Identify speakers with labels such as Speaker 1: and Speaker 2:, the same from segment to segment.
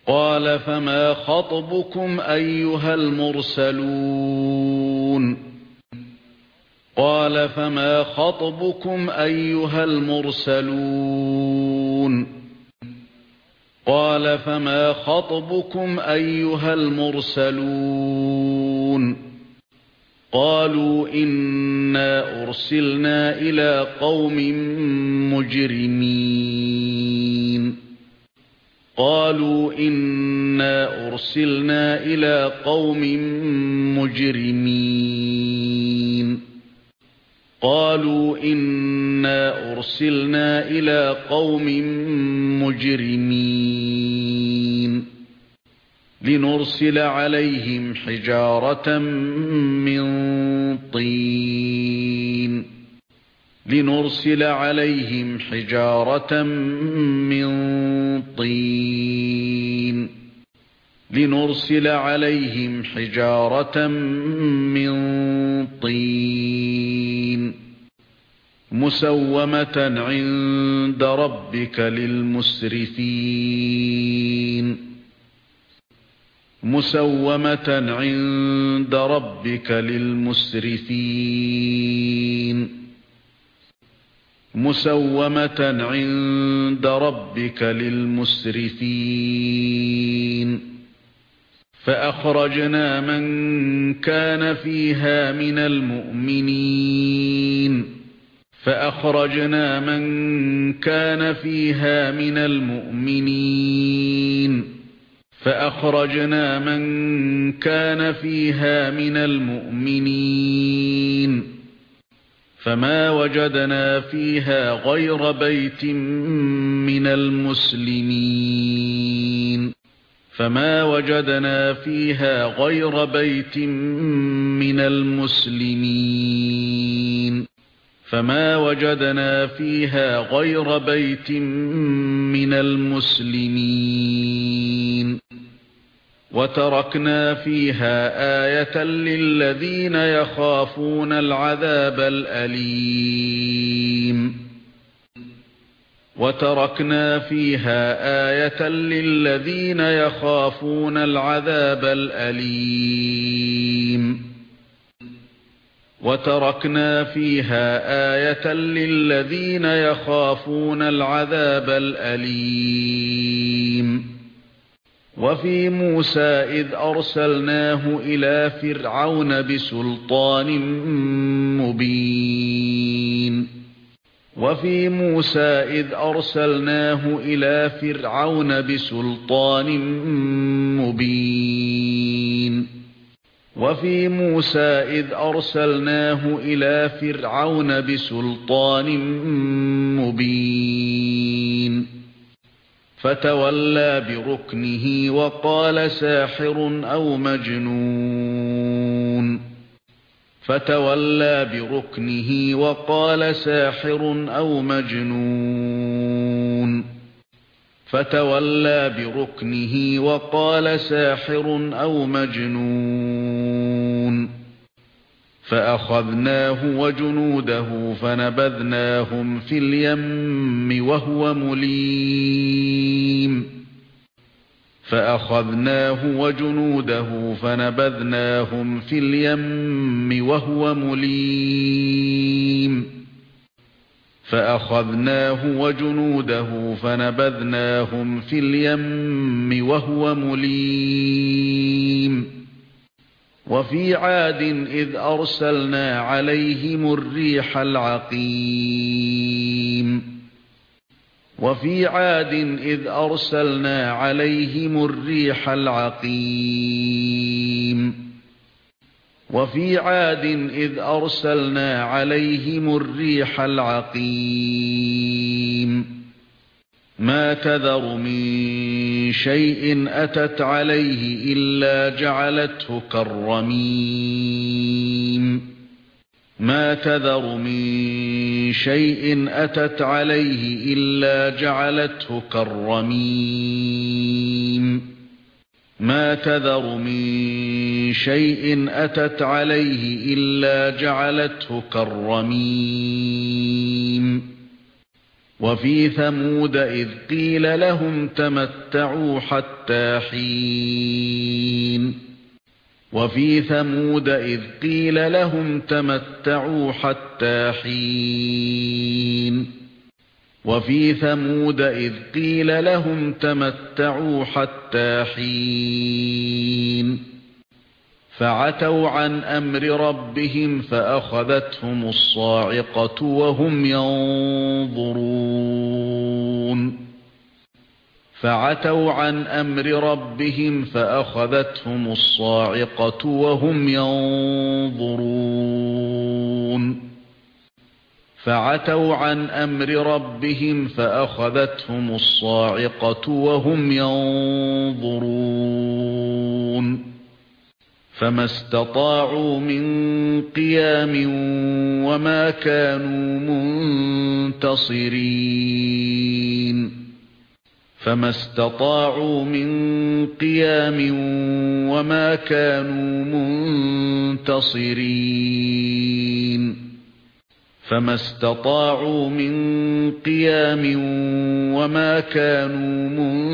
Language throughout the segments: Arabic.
Speaker 1: قال فما خطبكم أيها المرسلون قال فما خطبكم أيها المرسلون قال فما خطبكم أيها المرسلون قالوا إنا أرسلنا إلى قوم مجرمين قالوا إنا أرسلنا إلى قوم مجرمين قالوا إنا أرسلنا إلى قوم مجرمين لنرسل عليهم حجارة من طين لنرسل عليهم حجارة من طين لنرسل عليهم حجارة من طين مسومة عند ربك للمسرفين مسومة عند ربك للمسرفين مسومة عند ربك للمسرفين فأخرجنا من كان فيها من المؤمنين فأخرجنا من كان فيها من المؤمنين فأخرجنا من كان فيها من المؤمنين فما وجدنا فيها غير بيت من المسلمين فما وجدنا فيها غير بيت من المسلمين فما وجدنا فيها غير بيت من المسلمين وتركنا فيها آية للذين يخافون العذاب الأليم وتركنا فيها آية للذين يخافون العذاب الأليم وتركنا فيها آية للذين يخافون العذاب الأليم وفي موسى إذ أرسلناه إلى فرعون بسلطان مبين وفي موسى إذ أرسلناه إلى فرعون بسلطان مبين وفي موسى إذ أرسلناه إلى فرعون بسلطان مبين فتولى بركنه وقال ساحر أو مجنون فتولى بركنه وقال ساحر أو مجنون فتولى بركنه وقال ساحر أو مجنون فأخذناه وجنوده فنبذناهم في اليم وهو مليم فأخذناه وجنوده فنبذناهم في اليم وهو مليم فأخذناه وجنوده فنبذناهم في اليم وهو مليم وفي عاد إذ أرسلنا عليهم الريح العقيم وفي عاد إذ أرسلنا عليهم الريح العقيم وفي عاد إذ أرسلنا عليهم الريح العقيم ما تذر من شيء أتت عليه إلا جعلته كالرميم ما تذر من شيء أتت عليه إلا جعلته كالرميم ما تذر من شيء أتت عليه إلا جعلته كالرميم وفي ثمود إذ قيل لهم تمتعوا حتى حين وفي ثمود إذ قيل لهم تمتعوا حتى حين وفي ثمود إذ قيل لهم تمتعوا حتى حين فعتوا عن أمر ربهم فأخذتهم الصاعقة وهم ينظرون فعتوا عن أمر ربهم فأخذتهم الصاعقة وهم ينظرون فعتوا عن أمر ربهم فأخذتهم الصاعقة وهم ينظرون فما استطاعوا من قيام وما كانوا منتصرين فما استطاعوا من قيام وما كانوا منتصرين فما استطاعوا من قيام وما كانوا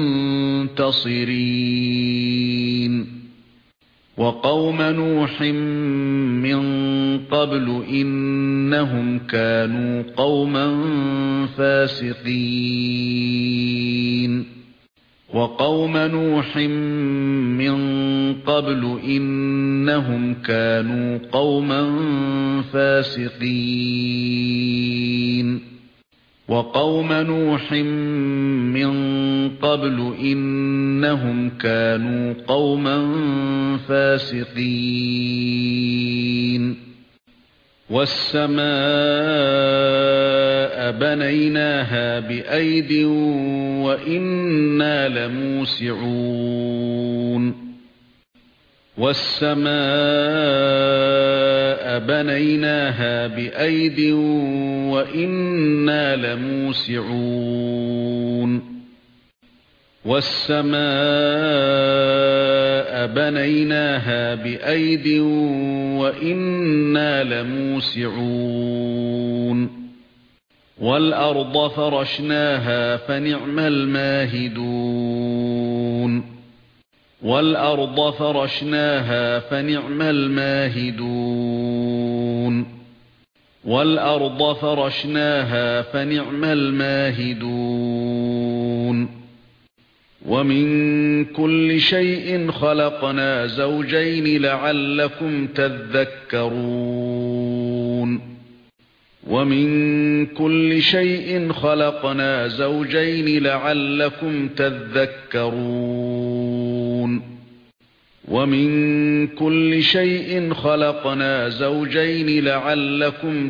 Speaker 1: منتصرين وقوم نوح من قبل إنهم كانوا قوما فاسقين وقوم نوح من قبل إنهم كانوا قوما فاسقين وقوم نوح من قبل إنهم كانوا قوما فاسقين والسماء بنيناها بأيد وإنا لموسعون والسماء بنيناها بأيد وإنا لموسعون والسماء بنيناها بأيد وإنا لموسعون والأرض فرشناها فنعم الماهدون والأرض فرشناها فنعم الماهدون والأرض فرشناها فنعم الماهدون ومن كل شيء خلقنا زوجين لعلكم تذكرون ومن كل شيء خلقنا زوجين لعلكم تذكرون ومن كل شيء خلقنا زوجين لعلكم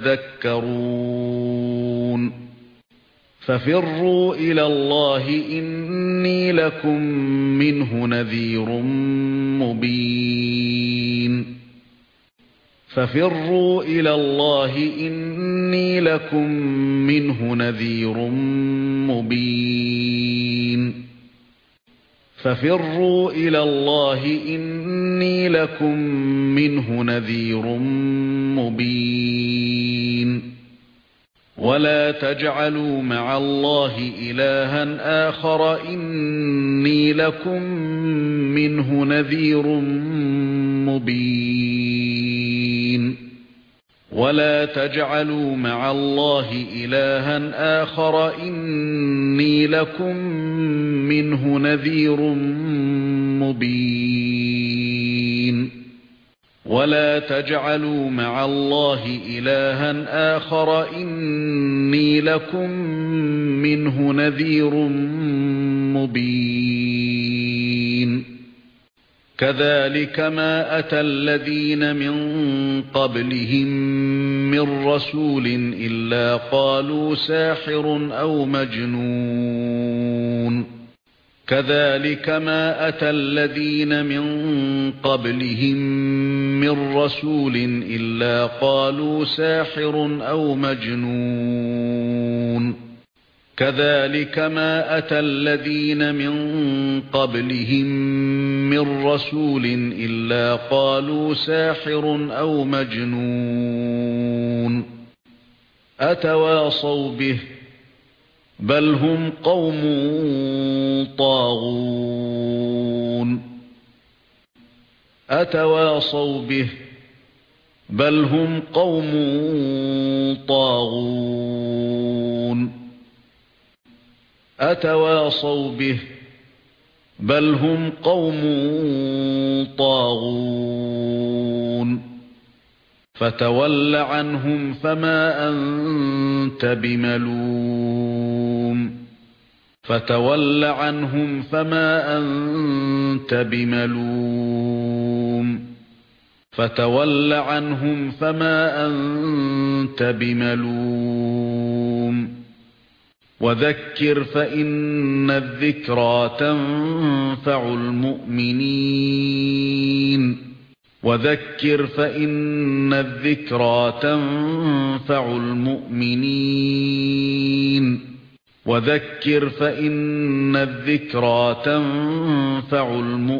Speaker 1: تذكرون ففروا إلى الله إني لكم منه نذير مبين ففروا إلى الله إني لكم منه نذير مبين ففروا إلى الله إني لكم منه نذير مبين ولا تجعلوا مع الله إلها آخر إني لكم منه نذير مبين ولا تجعلوا مع الله إلها آخر إني لكم منه نذير مبين ولا تجعلوا مع الله إلها آخر إني لكم منه نذير مبين كذلك ما أتى الذين من قبلهم من رسول إلا قالوا ساحر أو مجنون كذلك ما أتى الذين من قبلهم من رسول إلا قالوا ساحر أو مجنون كذلك ما أتى الذين من قبلهم من رسول إلا قالوا ساحر أو مجنون أتواصوا به بل هم قوم طاغون أتواصوا به بل هم قوم طاغون أتواصوا به بل هم قوم طاغون فتول عنهم فما أنت بملوم فتول عنهم فما أنت بملوم فتول عنهم فما أنت بملوم وذكر فإن الذكرى تنفع المؤمنين وذكر فإن الذكرى تنفع المؤمنين وذكر فإن الذكرى تنفع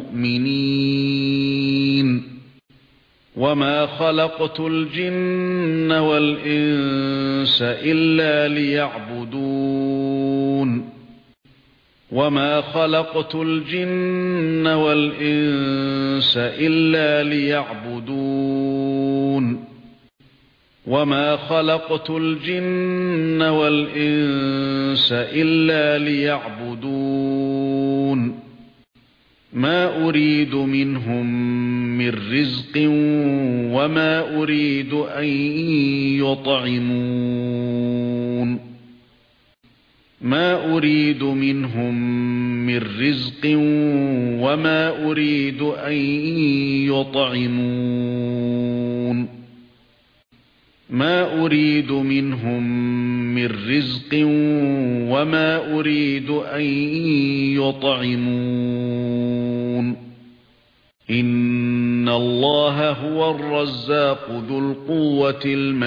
Speaker 1: المؤمنين وما خلقت الجن والإنس إلا ليعبدون وما خلقت الجن والإنس إلا ليعبدون وما خلقت الجن والإنس إلا ليعبدون ما أريد منهم من رزق وما أريد أن يطعمون ما أريد منهم من رزق وما أريد أن يطعمون ما أريد منهم من رزق وما أريد أن يطعمون إن الله هو الرزاق ذو القوة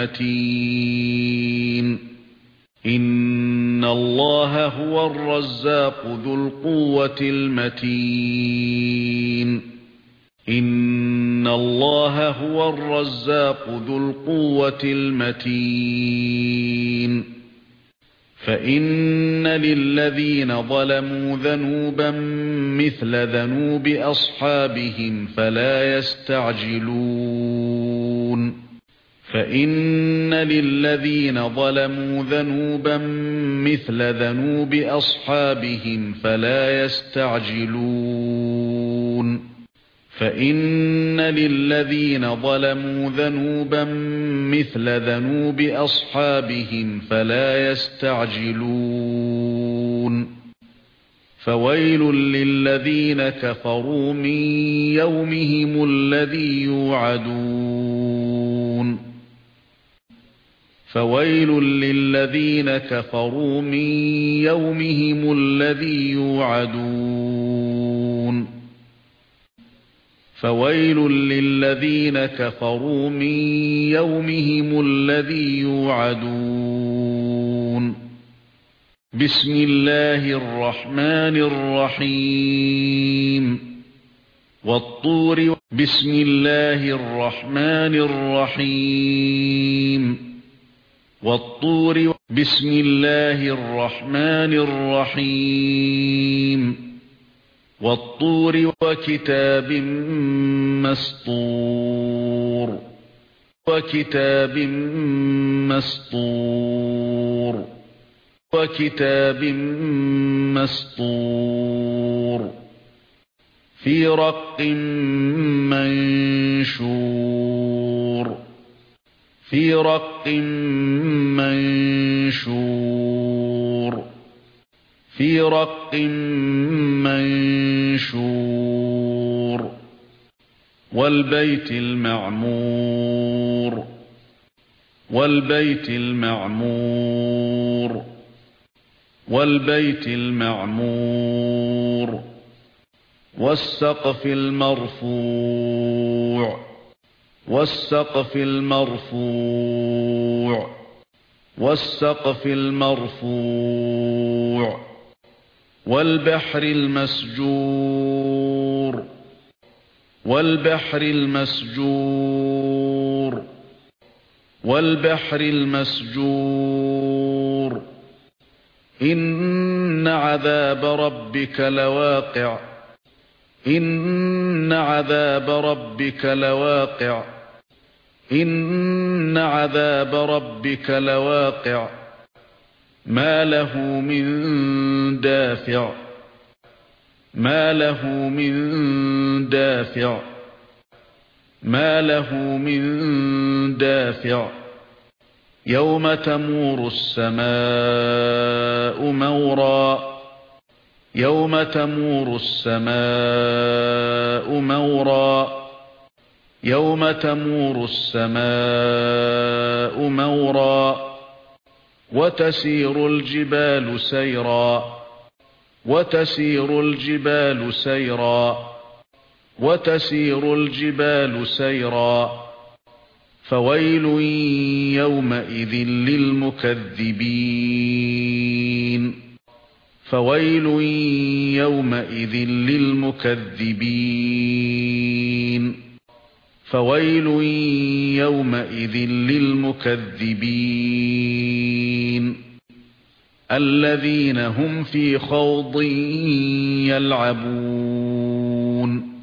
Speaker 1: المتين إن الله هو الرزاق ذو القوة المتين إن الله هو الرزاق ذو القوة المتين فإن للذين ظلموا ذنوبا مثل ذنوب أصحابهم فلا يستعجلون فإن للذين ظلموا ذنوبا مثل ذنوب أصحابهم فلا يستعجلون فإن للذين ظلموا ذنوبا مثل ذنوب أصحابهم فلا يستعجلون فويل للذين كفروا من يومهم الذي يوعدون فويل للذين كفروا من يومهم الذي يوعدون فويل للذين كفروا من يومهم الذي يوعدون بسم الله الرحمن الرحيم والطور بسم الله الرحمن الرحيم والطور بسم الله الرحمن الرحيم والطور وكتاب مسطور وكتاب مسطور وكتاب مسطور في رق منشور في رق منشور في رق منشور والبيت المعمور والبيت المعمور والبيت المعمور والسقف المرفوع والسقف المرفوع والسقف المرفوع والبحر المسجور والبحر المسجور والبحر المسجور إن عذاب ربك لواقع إن عذاب ربك لواقع إن عذاب ربك لواقع ما له من دافع ما له من دافع ما له من دافع يوم تمور السماء مورا يوم تمور السماء مورا يوم تمور السماء مورا وتسير الجبال سيرا وتسير الجبال سيرا وتسير الجبال سيرا فويل يومئذ للمكذبين فويل يومئذ للمكذبين فويل يومئذ للمكذبين الذين هم في خوض يلعبون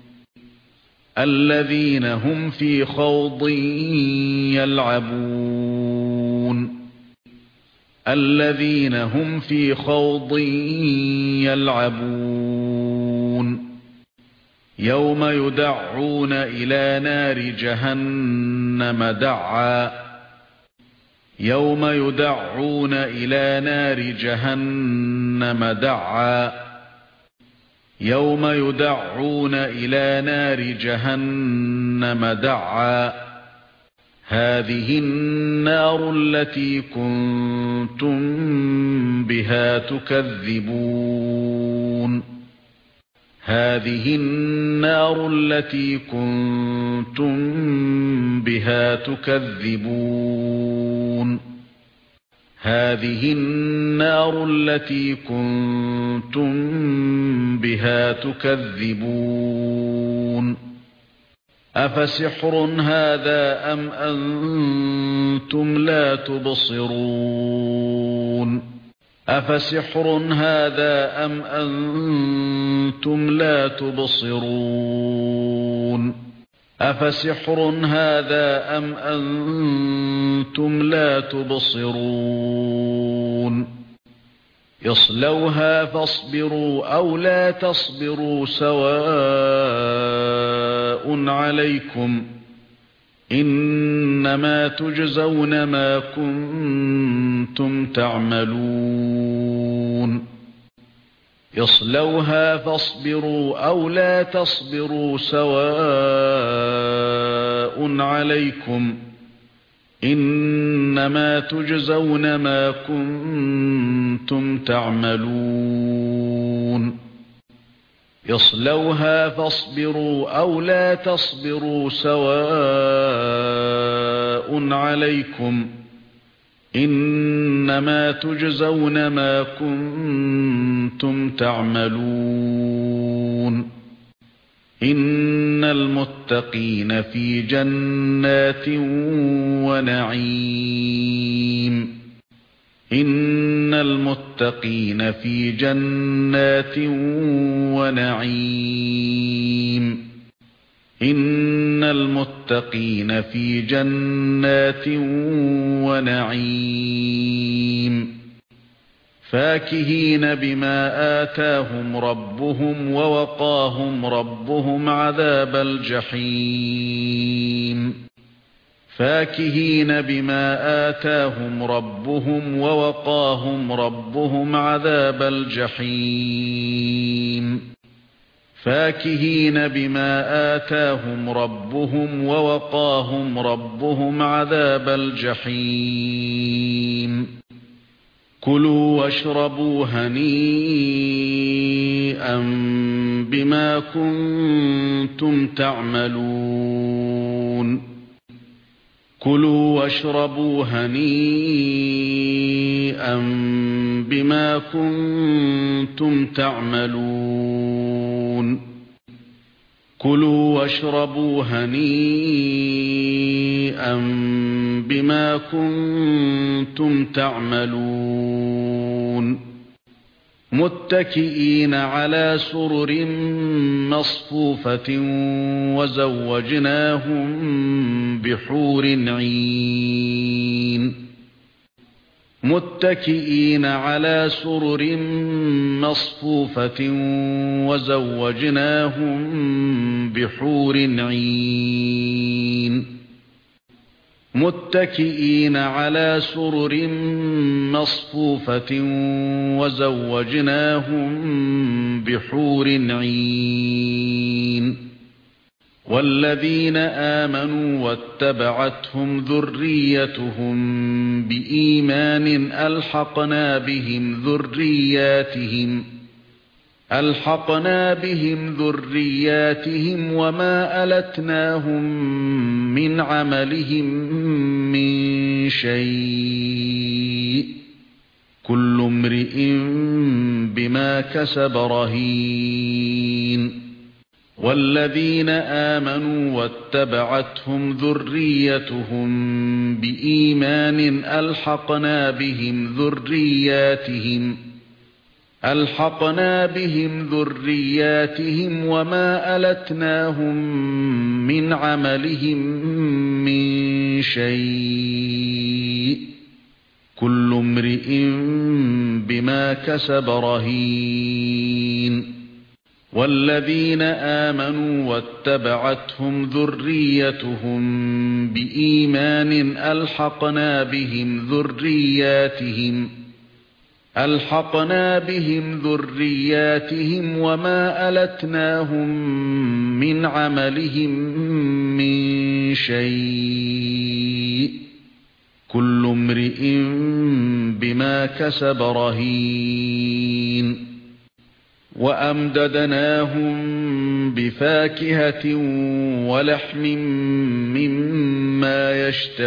Speaker 1: الذين هم في خوض يلعبون الذين هم في خوض يلعبون يوم يدعون إلى نار جهنم دعا يوم يدعون إلى نار جهنم دعا يوم يدعون إلى نار جهنم دعا هذه النار التي كنتم بها تكذبون هذه النار التي كنتم بها تكذبون هذه النار التي كنتم بها تكذبون أفسحر هذا أم أنتم لا تبصرون أفسحر هذا أم أنتم لا تبصرون أفسحر هذا أم أنتم لا تبصرون اصلوها فاصبروا أو لا تصبروا سواء عليكم إنما تجزون ما كنتم تعملون اصلوها فاصبروا أو لا تصبروا سواء عليكم إنما تجزون ما كنتم تعملون اصلوها فاصبروا أو لا تصبروا سواء عليكم إنما تجزون ما كنتم تعملون إن المتقين في جنات ونعيم إن المتقين في جنات ونعيم إن المتقين في جنات ونعيم فاكهين بما آتاهم ربهم ووقاهم ربهم عذاب الجحيم فاكهين بما آتاهم ربهم ووقاهم ربهم عذاب الجحيم فاكهين بما آتاهم ربهم ووقاهم ربهم عذاب الجحيم كلوا واشربوا هنيئا بما كنتم تعملون كلوا واشربوا هنيئا بما كنتم تعملون كلوا واشربوا هنيئا بما كنتم تعملون متكئين على سرر مصفوفة وزوجناهم بحور عين متكئين على سرر مصفوفة وزوجناهم بحور عين متكئين على سرر مصفوفة وزوجناهم بحور عين والذين آمنوا واتبعتهم ذريتهم بإيمان ألحقنا بهم ذرياتهم وما ألتناهم من عملهم من شيء كل امرئ بما كسب رهين والذين آمنوا واتبعتهم ذريتهم بإيمان ألحقنا بهم ذرياتهم وما ألتناهم من عملهم من شيء كل امرئ بما كسب رهين والذين آمنوا واتبعتهم ذريتهم بإيمان ألحقنا بهم ذرياتهم وما ألتناهم من عملهم من شيء كل امرئ بما كسب رهين وأمددناهم بفاكهة ولحم مما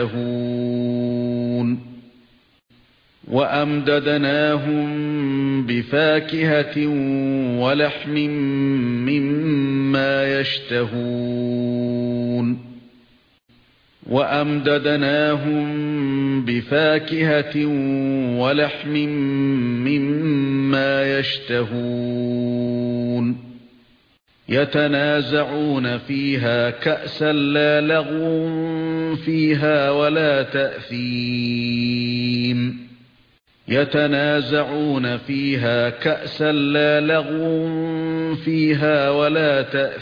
Speaker 1: يشتهون وأمددناهم بفاكهة ولحم مما يشتهون وأمددناهم بفاكهة ولحم مما يشتهون يتنازعون فيها كأسا لا لغو فيها ولا تأثيم يتنازعون فيها كأسا لا لغو فيها ولا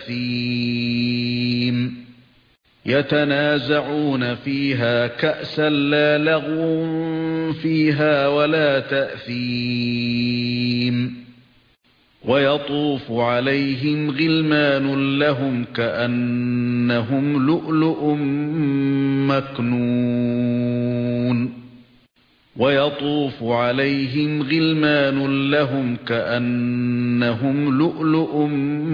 Speaker 1: تأثيم يتنازعون فيها كأسا لا لغو فيها ولا تأثيم ويطوف عليهم غلمان لهم كأنهم لؤلؤ مكنون ويطوف عليهم غلمان لهم كأنهم لؤلؤ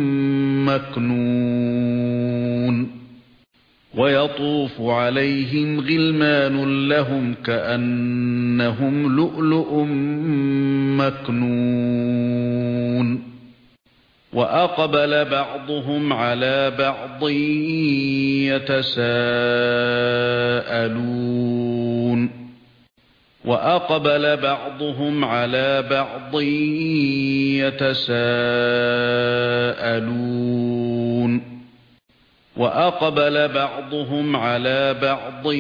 Speaker 1: مكنون ويطوف عليهم غلمان لهم كأنهم لؤلؤ مكنون وأقبل بعضهم على بعض يتساءلون وأقبل بعضهم على بعض يتساءلون وأقبل بعضهم على بعض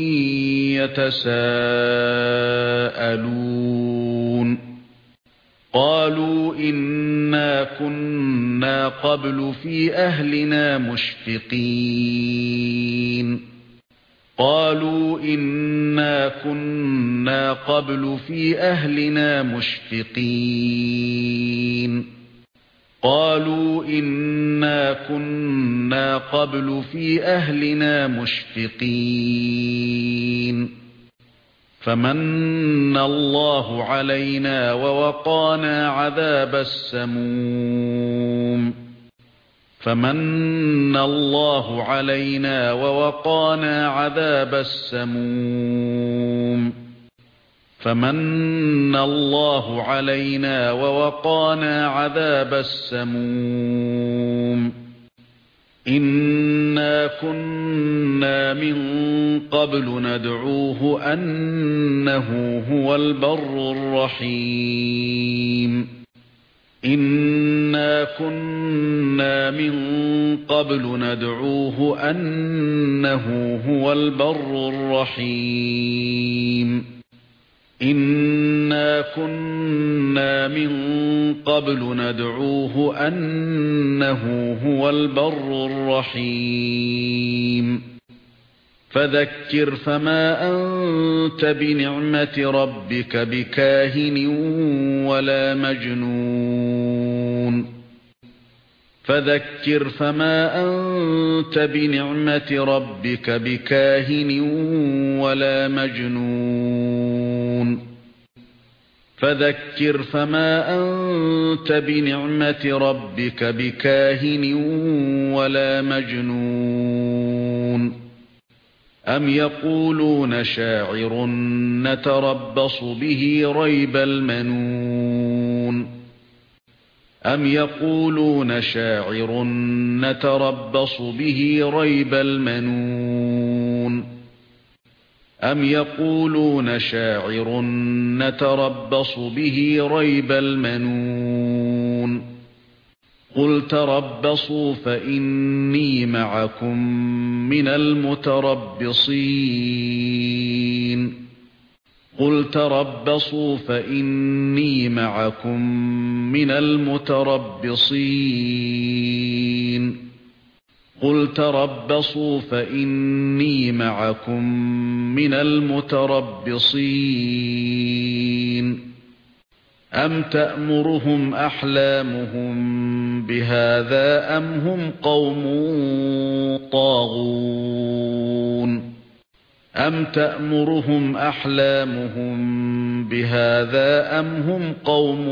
Speaker 1: يتساءلون قالوا إنا كنا قبل في أهلنا مشفقين قالوا إنا كنا قبل في أهلنا مشفقين قالوا إنا كنا قبل في أهلنا مشفقين فمن الله علينا ووقانا عذاب السموم فمن الله علينا ووقانا عذاب السموم فمن الله علينا ووقانا عذاب السموم إنا كنا من قبل ندعوه أنه هو البر الرحيم إِنَّا كُنَّا مِن قَبْلُ نَدْعُوهُ أَنَّهُ هُوَ الْبَرُّ الرَّحِيمُ إِنَّا كُنَّا مِن قَبْلُ نَدْعُوهُ أَنَّهُ هُوَ الْبَرُّ الرَّحِيمُ فَذَكِّرْ فَمَا أَنْتَ بِنِعْمَةِ رَبِّكَ بِكَاهِنٍ وَلَا مَجْنُونٍ فَذَكِّرْ فَمَا أَنْتَ بِنِعْمَةِ رَبِّكَ بِكَاهِنٍ وَلَا مَجْنُونٍ فَذَكِّرْ فَمَا أَنْتَ بِنِعْمَةِ رَبِّكَ بِكَاهِنٍ وَلَا مَجْنُونٍ أَمْ يَقُولُونَ شَاعِرٌ نَتَرَبَّصُ بِهِ رَيْبَ الْمَنُونِ أَمْ يَقُولُونَ شَاعِرٌ نَتَرَبَّصُ بِهِ رَيْبَ الْمَنُونِ أَمْ يَقُولُونَ شَاعِرٌ نَتَرَبَّصُ بِهِ رَيْبَ الْمَنُونِ قُلْ تَرَبَّصُوا فَإِنِّي مَعَكُمْ مِنَ الْمُتَرَبِّصِينَ قُلْ تَرَبَّصُوا فَإِنِّي مَعَكُمْ مِنَ الْمُتَرَبِّصِينَ قُلْ تَرَبَّصُوا فَإِنِّي مَعَكُمْ مِنَ الْمُتَرَبِّصِينَ أَمْ تَأْمُرُهُمْ أَحْلَامُهُمْ بِهَذَا أَمْ هُمْ قَوْمٌ طَاغُونَ أَمْ تَأْمُرُهُمْ أَحْلَامُهُمْ بِهَذَا أَمْ هُمْ قَوْمٌ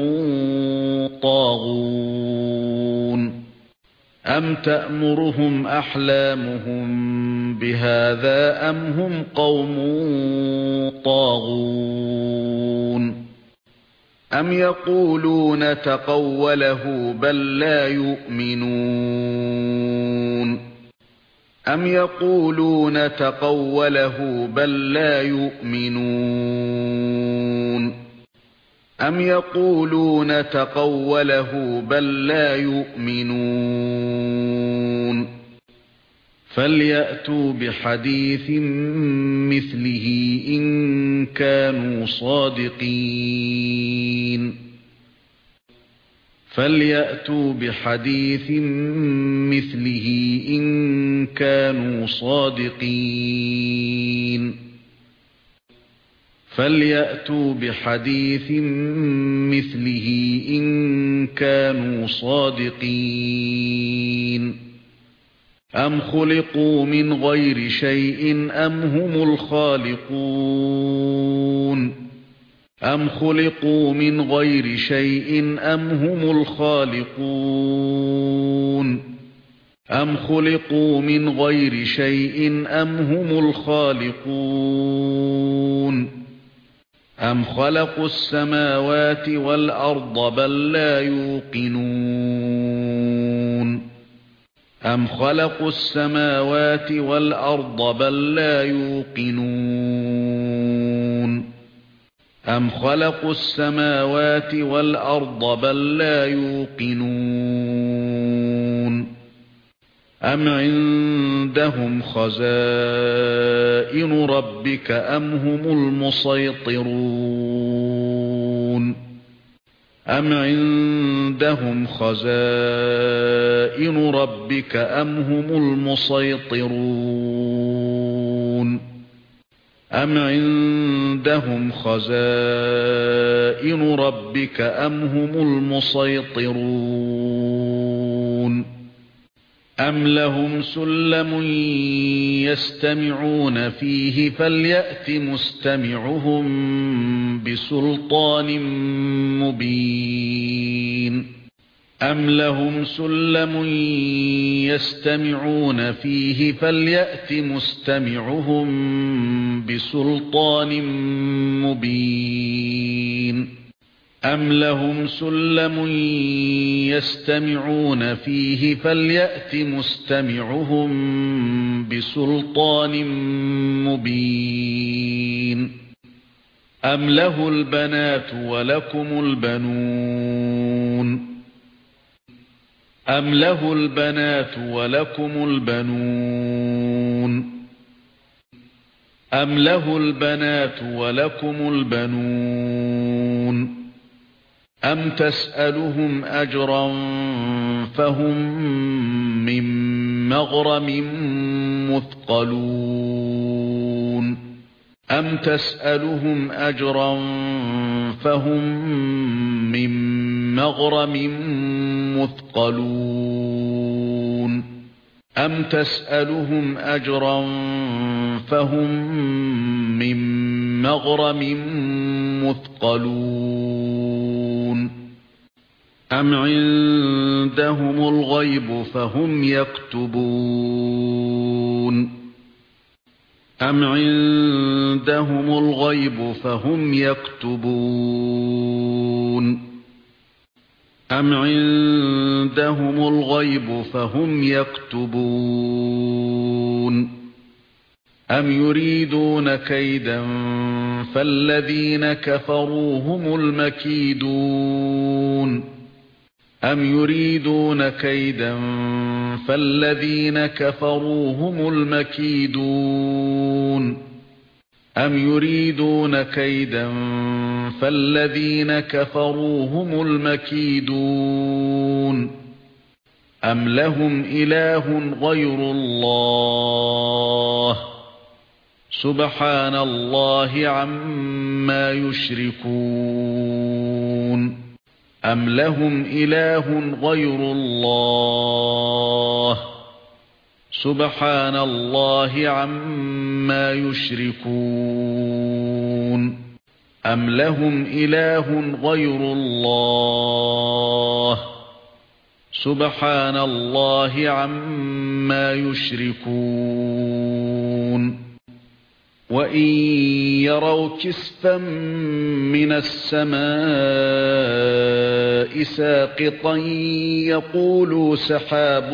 Speaker 1: طَاغُونَ أَمْ تَأْمُرُهُمْ أَحْلَامُهُمْ بِهَذَا أَمْ هُمْ قَوْمٌ طَاغُونَ أَمْ يَقُولُونَ تَقَوَّلَهُ بَل لَّا يُؤْمِنُونَ أَمْ يَقُولُونَ تَقَوَّلَهُ بَل لَّا يُؤْمِنُونَ أَمْ يَقُولُونَ تَقَوَّلَهُ بَل لَّا يُؤْمِنُونَ فَلْيَأْتُوا بِحَدِيثٍ مِثْلِهِ إِن كَانُوا صَادِقِينَ فَلْيَأْتُوا بِحَدِيثٍ مِثْلِهِ إِن كَانُوا صَادِقِينَ فَلْيَأْتُوا بِحَدِيثٍ مِثْلِهِ إِن كَانُوا صَادِقِينَ أَمْ خُلِقُوا مِنْ غَيْرِ شَيْءٍ أَمْ هُمُ الْخَالِقُونَ أَمْ خُلِقُوا مِنْ غَيْرِ شَيْءٍ أَمْ هُمُ الْخَالِقُونَ أَمْ خُلِقُوا مِنْ غَيْرِ شَيْءٍ أَمْ هُمُ الْخَالِقُونَ أَمْ خَلَقُوا السَّمَاوَاتِ وَالْأَرْضَ بَل لَّا يُوقِنُونَ أَمْ خَلَقُوا السَّمَاوَاتِ وَالْأَرْضَ بَل لَّا يُوقِنُونَ أَمْ خَلَقُوا السَّمَاوَاتِ وَالْأَرْضَ بَل لَّا يُوقِنُونَ أَمْ عِندَهُمْ خَزَائِنُ رَبِّكَ أَمْ هُمُ الْمُصَيْطِرُونَ أَمْ عِندَهُمْ خَزَائِنُ رَبِّكَ أَمْ هُمُ الْمُصَيْطِرُونَ أَمْ عِندَهُمْ خَزَائِنُ رَبِّكَ أَمْ هُمُ الْمُصَيْطِرُونَ أَمْ لَهُمْ سُلَّمٌ يَسْتَمِعُونَ فِيهِ فَلْيَأْتِ مُسْتَمِعُهُم بِسُلْطَانٍ مُبِينٍ أَمْ لَهُمْ سُلَّمٌ يَسْتَمِعُونَ فِيهِ فَلْيَأْتِ مُسْتَمِعُهُم بِسُلْطَانٍ مُبِينٍ أَمْ لَهُمْ سُلَّمٌ يَسْتَمِعُونَ فِيهِ فَلْيَأْتِ مُسْتَمِعُهُم بِسُلْطَانٍ مُبِينٍ أَمْ لَهُ الْبَنَاتُ وَلَكُمُ الْبَنُونَ أَمْ لَهُ الْبَنَاتُ وَلَكُمُ الْبَنُونَ أَمْ لَهُ الْبَنَاتُ وَلَكُمُ الْبَنُونَ أَمْ تَسْأَلُهُمْ أَجْرًا فَهُمْ مِنْ مَغْرَمٍ مُثْقَلُونَ أَمْ تَسْأَلُهُمْ أَجْرًا فَهُمْ مِنْ مَغْرَمٍ مُثْقَلُونَ أَمْ تَسْأَلُهُمْ أَجْرًا فَهُمْ مِنْ مَغْرَمٍ مُثْقَلُونَ أَمْ عِندَهُمُ الْغَيْبُ فَهُمْ يَكْتُبُونَ أَمْ عِندَهُمُ الْغَيْبُ فَهُمْ يَكْتُبُونَ أَمْ عِندَهُمُ الْغَيْبُ فَهُمْ يَكْتُبُونَ أَمْ يُرِيدُونَ كَيْدًا فَالَّذِينَ كَفَرُوا هُمُ الْمَكِيدُونَ أَمْ يُرِيدُونَ كَيْدًا فَالَّذِينَ كَفَرُوا هُمُ الْمَكِيدُونَ أَمْ يُرِيدُونَ كَيْدًا فَالَّذِينَ كَفَرُوا هُمُ الْمَكِيدُونَ أَمْ لَهُمْ إِلَٰهٌ غَيْرُ اللَّهِ سُبْحَانَ اللَّهِ عَمَّا يُشْرِكُونَ أَمْ لَهُمْ إِلَٰهٌ غَيْرُ اللَّهِ سُبْحَانَ اللَّهِ عَمَّا يُشْرِكُونَ أَمْ لَهُمْ إِلَٰهٌ غَيْرُ اللَّهِ سُبْحَانَ اللَّهِ عَمَّا يُشْرِكُونَ وَإِنْ يَرَوْا كِسْفًا مِنَ السَّمَاءِ سَاقِطًا يَقُولُوا سَحَابٌ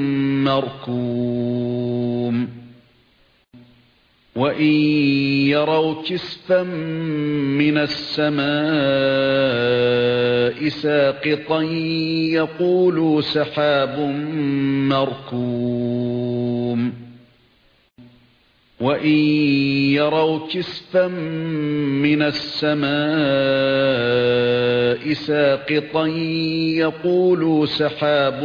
Speaker 1: مَّرْكُومٌ وَإِنْ يَرَوْا كِسْفًا مِنَ السَّمَاءِ سَاقِطًا يَقُولُوا سَحَابٌ مَّرْكُومٌ وَإِنْ يَرَوْا كِسْفًا مِنَ السَّمَاءِ سَاقِطًا يَقُولُوا سَحَابٌ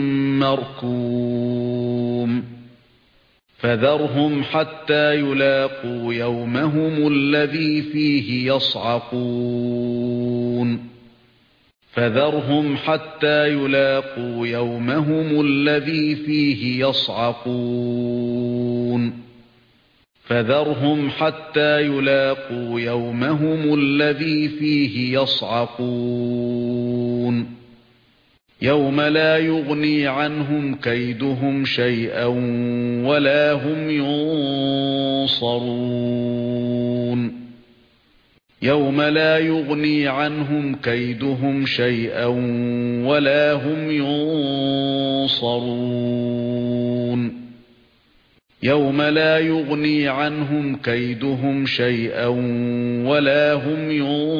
Speaker 1: مَّرْكُومٌ فَذَرْهُمْ حَتَّى يُلَاقُوا يَوْمَهُمُ الَّذِي فِيهِ يَصْعَقُونَ فَذَرْهُمْ حَتَّى يُلَاقُوا يَوْمَهُمُ الَّذِي فِيهِ يَصْعَقُونَ فَذَرْهُمْ حَتَّى يُلَاقُوا يَوْمَهُمُ الَّذِي فِيهِ يَصْعَقُونَ يَوْمَ لَا يُغْنِي عَنْهُمْ كَيْدُهُمْ شَيْئًا وَلَا هُمْ يُنصَرُونَ يَوْمَ لَا يُغْنِي عَنْهُمْ كَيْدُهُمْ شَيْئًا وَلَا هُمْ يُنصَرُونَ يَوْمَ لَا يُغْنِي عَنْهُمْ كَيْدُهُمْ شَيْئًا وَلَا هُمْ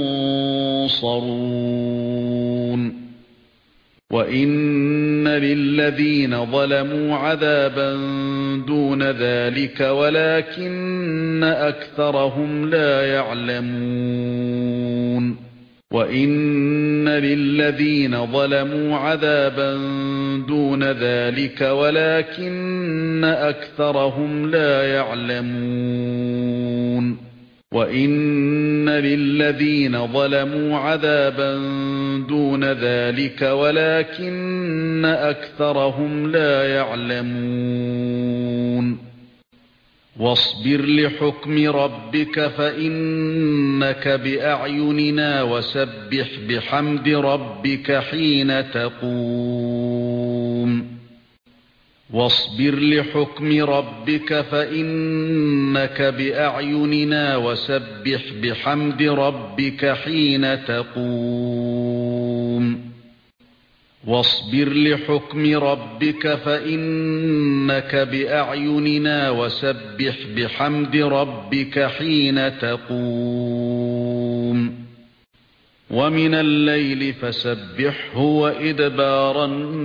Speaker 1: يُنصَرُونَ وَإِنَّ لِلَّذِينَ ظَلَمُوا عَذَابًا دُونَ ذَلِكَ وَلَكِنَّ أَكْثَرَهُمْ لَا يَعْلَمُونَ وَإِنَّ لِلَّذِينَ ظَلَمُوا عَذَابًا دُونَ ذَلِكَ وَلَكِنَّ أَكْثَرَهُمْ لَا يَعْلَمُونَ وَإِنَّ لِلَّذِينَ ظَلَمُوا عَذَابًا دُونَ ذَلِكَ وَلَكِنَّ أَكْثَرَهُمْ لَا يَعْلَمُونَ وَاصْبِرْ لِحُكْمِ رَبِّكَ فَإِنَّكَ بِأَعْيُنِنَا وَسَبِّحْ بِحَمْدِ رَبِّكَ حِينَ تَقُومُ وَاصْبِرْ لِحُكْمِ رَبِّكَ فَإِنَّكَ بِأَعْيُنِنَا وَسَبِّحْ بِحَمْدِ رَبِّكَ حِينَ تَقُومُ وَاصْبِرْ لِحُكْمِ رَبِّكَ فَإِنَّكَ بِأَعْيُنِنَا وَسَبِّحْ بِحَمْدِ رَبِّكَ حِينَ تَقُومُ ومن الليل فسبحه وإدبار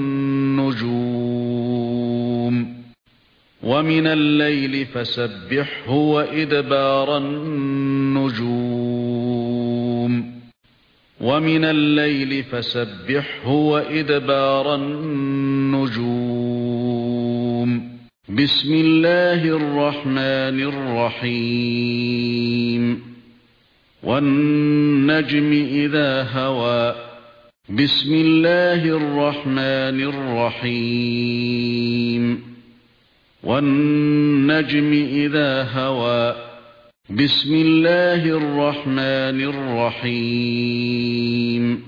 Speaker 1: النجوم ومن الليل فسبحه وإدبار النجوم ومن الليل فسبحه وإدبار النجوم بسم الله الرحمن الرحيم والنجم إذا هوى بسم الله الرحمن الرحيم والنجم إذا هوى بسم الله الرحمن الرحيم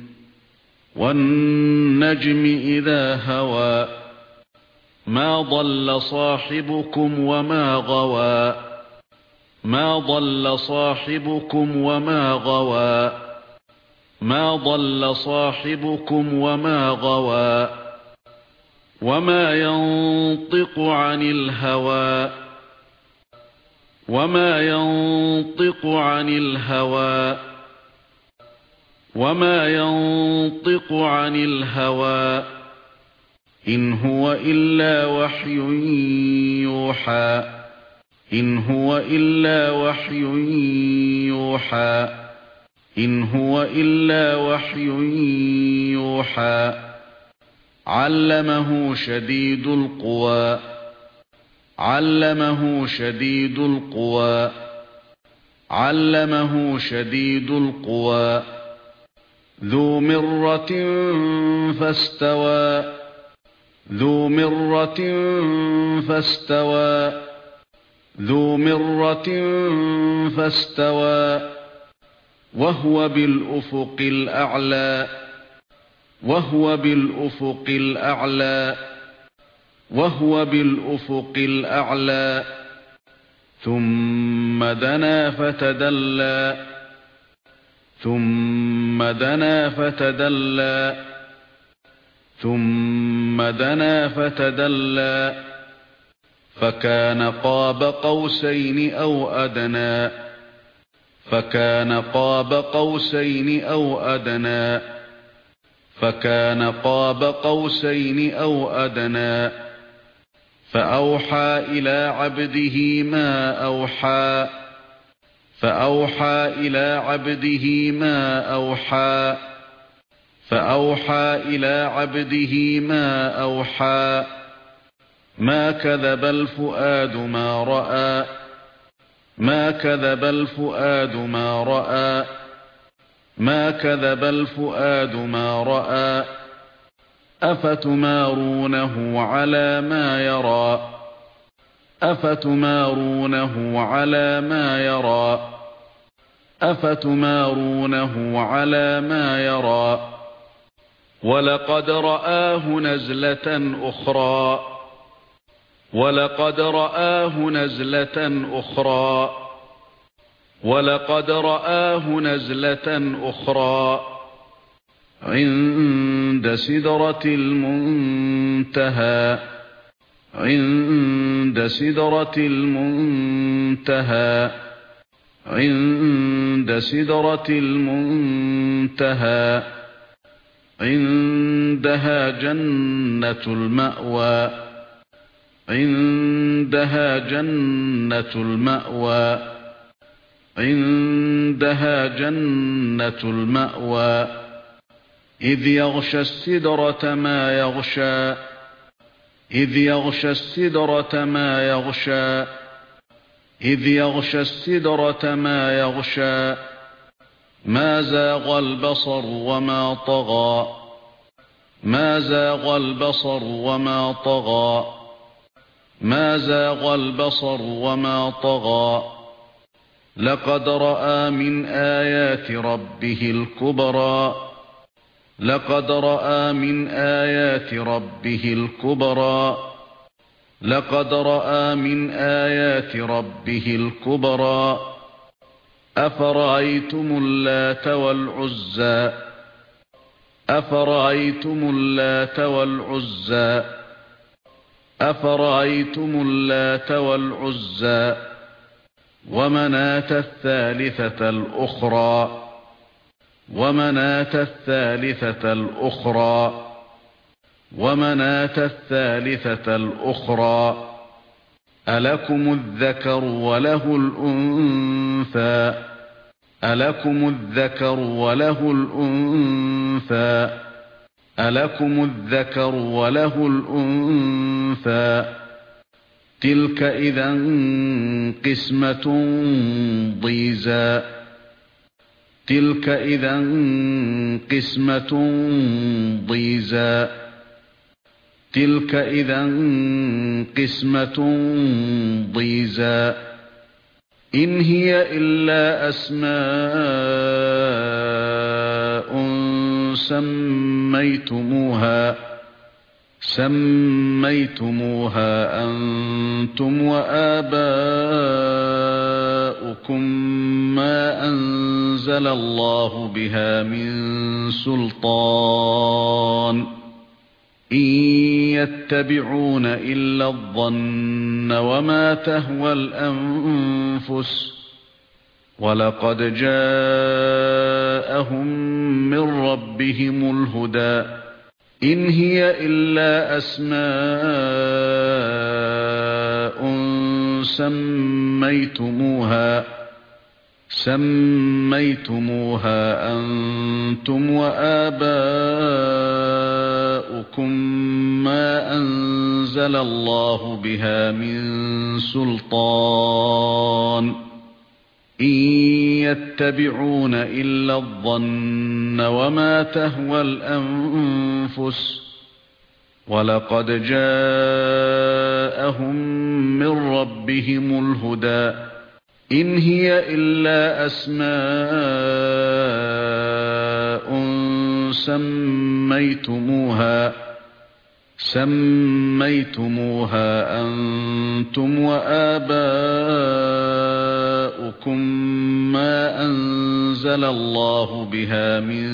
Speaker 1: والنجم إذا هوى ما ضل صاحبكم وما غوى ما ضل صاحبكم وما غوى ما ضل صاحبكم وما غوى وما ينطق عن الهوى وما ينطق عن الهوى وما ينطق عن الهوى إن هو إلا وحي يوحى إن هو إلا وحي يوحى إن هو إلا وحي يوحى علمه شديد القوى علمه شديد القوى علمه شديد القوى ذو مرة فاستوى ذو مرة فاستوى ذو مرة فاستوى وهو بالأفق الأعلى وهو بالأفق الأعلى وهو بالأفق الأعلى ثم دنا فتدلى ثم دنا فتدلى ثم دنا فتدلى فكان قاب قوسين أو أدنى فكان قاب قوسين أو أدنى فكان قاب قوسين أو أدنى فأوحى إلى عبده ما أوحى فأوحى إلى عبده ما أوحى فأوحى إلى عبده ما أوحى ما كذب الفؤاد ما رأى ما كذب الفؤاد ما رأى ما كذب الفؤاد ما رأى أفتمارونه على ما يرى أفتمارونه على ما يرى أفتمارونه على ما يرى ولقد رآه نزلة أخرى ولقد رآه نزلة أخرى ولقد رآه نزلة أخرى عند سدرة المنتهى عند سدرة المنتهى عند سدرة المنتهى عندها جنة المأوى عندها جنة المأوى عندها جنة المأوى إذ يغشى السدرة ما يغشى إذ يغشى السدرة ما يغشى إذ يغشى السدرة ما يغشى ما زاغ البصر وما طغى ما زاغ البصر وما طغى ما زاغ البصر وما طغى لقد رأى من آيات ربه الكبرى لقد رأى من آيات ربه الكبرى لقد رأى من آيات ربه الكبرى أفرأيتم اللات والعزى أفرأيتم اللات والعزى أفرأيتم اللات والعزى ومناة الثالثة الأخرى ومناة الثالثة الأخرى ألكم الذكر وله الأنثى تلك إذا قسمة ضيزى إن هي إلا أسماء سميتموها أنتم وآباؤكم ما أنزل الله بها من سلطان إن يتبعون إلا الظن وما تهوى الأنفس ولقد جاءهم من ربهم الهدى إن هي إلا أسماء سميتموها أنتم وآباؤكم ما أنزل الله بها من سلطان إن يتبعون إلا الظن وما تهوى الأنفس ولقد جاءهم من ربهم الهدى إن هي إلا أسماء سميتموها أنتم وآباؤكم ما أنزل الله بها من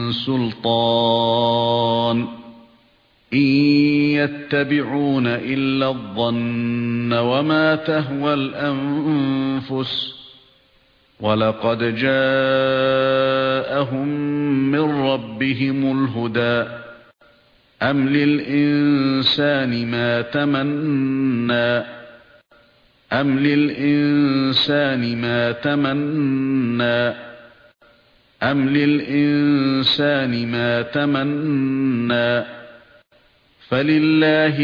Speaker 1: سلطان إن يتبعون إلا الظن وما تهوى الأنفس ولقد جاءهم من ربهم الهدى أم للإنسان ما تمنى فلله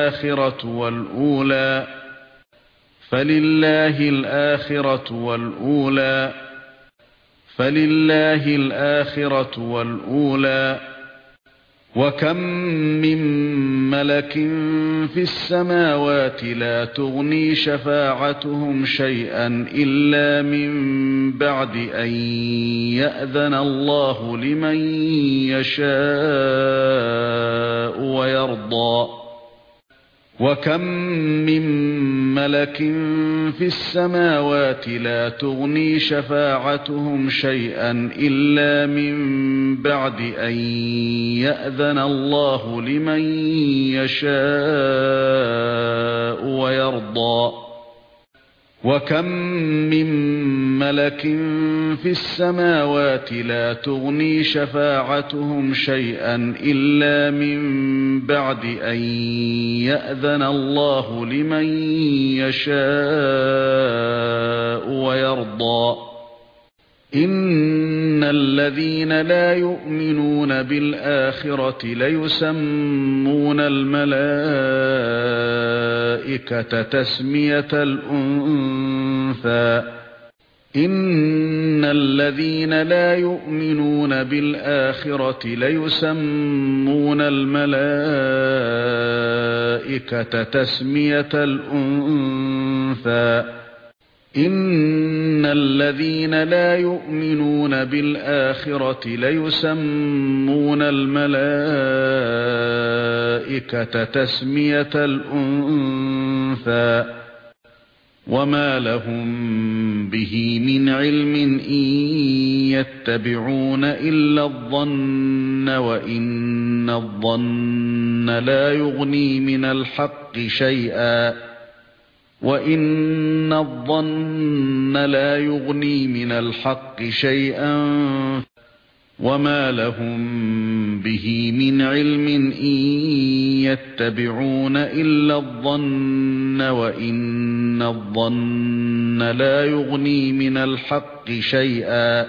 Speaker 1: الآخرة والأولى وكم من ملك في السماوات لا تغني شفاعتهم شيئا إلا من بعد أن يأذن الله لمن يشاء ويرضى وكم من ملك في السماوات لا تغني شفاعتهم شيئا إلا من بعد أن يأذن الله لمن يشاء ويرضى وكم من ملك في السماوات لا تغني شفاعتهم شيئا إلا من بعد أن يأذن الله لمن يشاء ويرضى إن الذين لا يؤمنون بالآخرة ليسمون الملائكة تسمية الأنثى إن الذين لا يؤمنون بالآخرة ليسمون الملائكة تسمية الأنثى إن الذين لا يؤمنون بالآخرة ليسمون الملائكة تسمية الأنثى وما لهم به من علم إن يتبعون إلا الظن وإن الظن لا يغني من الحق شيئا وإن الظن لا يغني من الحق شيئا وما لهم به من علم إن يتبعون إلا الظن وإن الظن لا يغني من الحق شيئا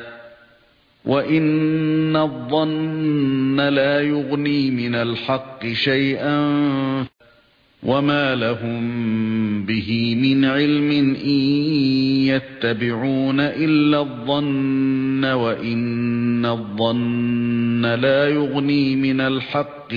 Speaker 1: وما لهم به من علم إن يتبعون إلا الظن وإن الظن لا يغني من الحق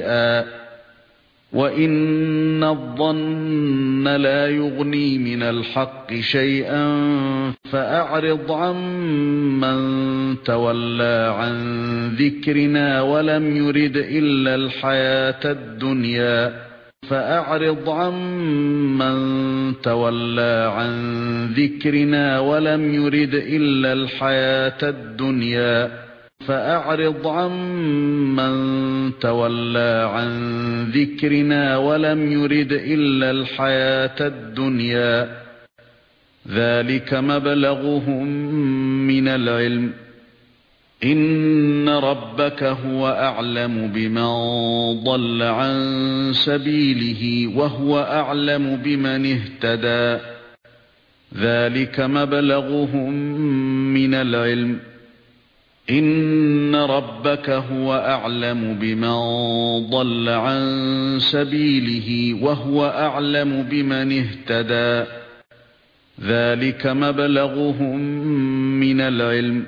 Speaker 1: شيئا فأعرض عمن تولى عن ذكرنا ولم يرد إلا الحياة الدنيا فأعرض عمن تولى عن ذكرنا ولم يرد إلا الحياة الدنيا ذلك مبلغهم من العلم إن ربك هو أعلم بمن ضل عن سبيله وهو أعلم بمن اهتدى ذلك مبلغهم من العلم إن ربك هو أعلم بمن ضل عن سبيله وهو أعلم بمن اهتدى ذلك مبلغهم من العلم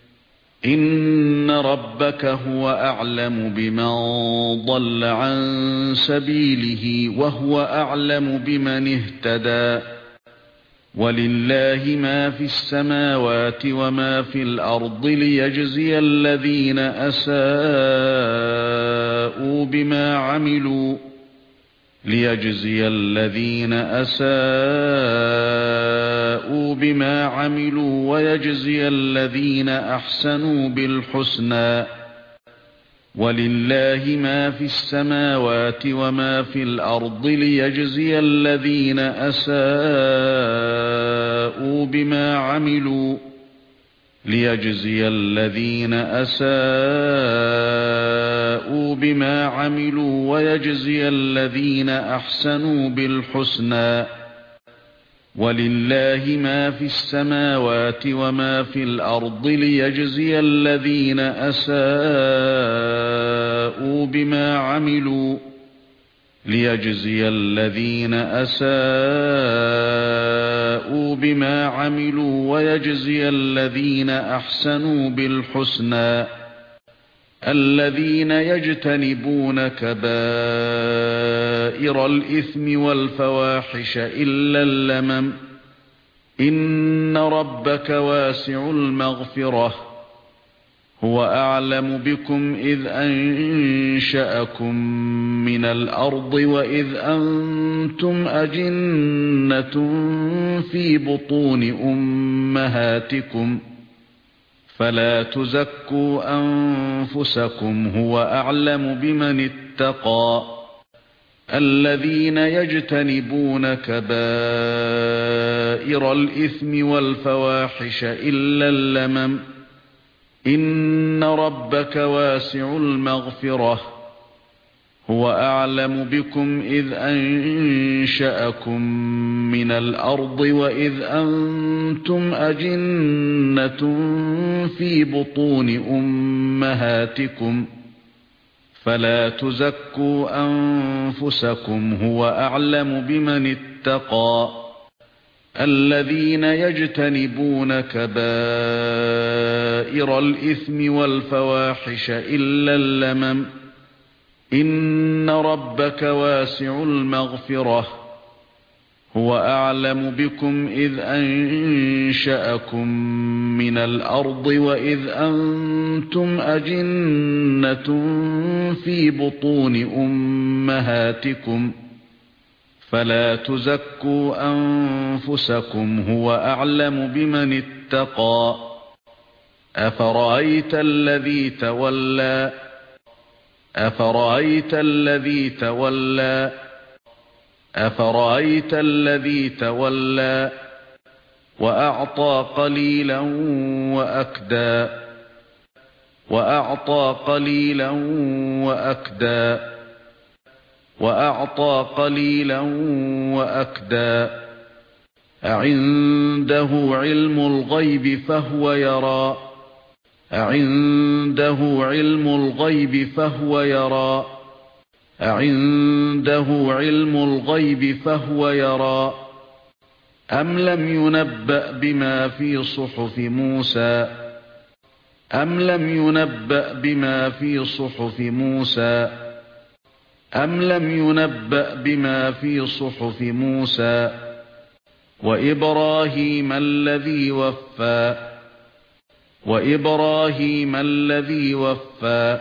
Speaker 1: إن ربك هو أعلم بمن ضل عن سبيله وهو أعلم بمن اهتدى ولله ما في السماوات وما في الأرض ليجزي الذين أساءوا بما عملوا ويجزي الذين أحسنوا بالحسنى ولله ما في السماوات وما في الأرض ليجزي الذين أساءوا بما عملوا ويجزي الذين أحسنوا بالحسنى ولله ما في السماوات وما في الأرض ليجزي الذين أساءوا بما عملوا ويجزي الذين أحسنوا بالحسنى الذين يجتنبون كبائر الإثم والفواحش إلا اللمم إن ربك واسع المغفرة هو أعلم بكم إذ أنشأكم من الأرض وإذ أنتم أجنة في بطون أمهاتكم فلا تزكوا أنفسكم هو أعلم بمن اتقى الذين يجتنبون كبائر الإثم والفواحش إلا اللمم إن ربك واسع المغفرة هو أعلم بكم إذ أنشأكم من الأرض وإذ أنتم أجنة في بطون أمهاتكم فلا تزكوا أنفسكم هو أعلم بمن اتقى الذين يجتنبون كبائر الإثم والفواحش إلا اللمم إن ربك واسع المغفرة هو أعلم بكم إذ أنشأكم من الأرض وإذ أنتم أجنة في بطون أمهاتكم فلا تزكوا أنفسكم هو أعلم بمن اتقى أفرأيت الذي تولى وأعطى قليلا وأكدى وأعطى قليلا وأكدى وأعطى قليلا وأكدى أعنده علم الغيب فهو يرى أعنده علم الغيب فهو يرى أعنده علم الغيب فهو يرى أم لم ينبأ بما في صحف موسى أم لم ينبأ بما في صحف موسى أم لم ينبأ بما في صحف موسى وإبراهيم الذي وفى وإبراهيم الذي وفى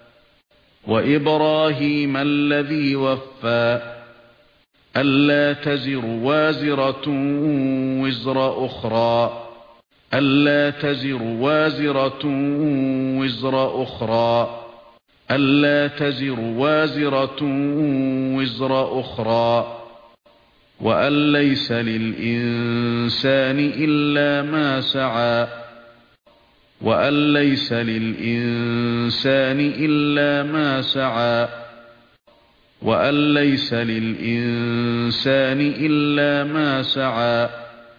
Speaker 1: وإبراهيم الذي وفى ألا تزر وازرة وزر أخرى ألا تزر وازرة وزر أخرى ألا تزر وازرة وزر أخرى وأن ليس للإنسان إلا ما سعى وأن ليس للإنسان إلا ما سعى وأن ليس للإنسان إلا ما سعى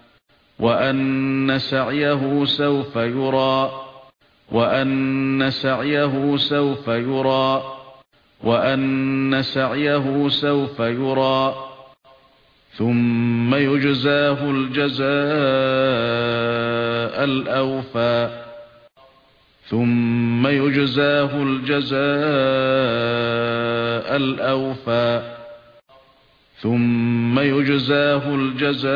Speaker 1: وأن سعيه سوف يرى وأن سعيه سوف يرى وأن سعيه سوف يرى ثم يجزاه الجزاء الأوفى ثم يجزاه الجزاء الأوفى ثم يجزاه الجزاء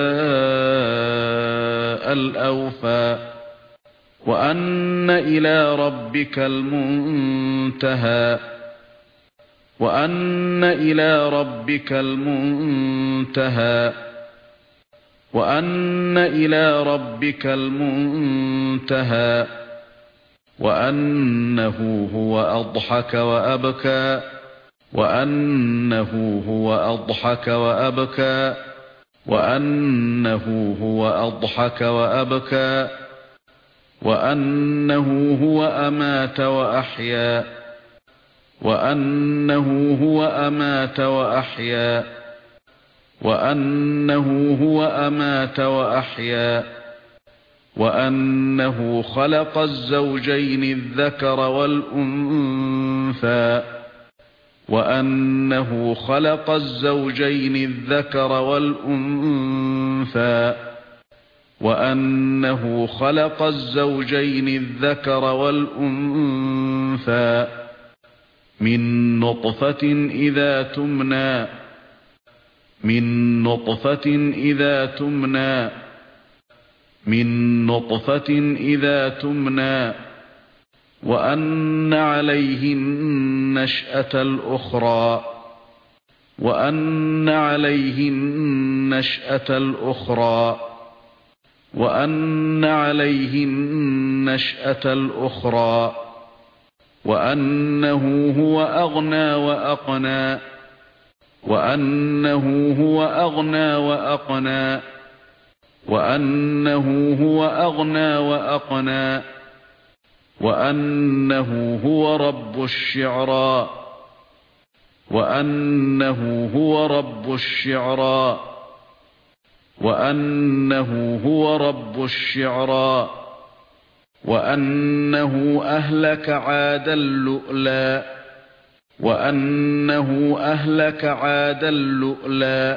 Speaker 1: الأوفى وأن إلى ربك المنتهى وأن إلى ربك المنتهى وأن إلى ربك المنتهى وأنه هو أضحك وأبكى وأنه هو أضحك وأبكى وأنه هو أضحك وأبكى وأنه هو أمات وأحيا وأنه هو أمات وأحيا وأنه هو أمات وأحيا وأنه خلق الزوجين الذكر والأنثى وأنه خلق الزوجين الذكر والأنثى وأنه خلق الزوجين الذكر والأنثى من نطفة إذا تمنى من نطفة إذا تمنى من نطفة إذا تمنى وأن عليه النشأة الأخرى وأن عليه النشأة الأخرى وأن عليه النشأة الأخرى وأنه هو أغنى وأقنى وأنه هو أغنى وأقنى وأنه هو أغنى وأقنى وأنه هو رب الشعرى وأنه هو رب الشعرى وأنه هو رب الشعرى وأنه أهلك عاد اللؤلؤ وأنه أهلك عاد اللؤلؤ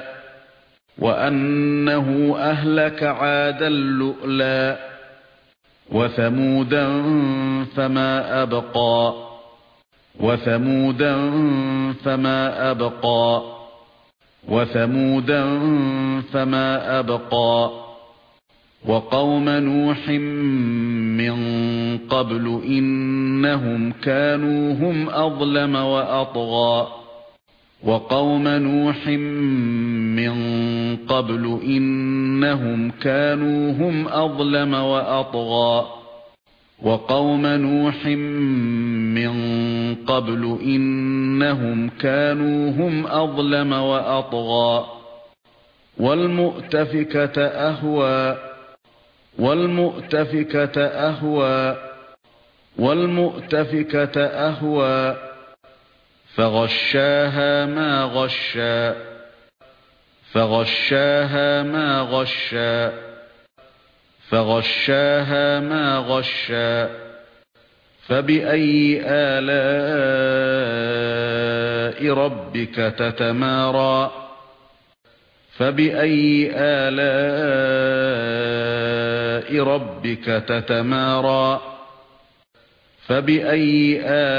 Speaker 1: وأنه أهلك عاد اللؤلؤ وثمودا فما أبقى وثمودا فما أبقى وثمودا فما أبقى وقوم نوح من قبل إنهم كانوا هم أظلم وأطغى وقوم نوح من قبل إنهم كانوا هم أظلم وأطغى وقوم نوح من قبل إنهم كانوا هم أظلم وأطغى والمؤتفكة أهوى والمؤتفكة أهوى والمؤتفكة أهوى فغشاها ما غشى فغشاها ما غشى فغشاها ما غشى فبأي آلاء ربك تتمارى فبأي آلاء ربك تتمارى فبأي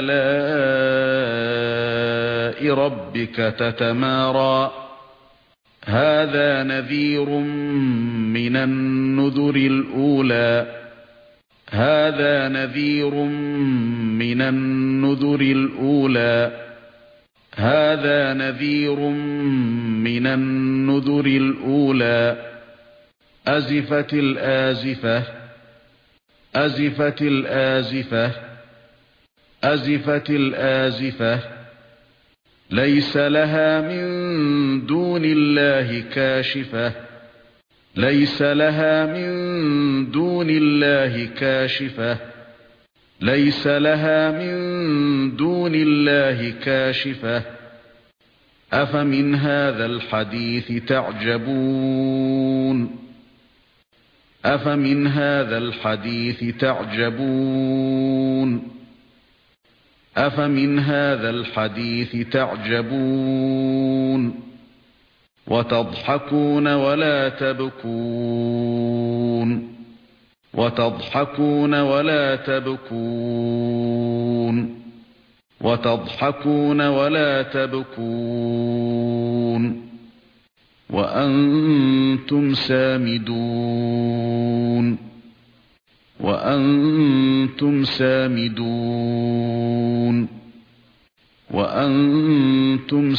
Speaker 1: آلاء ربك تتمارى هذا نذير من النذر الأولى هذا نذير من النذر الأولى هذا نذير من النذر الأولى أزفت الآزفة أزفت الآزفة أزفت الآزفة ليس لها من دون الله كاشفة ليس لها من دون الله كاشفة ليس لها من دون الله كاشفة أفمن هذا الحديث تعجبون أفمن هذا الحديث تعجبون أفمن هذا الحديث تعجبون وتضحكون ولا تبكون وتضحكون ولا تبكون وتضحكون ولا تبكون وأنتم سامدون وأنتم سامدون وأنتم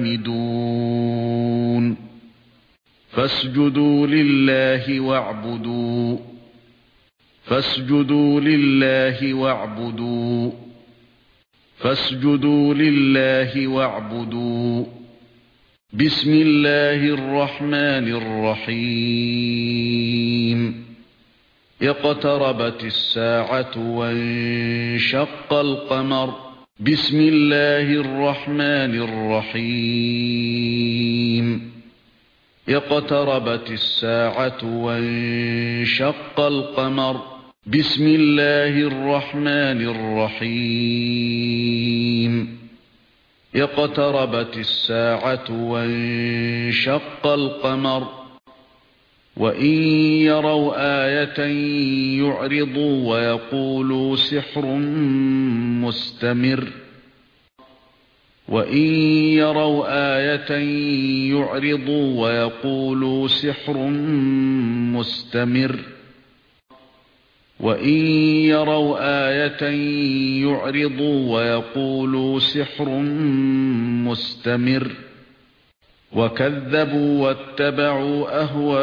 Speaker 1: سامدون فاسجدوا لله واعبدوا فاسجدوا لله واعبدوا فاسجدوا لله واعبدوا بسم الله الرحمن الرحيم اقتربت الساعة وانشق القمر بسم الله الرحمن الرحيم اقتربت الساعة وانشق القمر بسم الله الرحمن الرحيم اقتربت الساعة وانشق القمر وإن يروا آية يعرضوا ويقولوا سحر مستمر وإن يروا آية يعرضوا ويقولوا سحر مستمر وإن يروا آية يعرضوا ويقولوا سحر مستمر وكذبوا واتبعوا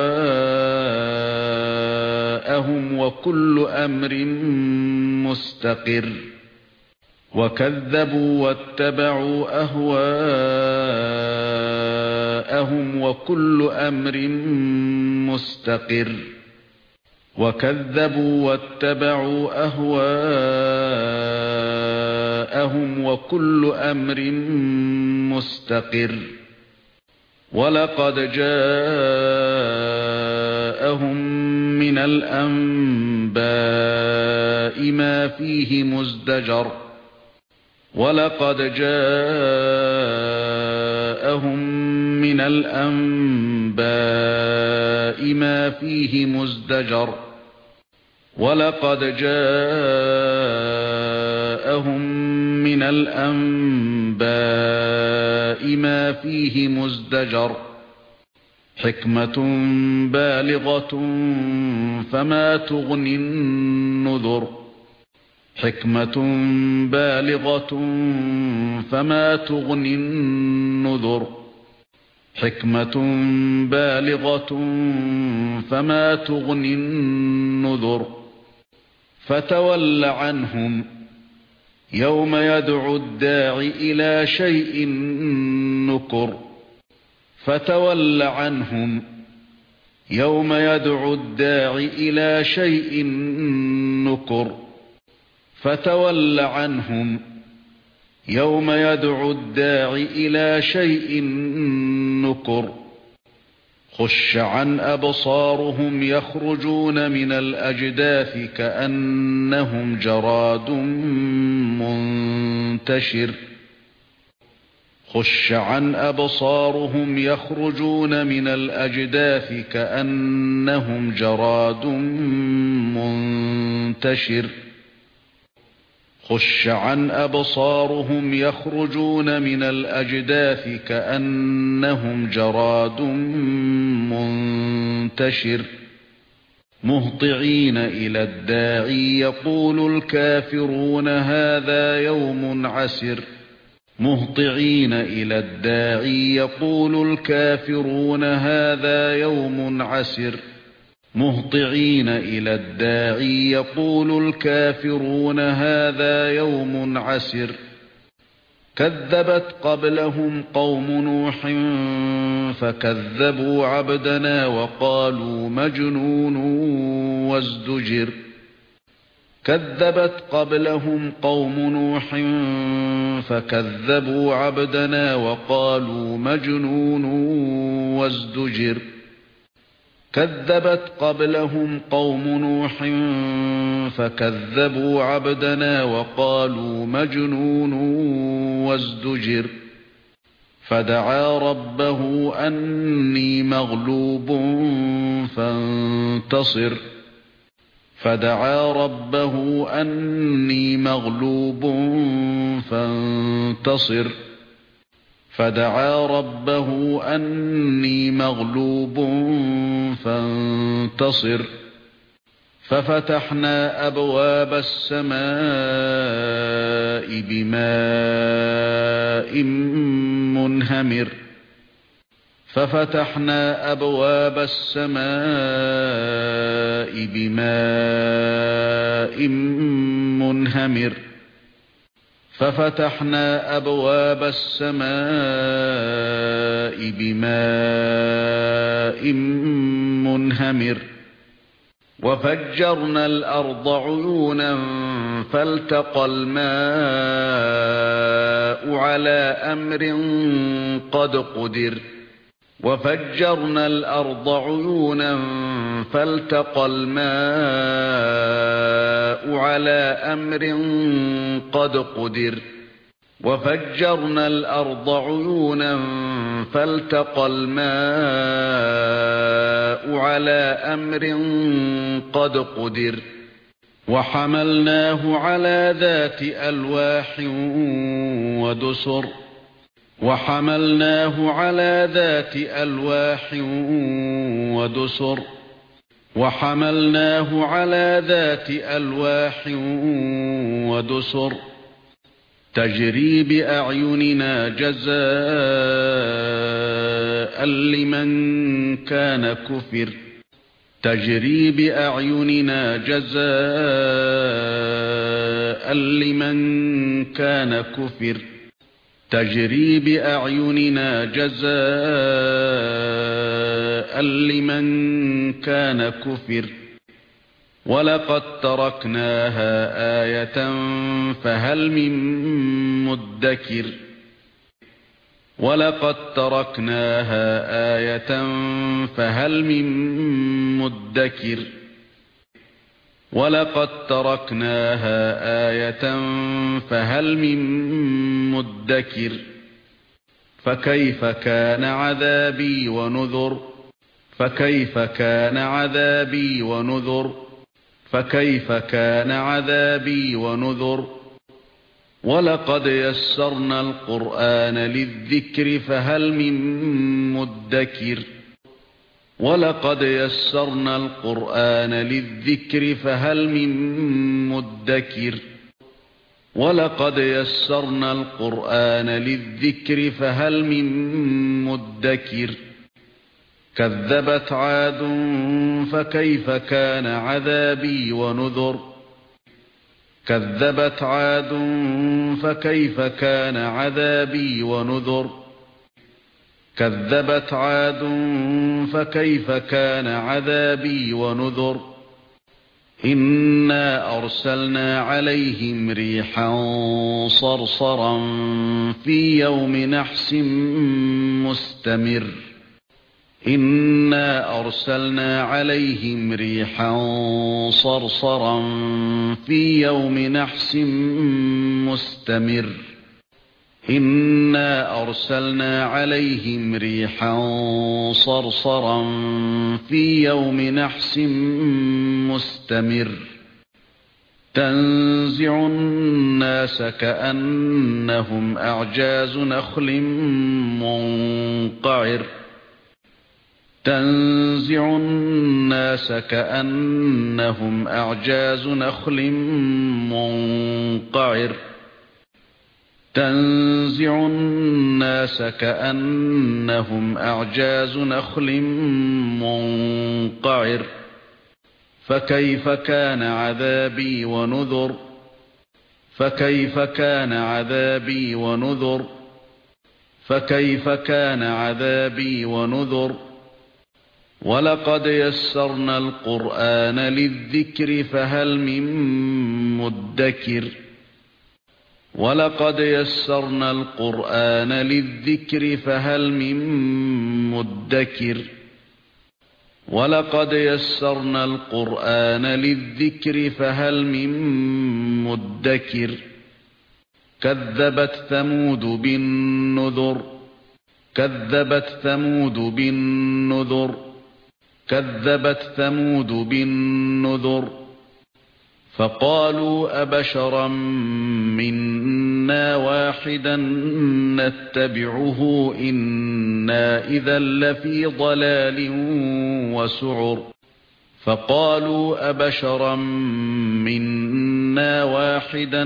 Speaker 1: أهواءهم وكل أمر مستقر وكذبوا واتبعوا أهواءهم وكل أمر مستقر وكذبوا واتبعوا أهواءهم وكل أمر مستقر ولقد جاءهم من الأنباء ما فيه مزدجر ولقد جاءهم من الأنباء ما فيه مزدجر ولقد جاءهم من الأنباء ما فيه مزدجر حكمة بالغة فما تغني النذر حكمة بالغة فما تغني النذر حكمة بالغة فما تغني النذر فتول عنهم يوم يدعو الداعي إلى شيء نكر فتول عنهم يوم يدعو الداعي إلى شيء نكر فتول عنهم يوم يدعو الداع إلى شيء نكر خش عن أبصارهم يخرجون من الأجداث كأنهم جراد منتشر خش عن أبصارهم يخرجون من الأجداث كأنهم جراد منتشر خش عن أبصارهم يخرجون من الأجداث كأنهم جراد منتشر مهطعين إلى الداعي يقول الكافرون هذا يوم عسر مهطعين إلى الداعي يقول الكافرون هذا يوم عسر مهطعين إلى الداعي يقول الكافرون هذا يوم عسر كذبت قبلهم قوم نوح فكذبوا عبدنا وقالوا مجنون وازدجر كذبت قبلهم قوم نوح فكذبوا عبدنا وقالوا مجنون وازدجر كذبت قبلهم قوم نوح فكذبوا عبدنا وقالوا مجنون وازدجر فدعا ربه أني مغلوب فانتصر فدعا ربه أني مغلوب فانتصر فدعا ربه أني مغلوب فانتصر ففتحنا أبواب السماء بماء منهمر ففتحنا أبواب السماء بماء منهمر ففتحنا أبواب السماء بماء منهمر وفجرنا الأرض عيونا فالتقى الماء على أمر قد قدر وفجرنا الأرض عيونا فالتقى الماء على أمر قد قدر وفجرنا الأرض عيونا فالتقى الماء على أمر قد قدر وحملناه على ذات ألواح ودسر وحملناه على ذات ألواح ودسر وحملناه على ذات ألواح ودسر تجري بأعيننا جزاء لمن كان كفر تجري بأعيننا جزاء لمن كان كفر تجري بأعيننا جزاء لمن كان كفر ولقد تركناها آية فهل من مدكر ولقد تركناها آية فهل من مدكر ولقد تركناها آية فهل من مدكر فكيف كان عذابي ونذر فكيف كان عذابي ونذر فكيف كان عذابي ونذر ولقد يسرنا القرآن للذكر فهل من مدكر ولقد يسرنا القرآن للذكر فهل من مدكر ولقد يسرنا القرآن للذكر فهل من مدكر كذبت عاد فكيف كان عذابي ونذر كذبت عاد فكيف كان عذابي ونذر كذبت عاد فكيف كان عذابي ونذر إنا أرسلنا عليهم ريحا صرصرا في يوم نحس مستمر إنا أرسلنا عليهم ريحا صرصرا في يوم نحس مستمر إنا أرسلنا عليهم ريحا صرصرا في يوم نحس مستمر تنزع الناس كأنهم أعجاز نخل منقعر تنزع الناس كأنهم أعجاز نخل منقعر تنزع الناس كأنهم أعجاز نخل منقعر فكيف كان عذابي ونذر فكيف كان عذابي ونذر فكيف كان عذابي ونذر ولقد يسرنا القرآن للذكر فهل من مدكر ولقد يسرنا القرآن للذكر فهل من مدكر ولقد يسرنا القرآن للذكر فهل من مدكر كذبت ثمود بالنذر كذبت ثمود بالنذر كذبت ثمود بالنذر فقالوا أبشرا منا واحدا نتبعه إنا إذا لفي ضلال وسعر فقالوا أبشرا منا واحدا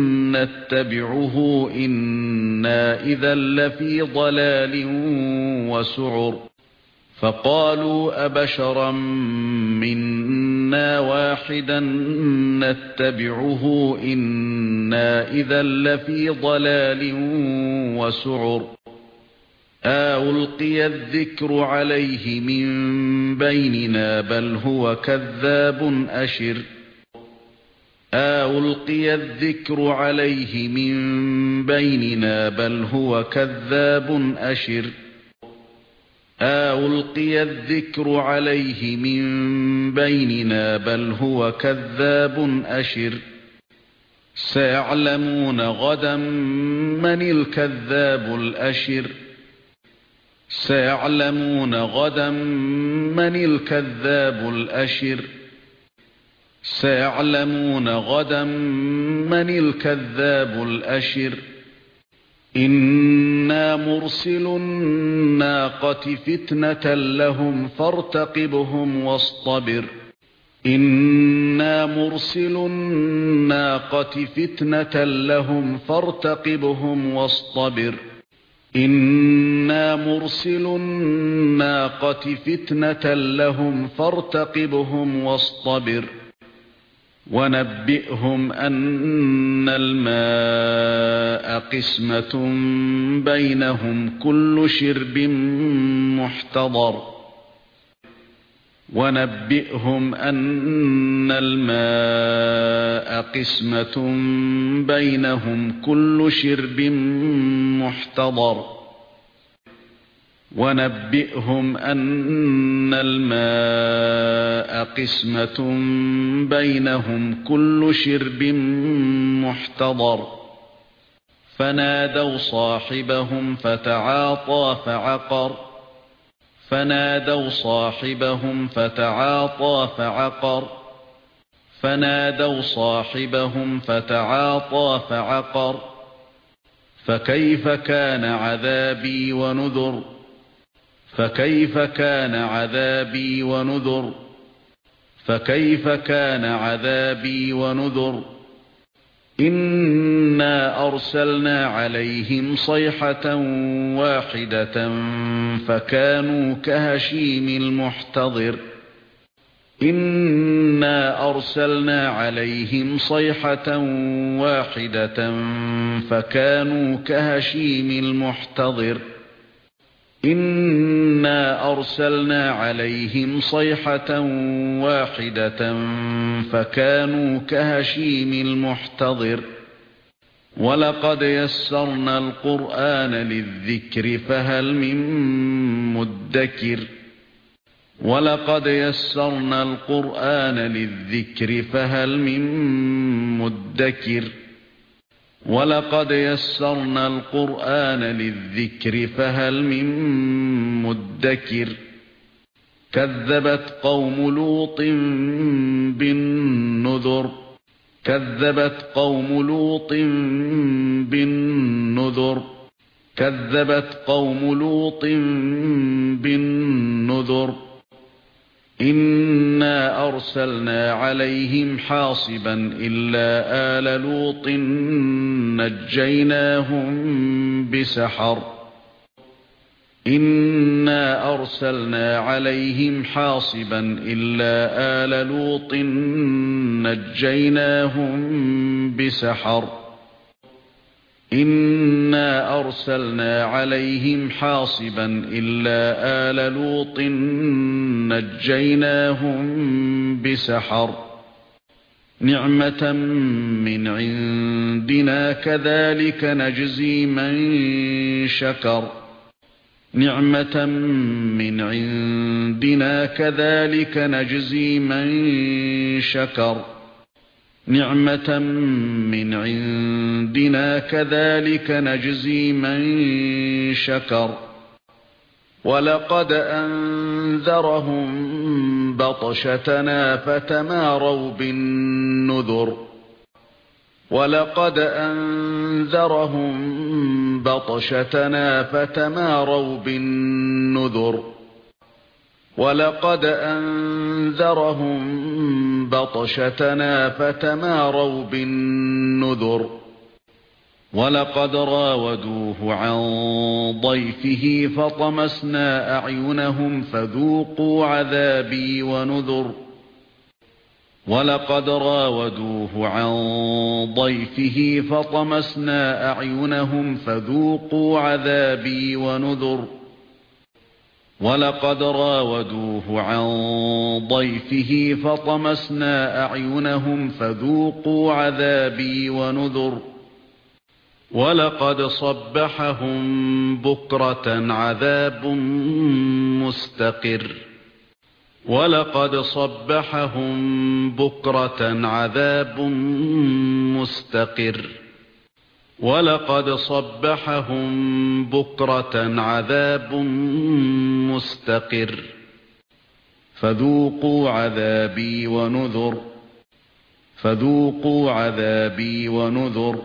Speaker 1: نتبعه إنا إذا لفي ضلال وسعر فقالوا أبشرا منا واحدا نتبعه إنا إذا لفي ضلال وسعر ألقي الذكر عليه من بيننا بل هو كذاب أشر ألقي الذكر عليه من بيننا بل هو كذاب أشر ألقي الذكر عليه من بيننا بل هو كذاب أشر سيعلمون غدا من الكذاب الأشر سيعلمون غدا من الكذاب الأشر سيعلمون غدا من الكذاب الأشر إنا مرسل الناقة فتنة لهم فارتقبهم واصطبر إنا مرسل الناقة فتنة لهم فارتقبهم واصطبر إنا مرسل الناقة فتنة لهم فارتقبهم واصطبر ونبئهم أن الماء قسمة بينهم كل شرب محتضر ونبئهم أن الماء قسمة بينهم كل شرب محتضر ونبئهم أن الماء قسمة بينهم كل شرب محتضر فنادوا صاحبهم فتعاطى فعقر فنادوا صاحبهم فتعاطى فعقر فنادوا صاحبهم فتعاطى فعقر فكيف كان عذابي ونذر فكيف كان عذابي ونذر فكيف كان عذابي ونذر إنا أرسلنا عليهم صيحة واحدة فكانوا كهشيم المحتضر إنا أرسلنا عليهم صيحة واحدة فكانوا كهشيم المحتضر إِنَّا أَرْسَلْنَا عَلَيْهِمْ صَيْحَةً وَاحِدَةً فَكَانُوا كَهَشِيمِ الْمُحْتَظِرِ وَلَقَدْ يَسَّرْنَا الْقُرْآنَ لِلذِّكْرِ فَهَلْ مِن مُّدَّكِرٍ وَلَقَدْ يَسَّرْنَا الْقُرْآنَ لِلذِّكْرِ فَهَلْ مِن مُّدَّكِرٍ وَلَقَدْ يَسَّرْنَا الْقُرْآنَ لِلذِّكْرِ فَهَلْ مِن مُّدَّكِرٍ كَذَّبَتْ قَوْمُ لُوطٍ بِالنُّذُرِ كَذَّبَتْ قَوْمُ لُوطٍ بِالنُّذُرِ كَذَّبَتْ قَوْمُ لُوطٍ بِالنُّذُرِ إِنَّا أَرْسَلْنَا عَلَيْهِمْ حَاصِبًا إِلَّا آلَ لُوطٍ نَجَّيْنَاهُمْ بِسَحَرٍ إِنَّا أَرْسَلْنَا عَلَيْهِمْ حَاصِبًا إِلَّا آلَ لُوطٍ نَجَّيْنَاهُمْ بِسَحَرٍ إِنَّا أَرْسَلْنَا عَلَيْهِمْ حَاصِبًا إِلَّا آلَ لُوطٍ نَجَّيْنَاهُمْ بِسَحَرٍ نِعْمَةً مِّنْ عِندِنَا كَذَلِكَ نَجْزِي مَن شَكَرَ نِعْمَةً مِّنْ عِندِنَا كَذَلِكَ نَجْزِي مَن شَكَرَ نِعْمَةً مِّنْ عِندِنَا كَذَلِكَ نَجْزِي مَن شَكَرَ وَلَقَدْ أَنذَرَهُم بَطْشَتَنَا فَتَمَارَوْا بِالنُّذُرِ وَلَقَدْ أَنذَرَهُم بَطْشَتَنَا فَتَمَارَوْا بِالنُّذُرِ وَلَقَدْ أَنذَرَهُم بَطْشَتَنَا فَتَمَارَوْا بِالنُّذُرِ وَلَقَدْ رَاوَدُوهُ عَن ضَيْفِهِ فَطَمَسْنَا أَعْيُنَهُمْ فَذُوقُوا عَذَابِي وَنُذُرِ وَلَقَدْ رَاوَدُوهُ عَن ضَيْفِهِ فَطَمَسْنَا أَعْيُنَهُمْ فَذُوقُوا عَذَابِي وَنُذُرِ وَلَقَدْ رَاوَدُوهُ عَن ضَيْفِهِ فَطَمَسْنَا أَعْيُنَهُمْ فَذُوقُوا عَذَابِي وَنُذُرِ وَلَقَدْ صَبَّحَهُم بُكْرَةً عَذَابٌ مُّسْتَقِرٌّ وَلَقَدْ صَبَّحَهُم بُكْرَةً عَذَابٌ مُّسْتَقِرٌّ وَلَقَدْ صَبَّحَهُم بُكْرَةً عَذَابٌ مُّسْتَقِرٌّ فَذُوقُوا عَذَابِي وَنُذُرِ فَذُوقُوا عَذَابِي وَنُذُرِ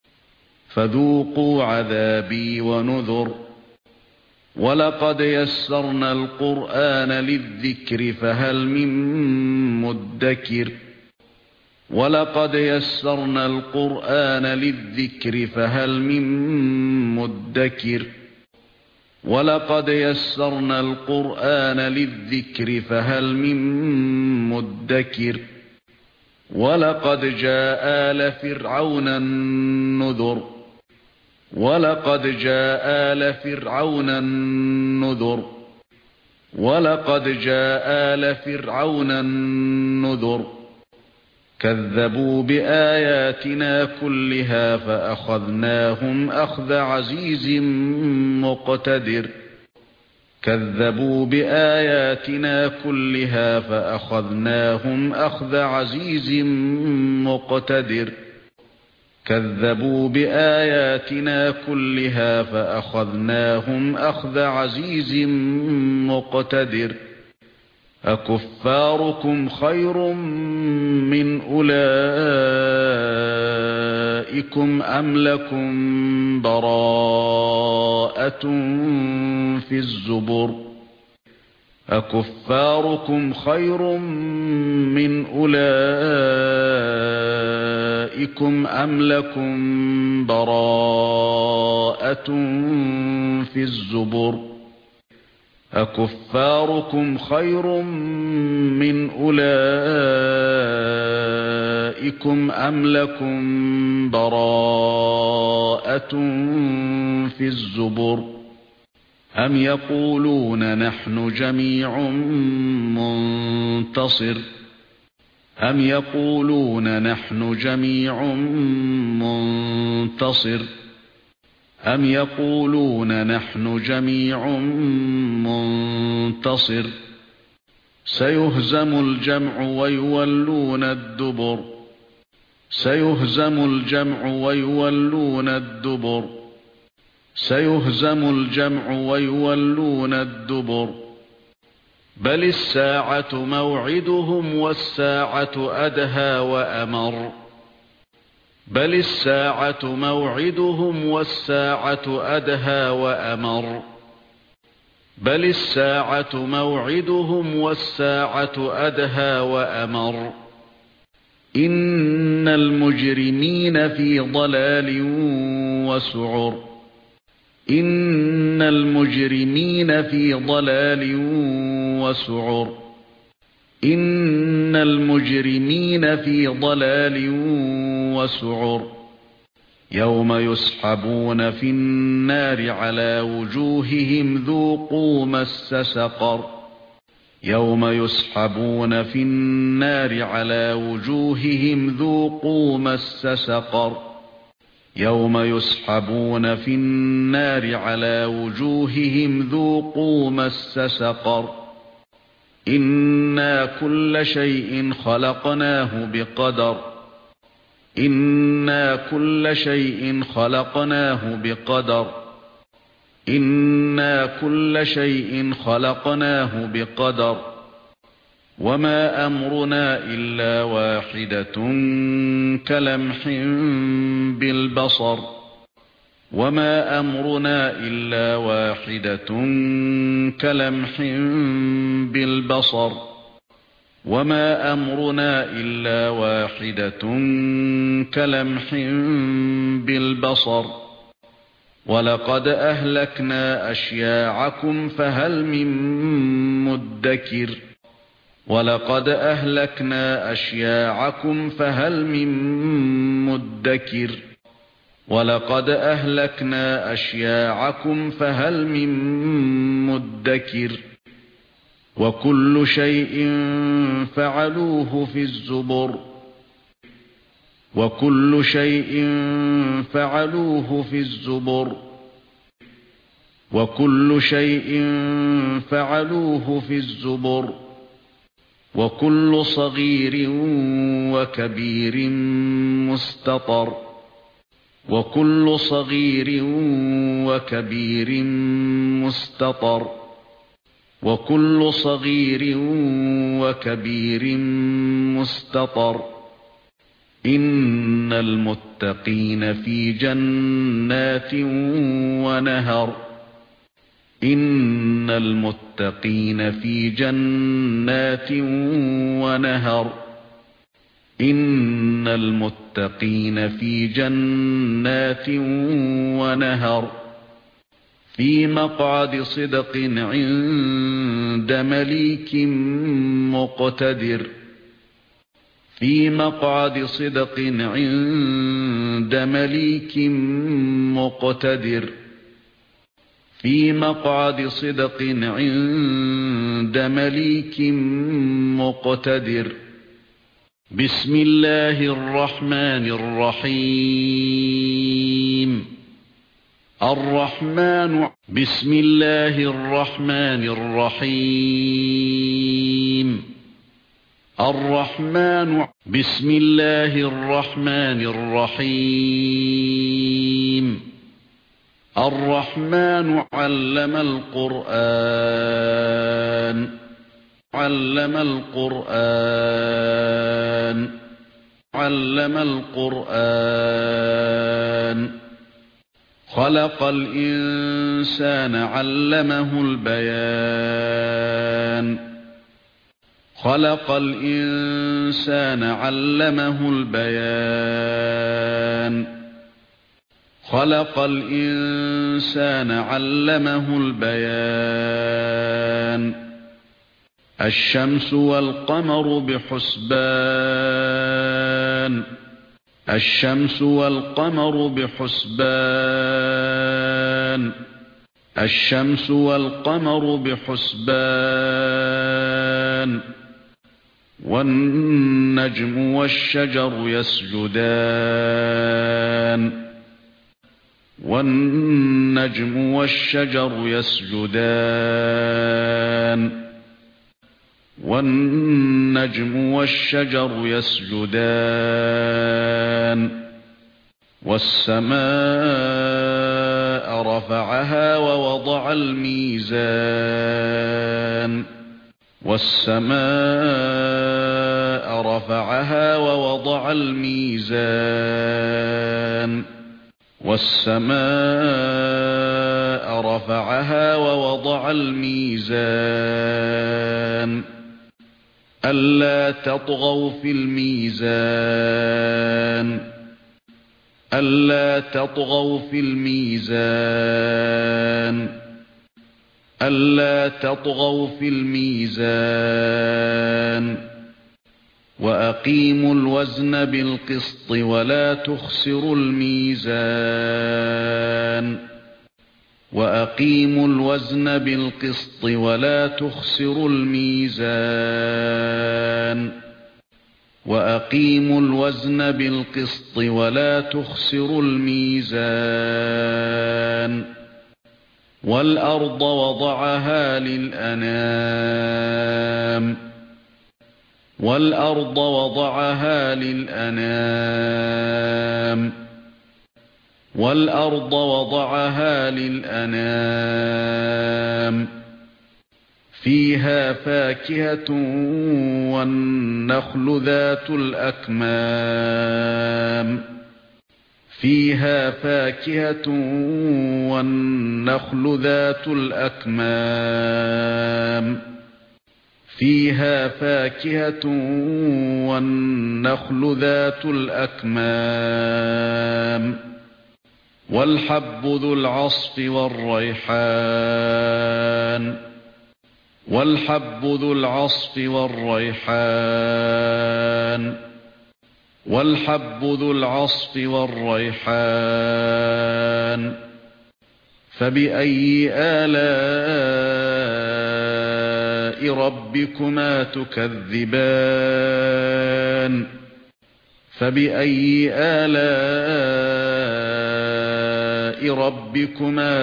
Speaker 1: فَذُوقُوا عَذَابِي وَنُذُرِ وَلَقَدْ يَسَّرْنَا الْقُرْآنَ لِلذِّكْرِ فَهَلْ مِن مُّدَّكِرٍ وَلَقَدْ يَسَّرْنَا الْقُرْآنَ لِلذِّكْرِ فَهَلْ مِن مُّدَّكِرٍ وَلَقَدْ يَسَّرْنَا الْقُرْآنَ لِلذِّكْرِ فَهَلْ مِن مُّدَّكِرٍ وَلَقَدْ جَاءَ آلَ فِرْعَوْنَ النُّذُرُ وَلَقَدْ جَاءَ آلَ فِرْعَوْنَ النُّذُرُ وَلَقَدْ جَاءَ آلَ فِرْعَوْنَ النُّذُرُ كَذَّبُوا بِآيَاتِنَا كُلِّهَا فَأَخَذْنَاهُمْ أَخْذَ عَزِيزٍ مُّقْتَدِرٍ كَذَّبُوا بِآيَاتِنَا كُلِّهَا فَأَخَذْنَاهُمْ أَخْذَ عَزِيزٍ مُّقْتَدِرٍ كَذَّبُوا بِآيَاتِنَا كُلِّهَا فَأَخَذْنَاهُمْ أَخْذَ عَزِيزٍ مُّقْتَدِرٍ أَكُفَّارُكُمْ خَيْرٌ مِّنْ أُولَئِكُمْ أَمْ لَكُمْ بَرَاءَةٌ فِي الزُّبُرِ أَكُفَّارُكُمْ خَيْرٌ مِّنْ أُولَئِكُمْ أَمْ لَكُمْ بَرَاءَةٌ فِي الزُّبُرِ أَكُفَّارُكُمْ خَيْرٌ مِّنْ أُولَئِكُمْ أَمْ لَكُمْ بَرَاءَةٌ فِي الزُّبُرِ أم يقولون نحن جميع منتصر أم يقولون نحن جميع منتصر أم يقولون نحن جميع منتصر سيهزم الجمع ويولون الدبر سيهزم الجمع ويولون الدبر سيهزم الجمع ويولون الدبر بل الساعة موعدهم والساعة أدهى وأمر بل الساعة موعدهم والساعة أدهى وأمر بل الساعة موعدهم والساعة أدهى وأمر إن المجرمين في ضلال وسعر إن المجرمين في ضلال وسعر إن المجرمين في ضلال وسعر يوم يسحبون في النار على وجوههم ذوقوا مس سقر يوم يسحبون في النار على وجوههم ذوقوا مس سقر يوم يسحبون في النار على وجوههم ذوقوا مس سقر إنا كل شيء خلقناه بقدر إنا كل شيء خلقناه بقدر إنا كل شيء خلقناه بقدر وما أمرنا إلا واحدة كلمح بالبصر وما أمرنا إلا واحدة كلمح بالبصر وما أمرنا إلا واحدة كلمح بالبصر ولقد أهلكنا أشياعكم فهل من مدكر ولقد أهلكنا أشياعكم فهل من مدكر ولقد أهلكنا أشياعكم فهل من مدكر وكل شيء فعلوه في الزبر وكل شيء فعلوه في الزبر وكل شيء فعلوه في الزبر وكل صغير وكبير مستطر وكل صغير وكبير مستطر وكل صغير وكبير مستطر إن المتقين في جنات ونهر إن المتقين في جنات ونهر إن المتقين في جنات ونهر في مقعد صدق عند مليك مقتدر في مقعد صدق عند مليك مقتدر في مقعد صدق عند مليك مقتدر بسم الله الرحمن الرحيم الرحمن بسم الله الرحمن الرحيم الرحمن بسم الله الرحمن الرحيم الرحمن علم القرآن علم القرآن علم القرآن خلق الإنسان علمه البيان خلق الإنسان علمه البيان خلق الإنسان علمه البيان الشمس والقمر بحسبان الشمس والقمر بحسبان الشمس والقمر بحسبان والنجم والشجر يسجدان والنجم والشجر يسجدان والنجم والشجر يسجدان والسماء رفعها ووضع الميزان والسماء رفعها ووضع الميزان والسماء رفعها ووضع الميزان ألا تطغوا في الميزان ألا تطغوا في الميزان ألا تطغوا في الميزان وأقيموا الوزن بالقسط ولا تخسروا الميزان وأقيموا الوزن بالقسط ولا تخسروا الميزان وأقيموا الوزن بالقسط ولا تخسروا الميزان والأرض وضعها للأنام والأرض وضعها للأنام والأرض وضعها للأنام فيها فاكهة والنخل ذات الأكمام فيها فاكهة والنخل ذات الأكمام فيها فاكهة والنخل ذات الأكمام والحب ذو العصف والريحان والحب ذو العصف والريحان والحب ذو العصف والريحان فبأي آلاء ربكما تكذبان فبأي آلاء ربكما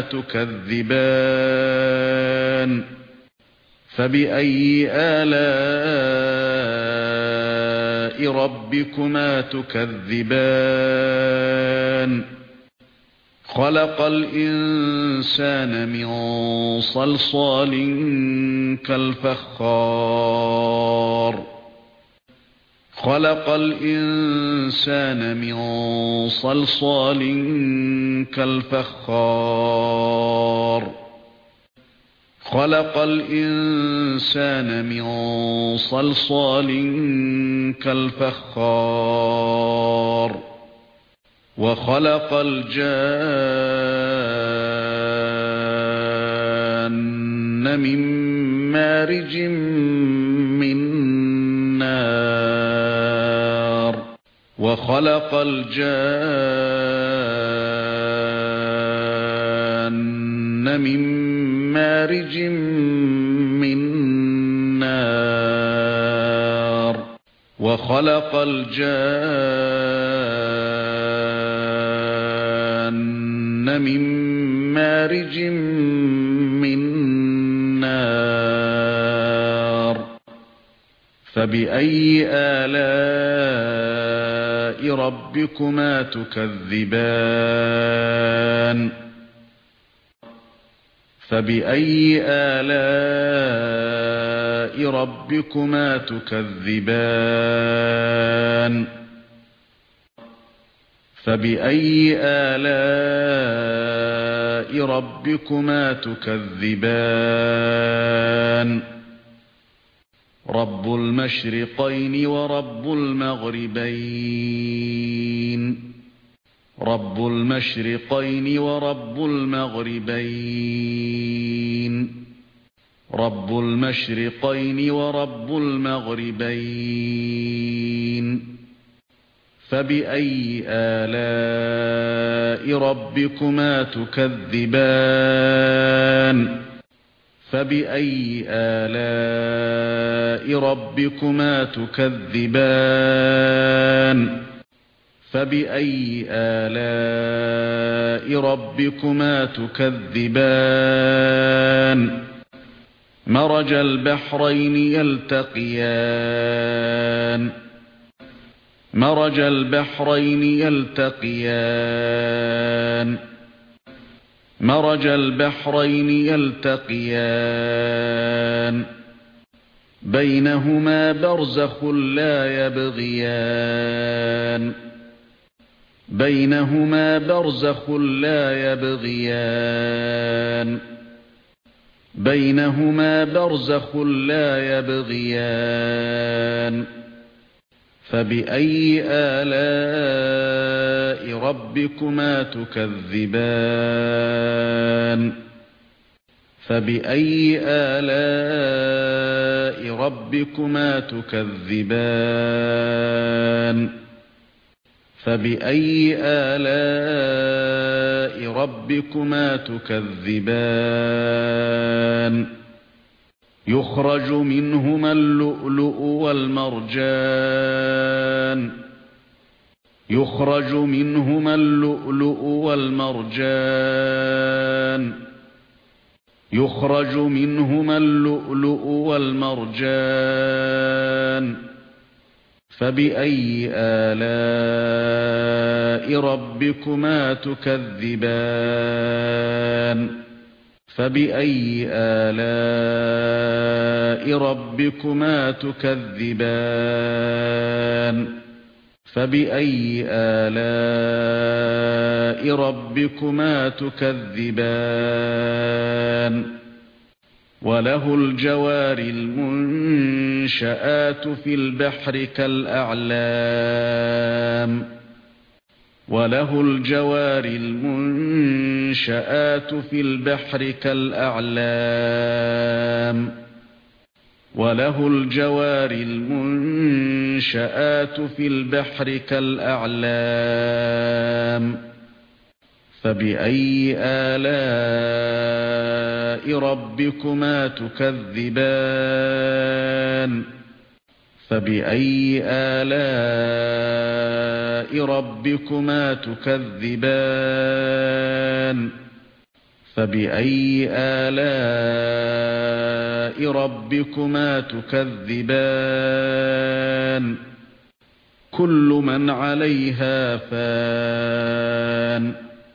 Speaker 1: تكذبان فبأي آلاء ربكما تكذبان خلق الإنسان من صلصال كالفخار خلق الإنسان من صلصال كالفخار خلق الإنسان من صلصال كالفخار وخلق الجان من مارج من نار وخلق الجان من مارج من نار وخلق الجان من مارج من نار فبأي آلاء ربكما تكذبان فبأي آلاء ربكما تكذبان فبأي آلاء ربكما تكذبان رب المشرقين ورب المغربين رب المشرقين ورب المغربين رب المشرقين ورب المغربين فبأي آلاء ربكما تكذبان فبأي آلاء ربكما تكذبان فبأي آلاء ربكما تكذبان مرج البحرين يلتقيان مرج البحرين يلتقيان مرج البحرين يلتقيان بينهما برزخ لا يبغيان بينهما برزخ لا يبغيان بينهما برزخ لا يبغيان فبأي آلاء ربكما تكذبان فبأي آلاء ربكما تكذبان فبأي آلاء ربكما تكذبان يخرج منهما اللؤلؤ والمرجان يخرج منهما اللؤلؤ والمرجان يخرج منهما اللؤلؤ والمرجان فبأي آلاء ربكما تكذبان فبأي آلاء ربكما تكذبان فبأي آلاء ربكما تكذبان وله الجوار المنشآت في البحر كالأعلام وله الجوار المنشآت في البحر كالأعلام وله الجوار المنشآت في البحر كالأعلام فبأي آلاء ربكما تكذبان فبأي آلاء ربكما تكذبان فبأي آلاء ربكما تكذبان كل من عليها فان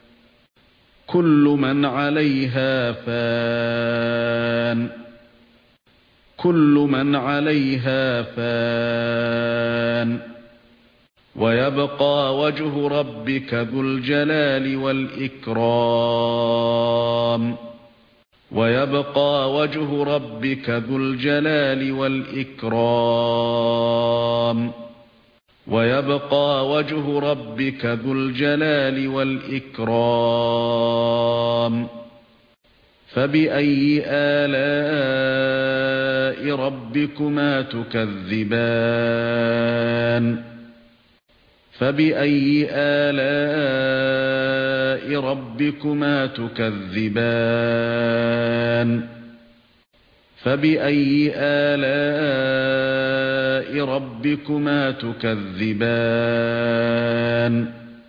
Speaker 1: كل من عليها فان كل من عليها فان ويبقى وجه ربك ذو الجلال والإكرام ويبقى وجه ربك ذو الجلال والإكرام ويبقى وجه ربك ذو الجلال والإكرام فبأي آلاء ربكما تكذبان فبأي آلاء ربكما تكذبان فبأي آلاء ربكما تكذبان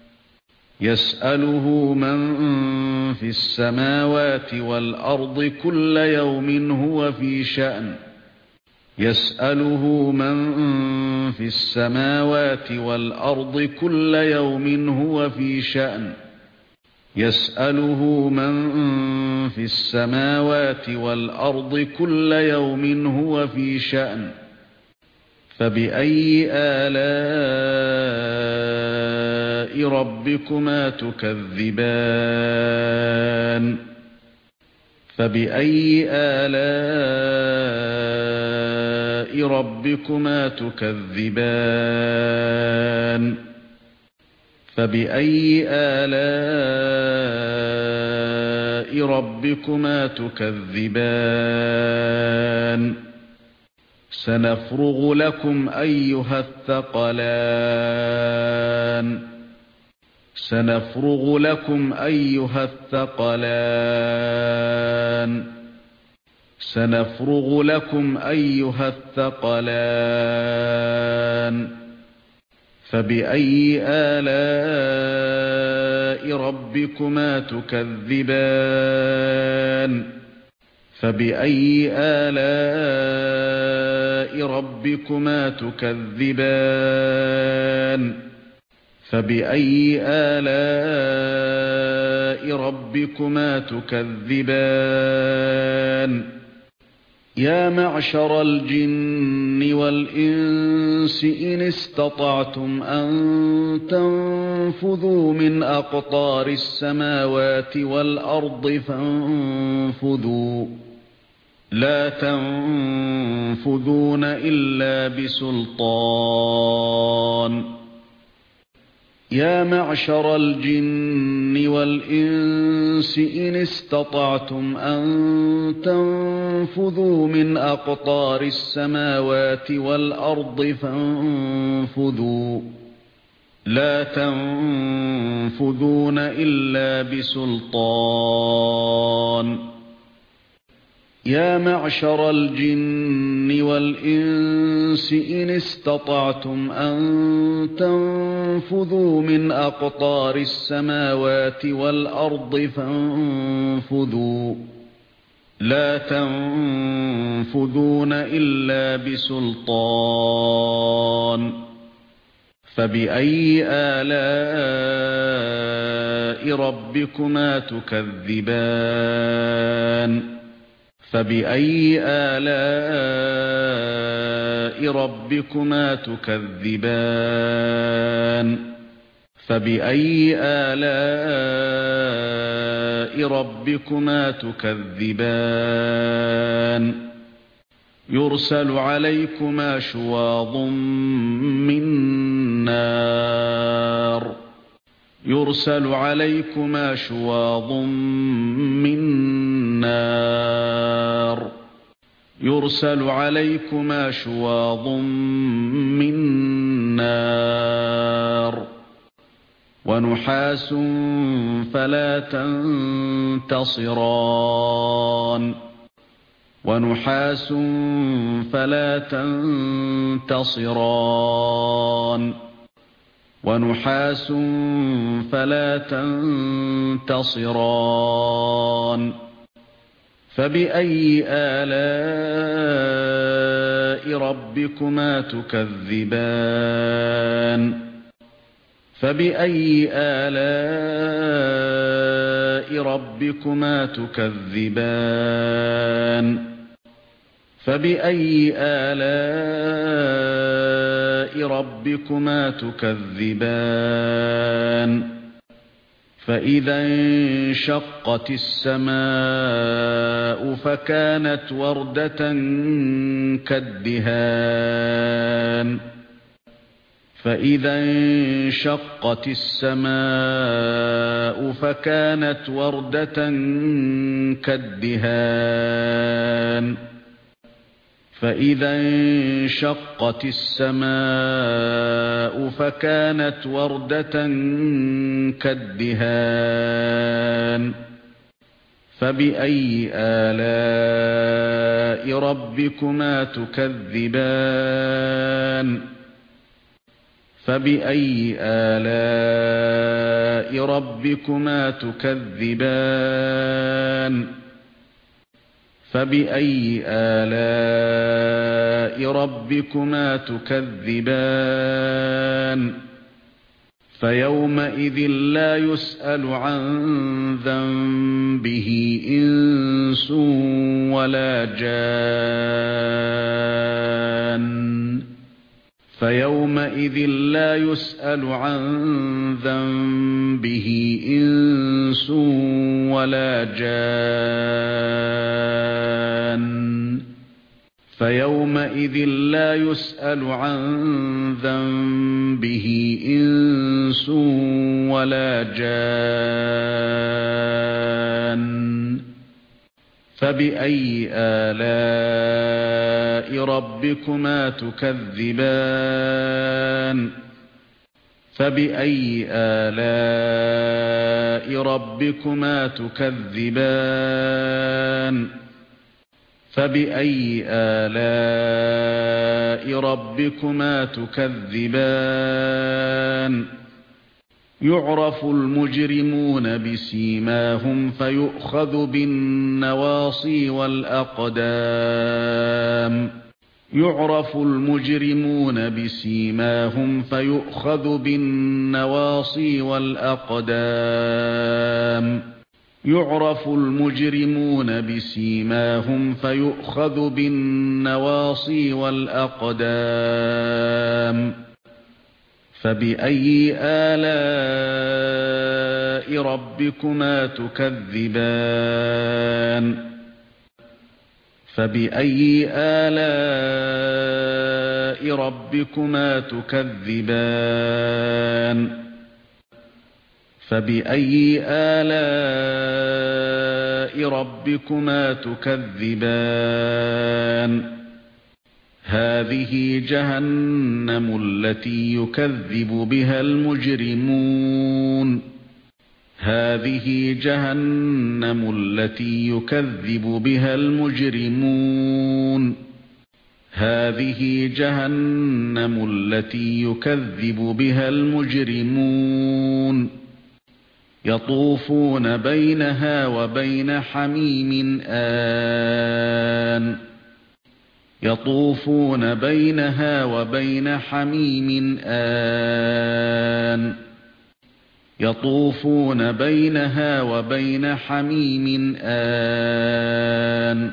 Speaker 1: يسأله من في السماوات والأرض كل يوم هو في شأن يسأله من في السماوات والأرض كل يوم هو في شأن يسأله من في السماوات والأرض كل يوم هو في شأن فبأي آلاء ربكما تكذبان فبأي آلاء ربكما تكذبان فبأي آلاء ربكما تكذبان سنفرغ لكم أيها الثقلان سنفرغ لكم أيها الثقلان سنفرغ لكم أيها الثقلان فبأي آلاء ربكما تكذبان فبأي آلاء ربكما تكذبان فبأي آلاء ربكما تكذبان يا معشر الجن والإنس إن استطعتم أن تنفذوا من أقطار السماوات والأرض فانفذوا لا تنفذون إلا بسلطان يا معشر الجن والإنس إن استطعتم أن تنفذوا من أقطار السماوات والأرض فانفذوا لا تنفذون إلا بسلطان يا معشر الجن والإنس إن استطعتم أن تنفذوا من أقطار السماوات والأرض فانفذوا لا تنفذون إلا بسلطان فبأي آلاء ربكما تكذبان فبأي آلاء ربكما تكذبان فبأي آلاء ربكما تكذبان يرسل عليكما شواظ من نار يرسل عليكما شواظ من نار يرسل عليكما شواظ من نار ونحاس فلا تنتصران ونحاس فلا تنتصران ونحاس فلا تنتصران فبأي آلاء ربكما تكذبان فبأي آلاء ربكما تكذبان فبأي آلاء ربكما تكذبان فإذا انشقت السماء فكانت وردة كالدهان فإذا انشقت السماء فكانت وردة كالدهان فإذا انشقت السماء فكانت وردة كالدهان فبأي آلاء ربكما تكذبان فبأي آلاء ربكما تكذبان فبأي آلاء ربكما تكذبان فيومئذ لا يسأل عن ذنبه إنس ولا جان فيومئذ لا يسأل عن ذنبه إنس ولا جان فيومئذ لا يسأل عن ذنبه إنس ولا جان فبأي آلاء ربكما تكذبان فبأي آلاء ربكما تكذبان فبأي آلاء ربكما تكذبان يعرف المجرمون بسيماهم فيؤخذ بالنواصي والأقدام يعرف المجرمون بسيماهم فيؤخذ بالنواصي والأقدام يعرف المجرمون بسيماهم فيؤخذ بالنواصي والأقدام فبأي آلاء ربكما تكذبان فبأي آلاء ربكما تكذبان فبأي آلاء ربكما تكذبان هذه جهنم التي يكذب بها المجرمون هذه جهنم التي يكذب بها المجرمون هذه جهنم التي يكذب بها المجرمون يطوفون بينها وبين حميم آن يطوفون بينها وبين حميم آن يطوفون بينها وبين حميم آن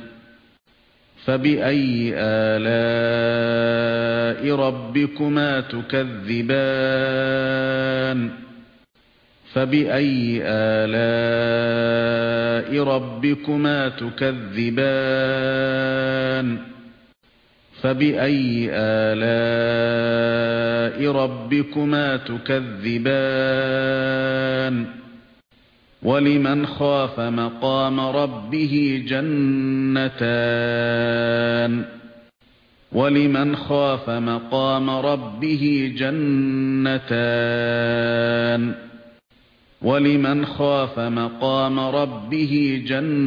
Speaker 1: فبأي آلاء ربكما تكذبان فبأي آلاء ربكما تكذبان فبأي آلاء ربكما تكذبان ولمن خاف مقام ربه جنتان ولمن خاف مقام ربه جنتان ولمن خاف مقام ربه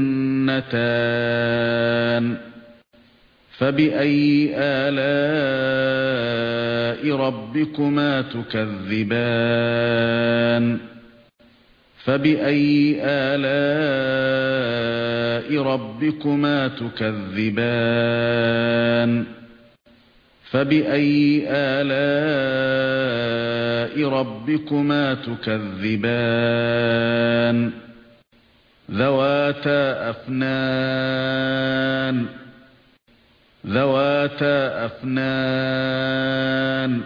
Speaker 1: جنتان فبأي آلاء ربكما تكذبان فبأي آلاء ربكما تكذبان فبأي آلاء ربكما تكذبان ذواتا أفنان ذواتا أفنان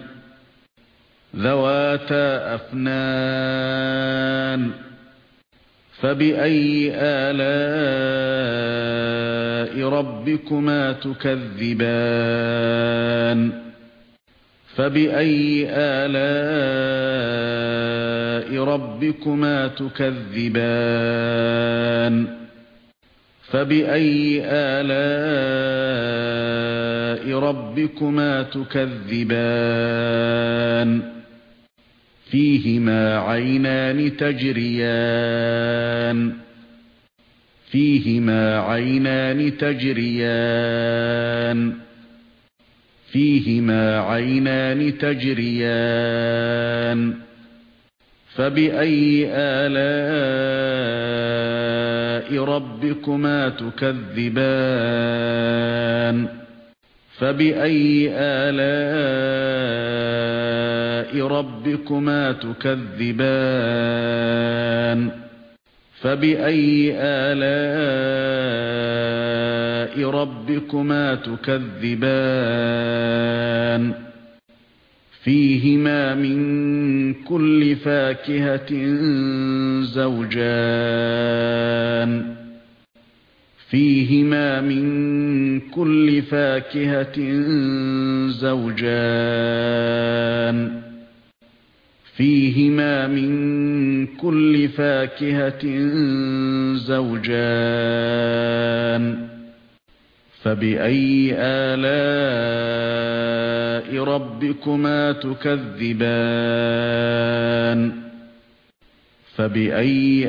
Speaker 1: ذواتا أفنان فبأي آلاء ربكما تكذبان فبأي آلاء ربكما تكذبان فبأي آلاء ربكما تكذبان فيهما عينان تجريان فيهما عينان تجريان فيهما عينان تجريان فبأي آلاء ربكما تكذبان فبأي آلاء ربكما تكذبان فبأي آلاء ربكما تكذبان فيهما من كل فاكهة زوجان فيهما من كل فاكهة زوجان فيهما من كل فاكهة زوجان فبأي آلاء ربكما تكذبان فبأي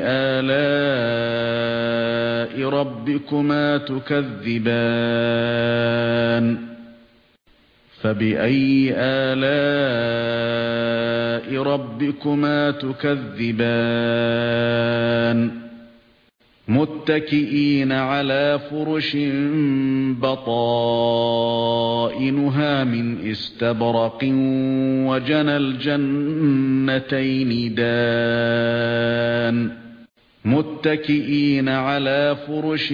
Speaker 1: آلاء ربكما تكذبان فبأي آلاء ربكما تكذبان متكئين على فرش بطائنها من استبرق وجنى الجنتين دان متكئين على فرش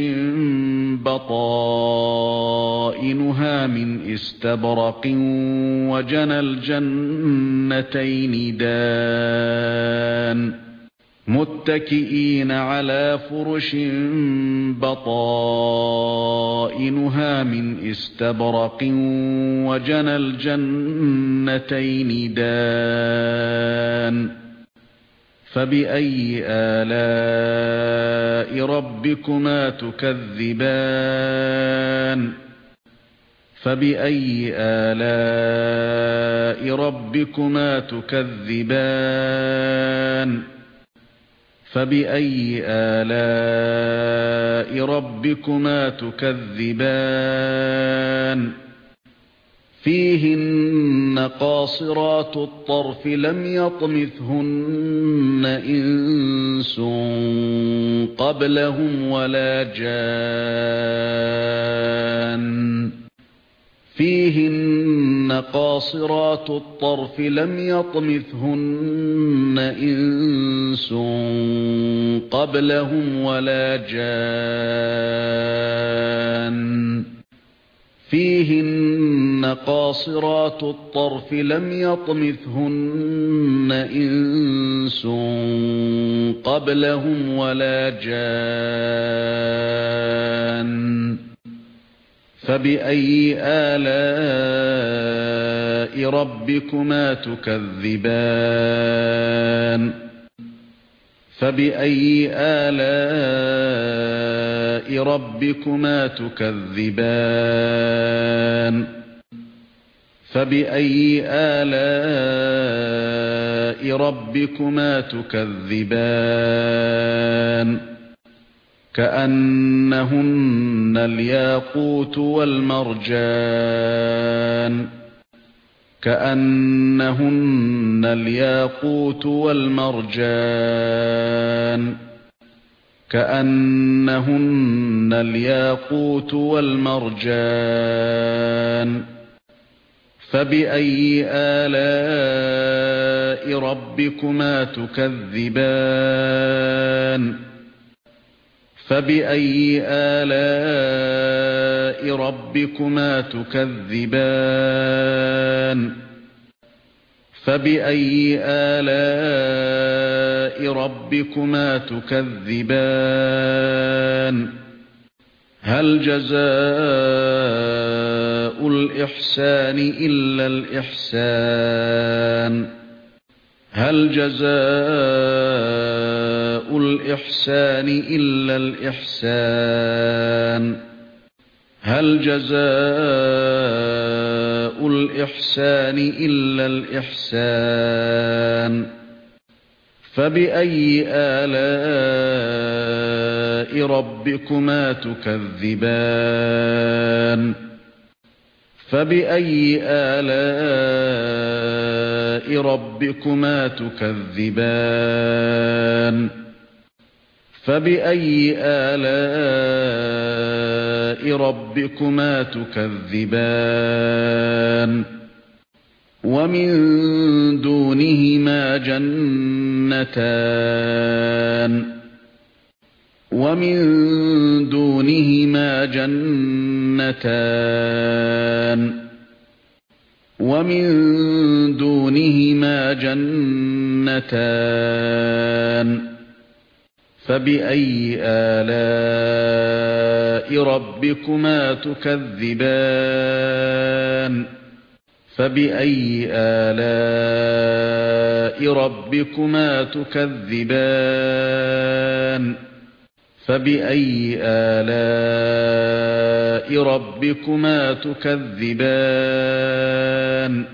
Speaker 1: بطائنها من استبرق وجنى الجنتين دان متكئين على فرش بطائنها من استبرق وجنى الجنتين دان فبأي آلاء ربكما تكذبان فبأي آلاء ربكما تكذبان فبأي آلاء ربكما تكذبان فيهن قاصرات الطرف لم يطمثهن إنس قبلهم ولا جان فيهن قاصرات الطرف لم يطمثهن إنس قبلهم ولا جان فيهن قاصرات الطرف لم يطمثهن إنس قبلهم ولا جان فبأي آلاء ربكما تكذبان فبأي آلاء ربكما تكذبان فبأي آلاء ربكما تكذبان كأنهن الياقوت والمرجان كأنهن الياقوت والمرجان كأنهن الياقوت والمرجان فبأي آلاء ربكما تكذبان فبأي آلاء ربكما تكذبان فبأي آلاء ربكما تكذبان هل جزاء الإحسان إلا الإحسان هل جزاء الإحسان إلا الإحسان هل جزاء الإحسان إلا الإحسان فبأي آلاء ربكما تكذبان فبأي آلاء ربكما تكذبان فبأي آلاء ربكما تكذبان ومن دونهما جنتان ومن دونهما جنتان ومن دونهما جنتان فبأي آلاء ربكما تكذبان فبأي آلاء ربكما تكذبان فبأي آلاء ربكما تكذبان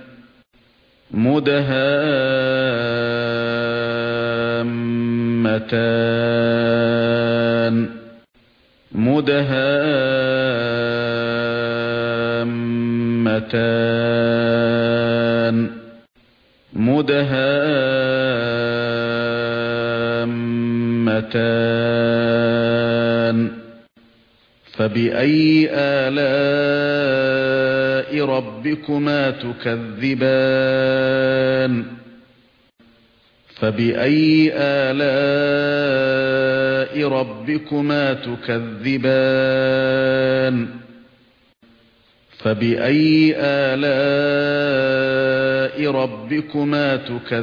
Speaker 1: مدهامتان مدهامتان مدهامتان فبأي آلاء ربكما تكذبان فبأي آلاء ربكما تكذبان فبأي آلاء ربكما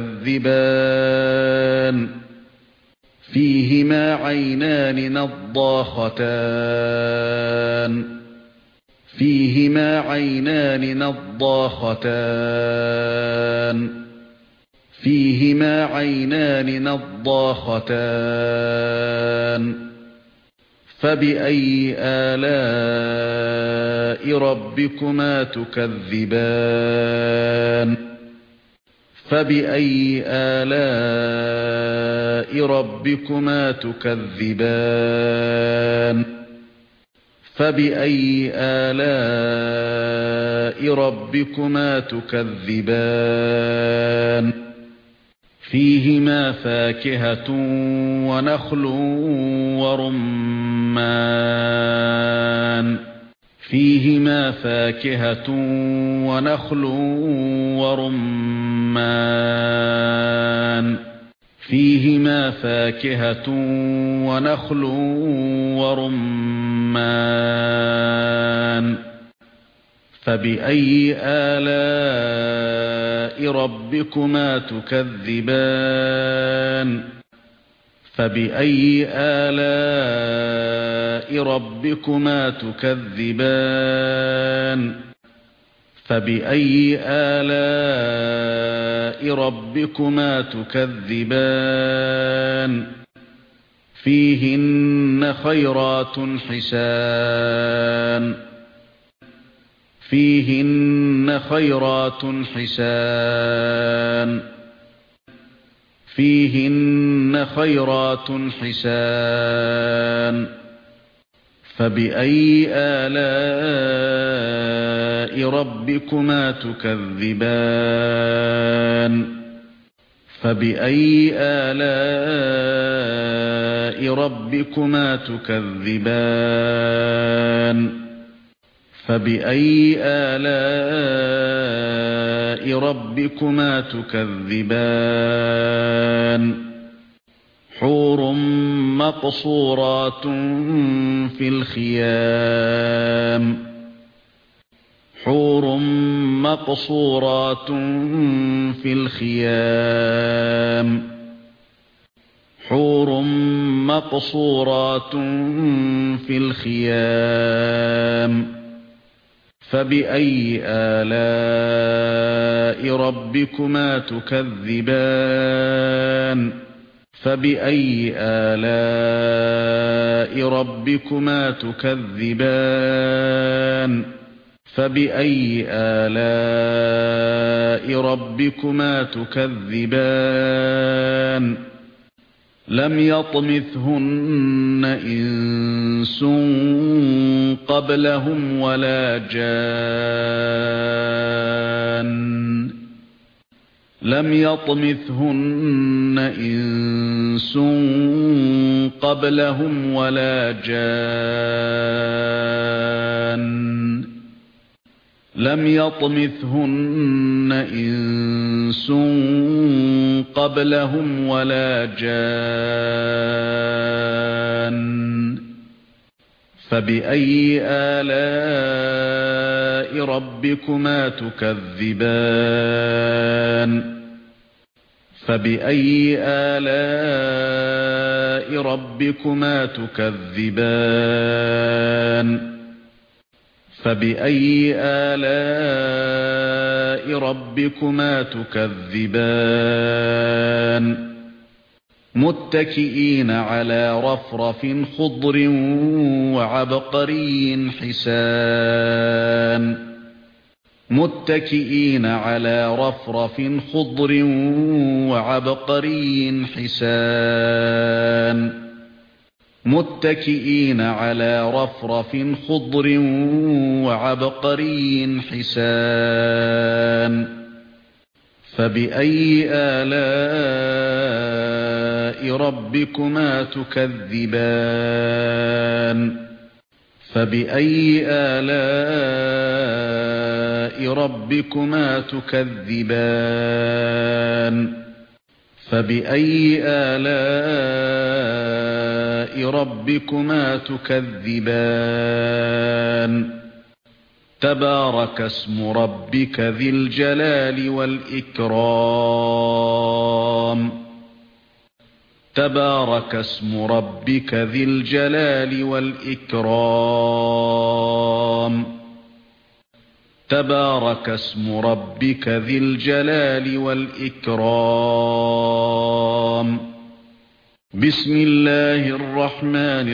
Speaker 1: تكذبان فيهما عينان نضاختان فيهما عينان نضاختان فيهما عينان نضاختان فبأي آلاء ربكما تكذبان فبأي آلاء ربكما تكذبان فبأي آلاء ربكما تكذبان فيهما فاكهة ونخل ورمان فيهما فاكهة ونخل ورمان فيهما فاكهة ونخل ورمان فبأي آلاء ربكما تكذبان فبأي آلاء ربكما تكذبان فبأي آلاء ربكما تكذبان فيهن خيرات حسان فيهن خيرات حسان فيهن خيرات حسان فبأي آلاء ربكما تكذبان فبأي آلاء ربكما تكذبان فبأي آلاء ربكما تكذبان حور مقصورات في الخيام حور مقصورات في الخيام حور مقصورات في الخيام فبأي آلاء ربكما تكذبان فبأي آلاء ربكما تكذبان فبأي آلاء ربكما تكذبان لم يطمثهن إنس قبلهم ولا جان لم يطمثهن إنس قبلهم ولا جان لم يطمثهن إنس قبلهم ولا جان فبأي آلاء ربكما تكذبان فبأي آلاء ربكما تكذبان فبأي آلاء ربكما تكذبان متكئين على رفرف خضر وعبقري حسان متكئين على رفرف خضر وعبقري حسان متكئين على رفرف خضر وعبقري حسان فبأي آلاء ربكما تكذبان فبأي آلاء ربكما تكذبان فبأي آلاء ربكما تكذبان تبارك اسم ربك ذي الجلال والإكرام تبارك اسم ربك ذي الجلال والإكرام تبارك اسم ربك ذي الجلال والإكرام بسم الله الرحمن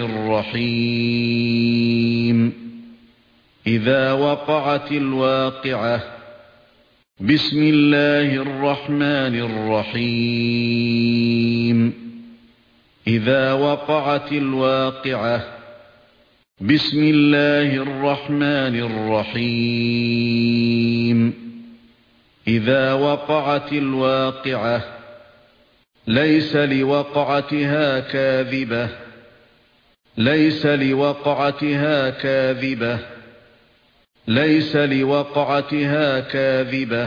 Speaker 1: الرحيم إذا وقعت الواقعة بسم الله الرحمن الرحيم إذا وقعت الواقعة بسم الله الرحمن الرحيم إذا وقعت الواقعة ليس لوقعتها كاذبة ليس لوقعتها كاذبة ليس لوقعتها كاذبة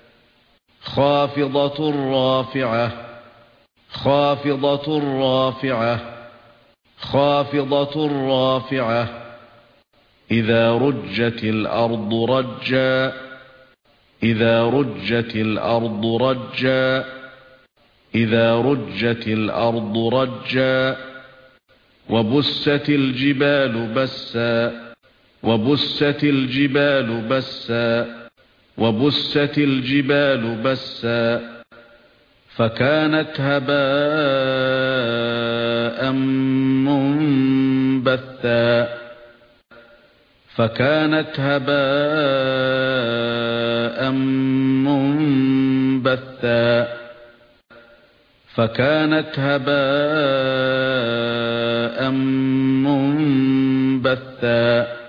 Speaker 1: خافضة رافعة خافضة رافعة خافضة رافعة إذا رجت الأرض رجا إذا رجت الأرض رجا إذا رجت الأرض رجا وبست الجبال بسا وبست الجبال بسا وبست الجبال بسا فكانت هباء منبثا فكانت هباء منبثا فكانت هباء منبثا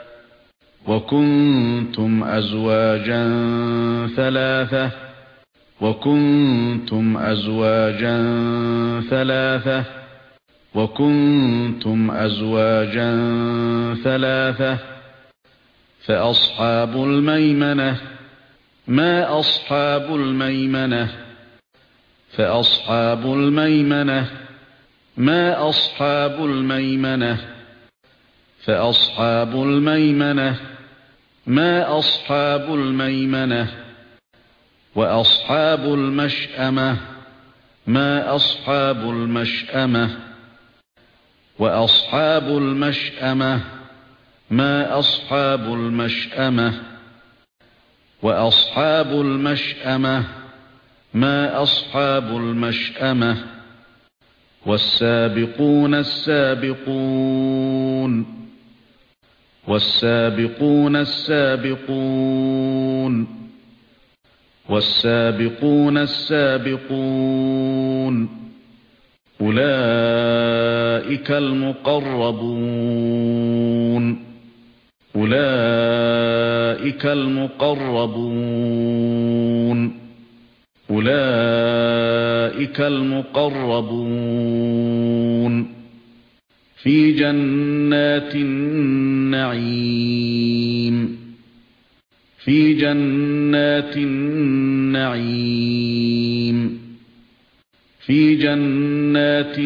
Speaker 1: وكنتم أزواجا ثلاثة وكنتم أزواجا ثلاثة وكنتم أزواجا ثلاثة فأصحاب الميمنة ما أصحاب الميمنة فأصحاب الميمنة ما أصحاب الميمنة فأصحاب الميمنة ما أصحاب الميمنة وأصحاب المشأمة ما أصحاب المشأمة وأصحاب المشأمة ما أصحاب المشأمة وأصحاب المشأمة ما أصحاب المشأمة والسابقون السابقون والسابقون السابقون والسابقون السابقون أولئك المقربون أولئك المقربون أولئك المقربون في جنات النعيم في جنات النعيم في جنات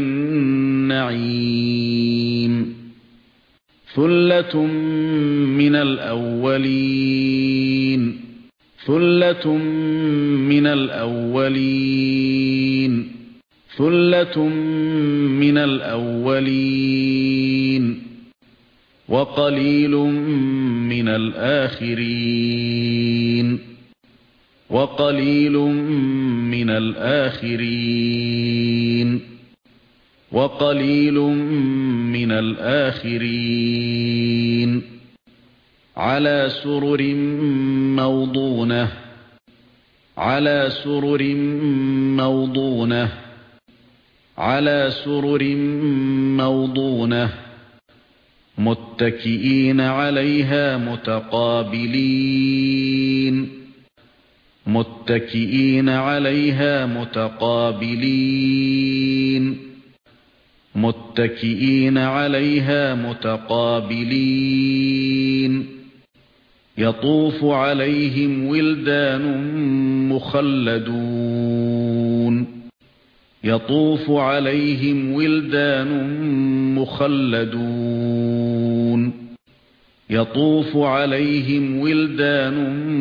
Speaker 1: النعيم ثلة من الأولين ثلة من الأولين ثلة من الأولين وقليل من الآخرين وقليل من الآخرين وقليل من الآخرين على سرر موضونة على سرر موضونة على سرر موضونة متكئين عليها متقابلين متكئين عليها متقابلين متكئين عليها متقابلين يطوف عليهم ولدان مخلدون يطوف عليهم ولدان مخلدون يطوف عليهم ولدان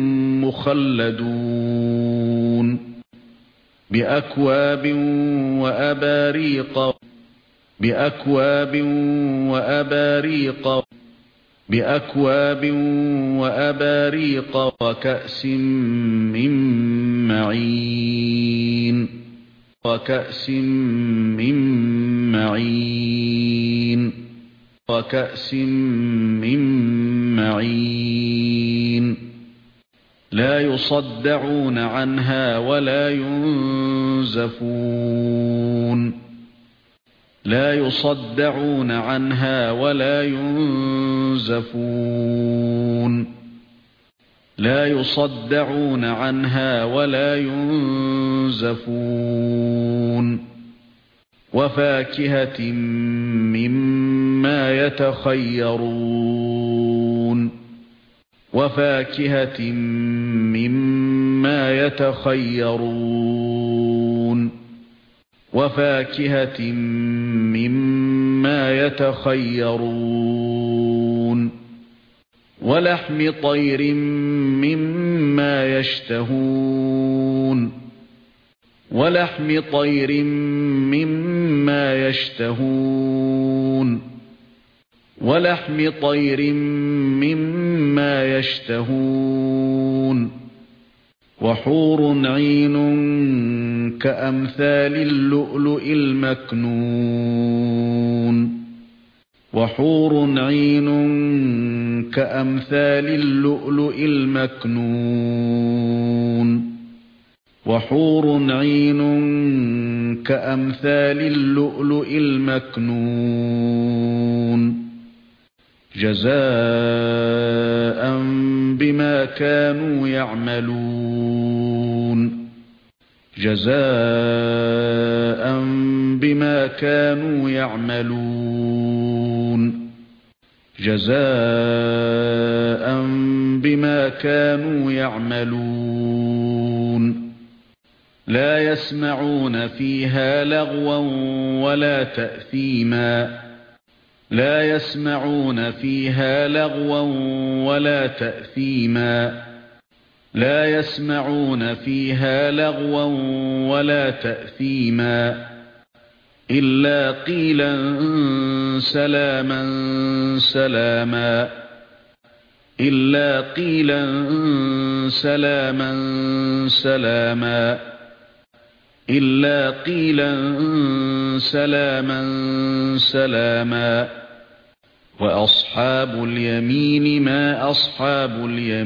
Speaker 1: مخلدون بأكواب وأباريق بأكواب وأباريق بأكواب وأباريق وكأس من معين وكأس من معين وكأس من معين لا يصدعون عنها ولا ينزفون لا يصدعون عنها ولا ينزفون لا يصدعون عنها ولا ينزفون وفاكهة مما يتخيرون وفاكهة مما يتخيرون وفاكهة مما يتخيرون ولحم طير مما يشتهون ولحم طير مما يشتهون ولحم طير مما يشتهون وحور عين كأمثال اللؤلؤ المكنون وحور عين كأمثال اللؤلؤ المكنون وحور عين كأمثال اللؤلؤ المكنون جزاء بما كانوا يعملون جزاء بما كانوا يعملون جزاء بما كانوا يعملون لا يسمعون فيها لغوا ولا تأثيما لا يسمعون فيها لغوا ولا تأثيما لا يسمعون فيها لغوا ولا تأثيما إلا قيلا سلاما سلاما إلا قيلا سلاما سلاما إلا قيلا سلاما سلاما وأصحاب اليمين ما أصحاب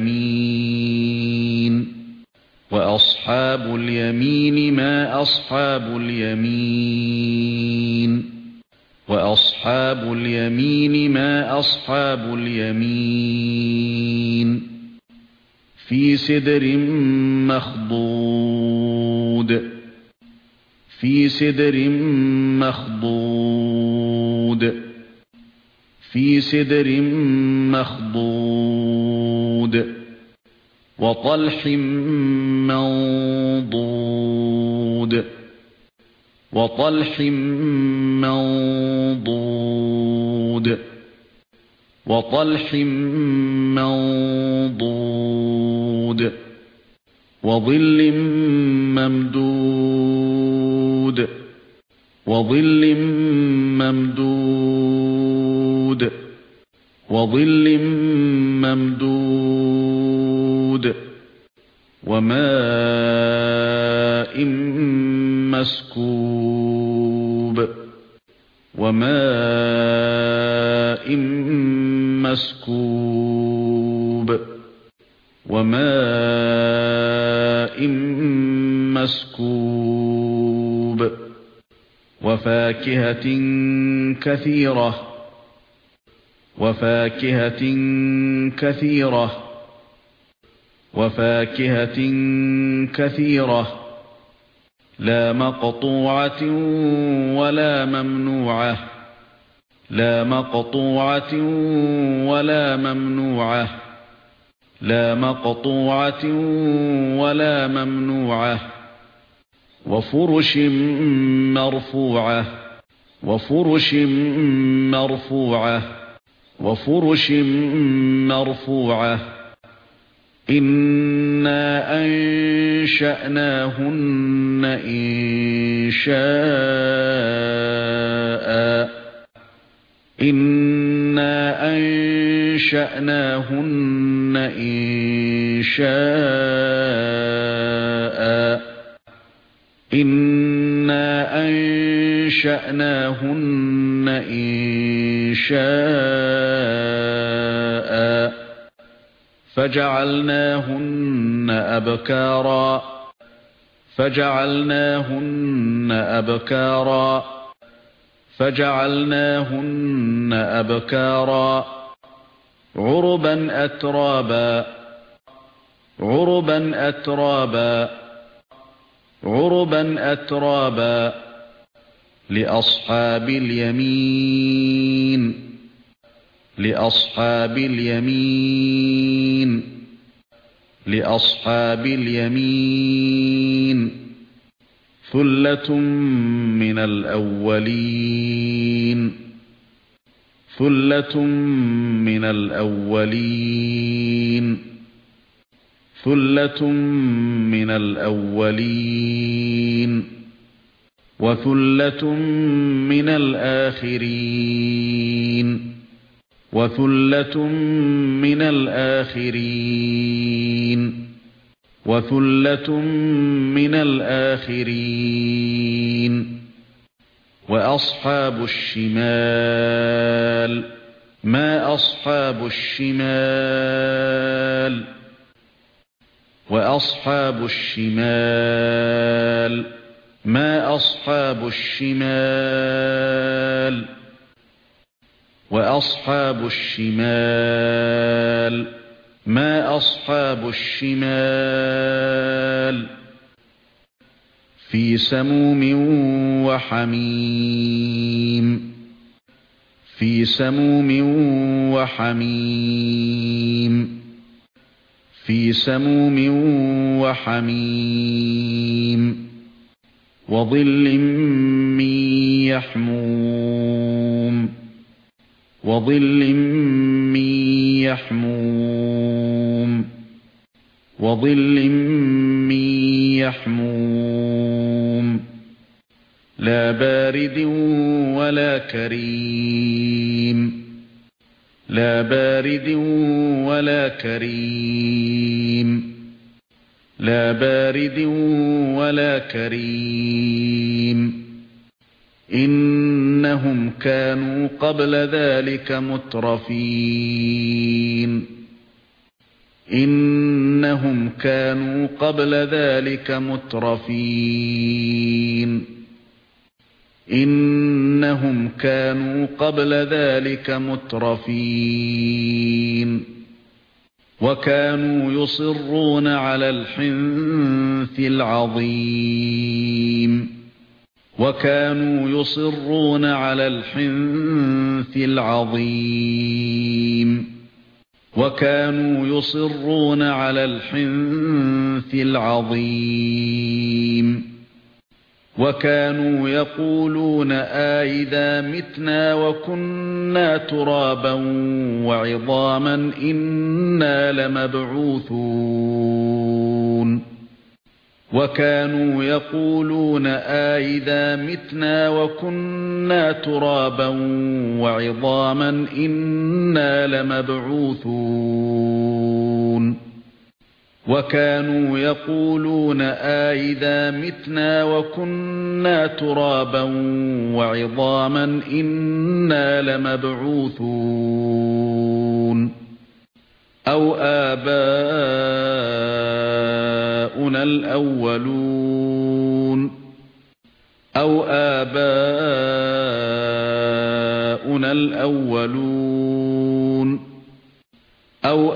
Speaker 1: اليمين وأصحاب اليمين ما أصحاب اليمين وأصحاب اليمين ما أصحاب اليمين في سدر مخضود في سدر مخضود في سدر مخضود وطلح منضود وطلح منضود وطلح منضود وظل ممدود وظل ممدود وظل ممدود وماء مسكوب وماء مسكوب وماء مسكوب وفاكهة كثيرة وفاكهة كثيرة وفاكهة كثيرة لا مقطوعة ولا ممنوعة لا مقطوعة ولا ممنوعة لا مقطوعة ولا ممنوعة وفرش مرفوعة وفرش مرفوعة وفرش مرفوعة إنا أنشأناهن إنشاء إنا أنشأناهن إنشاء إنا أنشأناهن إنشاء فجعلناهن أبكارا فجعلناهن أبكارا فجعلناهن أبكارا عربا أترابا عربا أترابا عربا أترابا لأصحاب اليمين لأصحاب اليمين لأصحاب اليمين ثلة من الأولين ثلة من الأولين ثلة من الأولين وثلة من الآخرين وثلة من الآخرين وثلة من الآخرين وأصحاب الشمال ما أصحاب الشمال وأصحاب الشمال ما أصحاب الشمال وأصحاب الشمال ما أصحاب الشمال في سموم وحميم في سموم وحميم في سموم وحميم وظل من يحموم وظل من يحموم وظل من يحموم لا بارد ولا كريم لا بارد ولا كريم لا بارد ولا كريم إنهم كانوا قبل ذلك مترفين إنهم كانوا قبل ذلك مترفين إنهم كانوا قبل ذلك مترفين وكانوا يصرون على الحنث العظيم وكانوا يصرون على الحنث العظيم وكانوا يصرون على الحنث العظيم وكانوا يقولون أئذا متنا وكنا ترابا وعظاما إنا لمبعوثون وكانوا يقولون أئذا متنا وكنا ترابا وعظاما إنا لمبعوثون وكانوا يقولون أإذا متنا وكنا ترابا وعظاما إنا لمبعوثون أو آباؤنا الأولون أو آباؤنا الأولون أو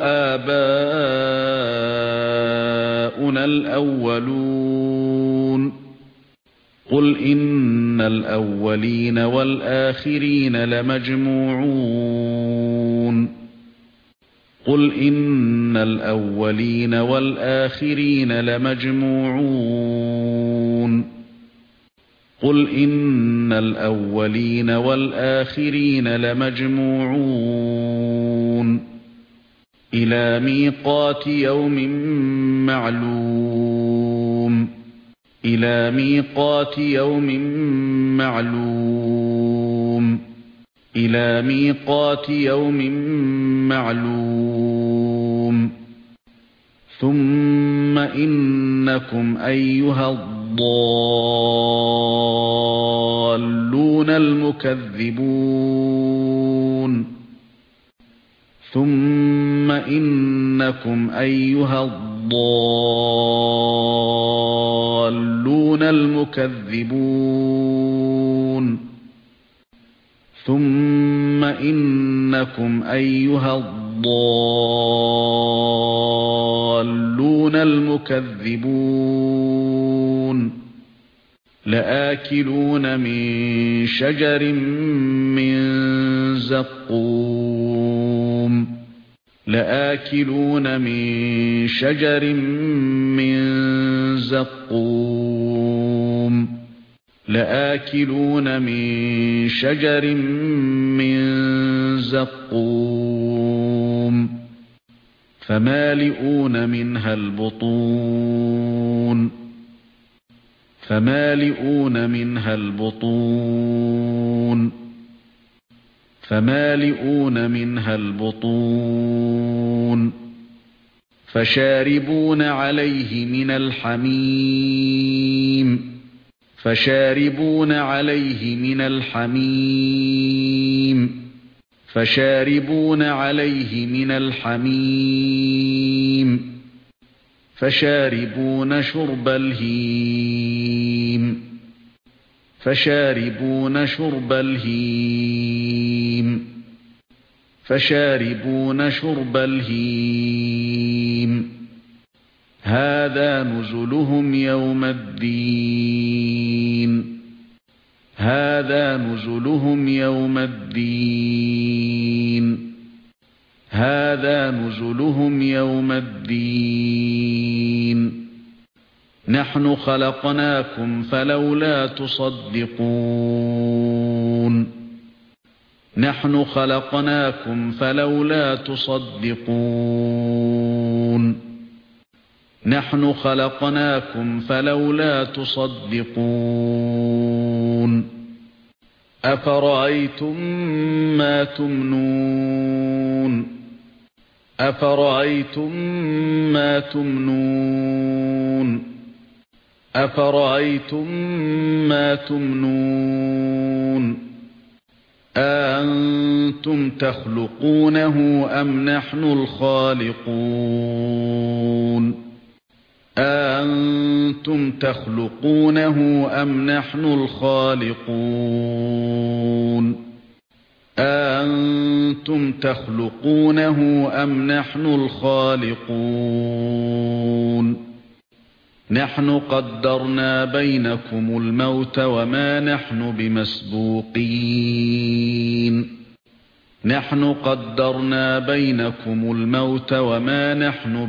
Speaker 1: آباؤنا الأولون قل إن الأولين والآخرين لمجموعون قل إن الأولين والآخرين لمجموعون قل إن الأولين والآخرين لمجموعون إلى ميقات يوم معلوم إلى ميقات يوم معلوم إلى ميقات يوم معلوم ثم إنكم أيها الضالون المكذبون ثم إنكم أيها الضالون المكذبون ثم إنكم أيها الضالون المكذبون لآكلون من شجر من زقوم لآكلون من شجر من زقوم لآكلون من شجر من زقوم فمالئون منها البطون فمالئون منها البطون فمالئون منها البطون فشاربون عليه من الحميم فشاربون عليه من الحميم فشاربون عليه من الحميم فشاربون شرب الهيم فشاربون شرب الهيم فشاربون شرب الهيم هذا نزلهم يوم الدين هذا نزلهم يوم الدين هذا نزلهم يوم الدين نحن خلقناكم فلولا تصدقون نحن خلقناكم فلولا تصدقون نحن خلقناكم فلولا تصدقون أفرأيتم ما تمنون أفرأيتم ما تمنون أفرأيتم ما تمنون أأنتم تخلقونه أم نحن الخالقون أأنتم تخلقونه أم نحن الخالقون أأنتم تخلقونه أم نحن الخالقون نحن قدرنا بينكم الموت وما نحن بمسبوقين نحن قدرنا بينكم الموت وما نحن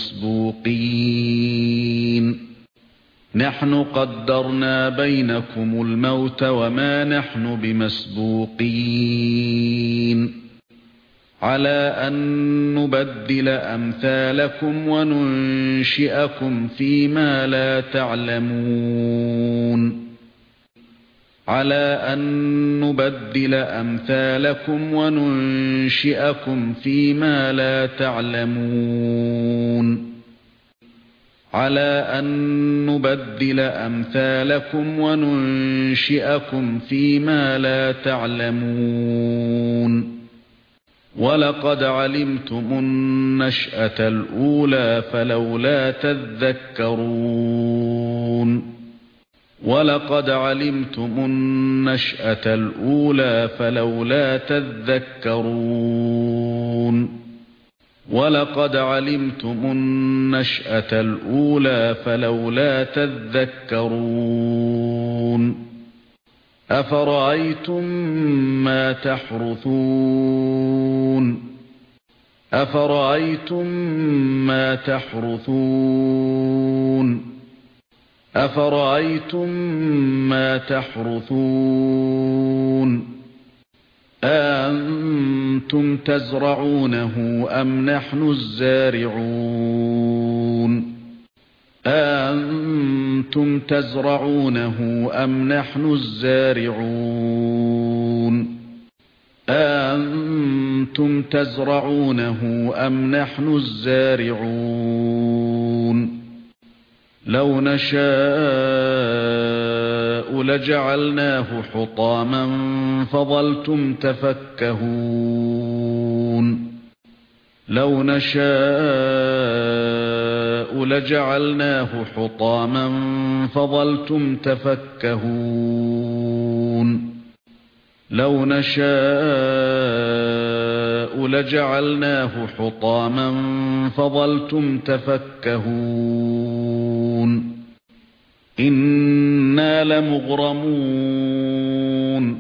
Speaker 1: بمسبوقين نحن قدرنا بينكم الموت وما نحن بمسبوقين على أن نبدل أمثالكم وننشئكم فيما لا تعلمون على أن نبدل أمثالكم وننشئكم فيما لا تعلمون على أن نبدل أمثالكم وننشئكم فيما لا تعلمون ولقد علمتم النشأة الأولى فلولا تذكرون ولقد علمتم النشأة الأولى فلولا تذكرون ولقد علمتم النشأة الأولى فلولا تذكرون أفرأيتم ما تحرثون أفرأيتم ما تحرثون أفرأيتم ما تحرثون أأنتم تزرعونه أم نحن الزارعون أأنتم تزرعونه أم نحن الزارعون أأنتم تزرعونه أم نحن الزارعون لو نشاء لجعلناه حطاما فظلتم تفكهون لو نشاء لجعلناه حطاما فظلتم تفكهون لو نشاء لجعلناه حطاما فظلتم تفكهون إنا لمغرمون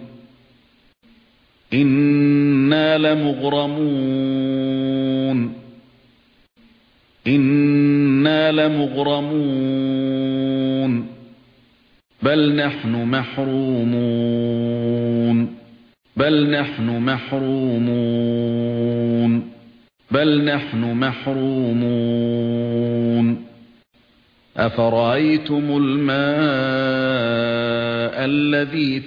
Speaker 1: إنا لمغرمون إنا لمغرمون بل نحن محرومون بل نحن محرومون بل نحن محرومون أفرأيتم الماء الذي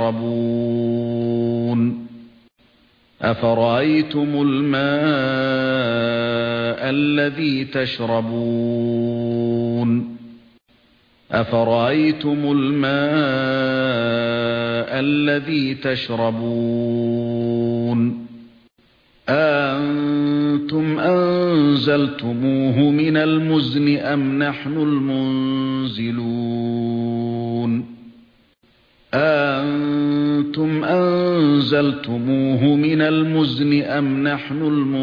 Speaker 1: تشربون أفرأيتم الماء الذي تشربون أفرأيتم الماء الذي تشربون أأنتم أنزلتموه من المزن أم نحن المنزلون أأنتم أنزلتموه من المزن أم نحن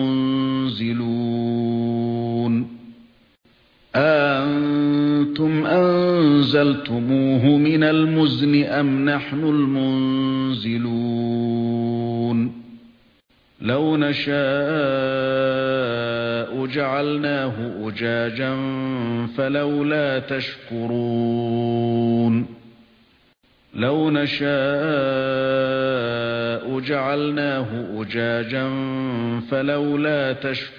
Speaker 1: المنزلون أأنتم أنزلتموه من المزن أم نحن المنزلون لو نشاء جعلناه أجاجا فلولا تشكرون لو نشاء جعلناه أجاجا فلولا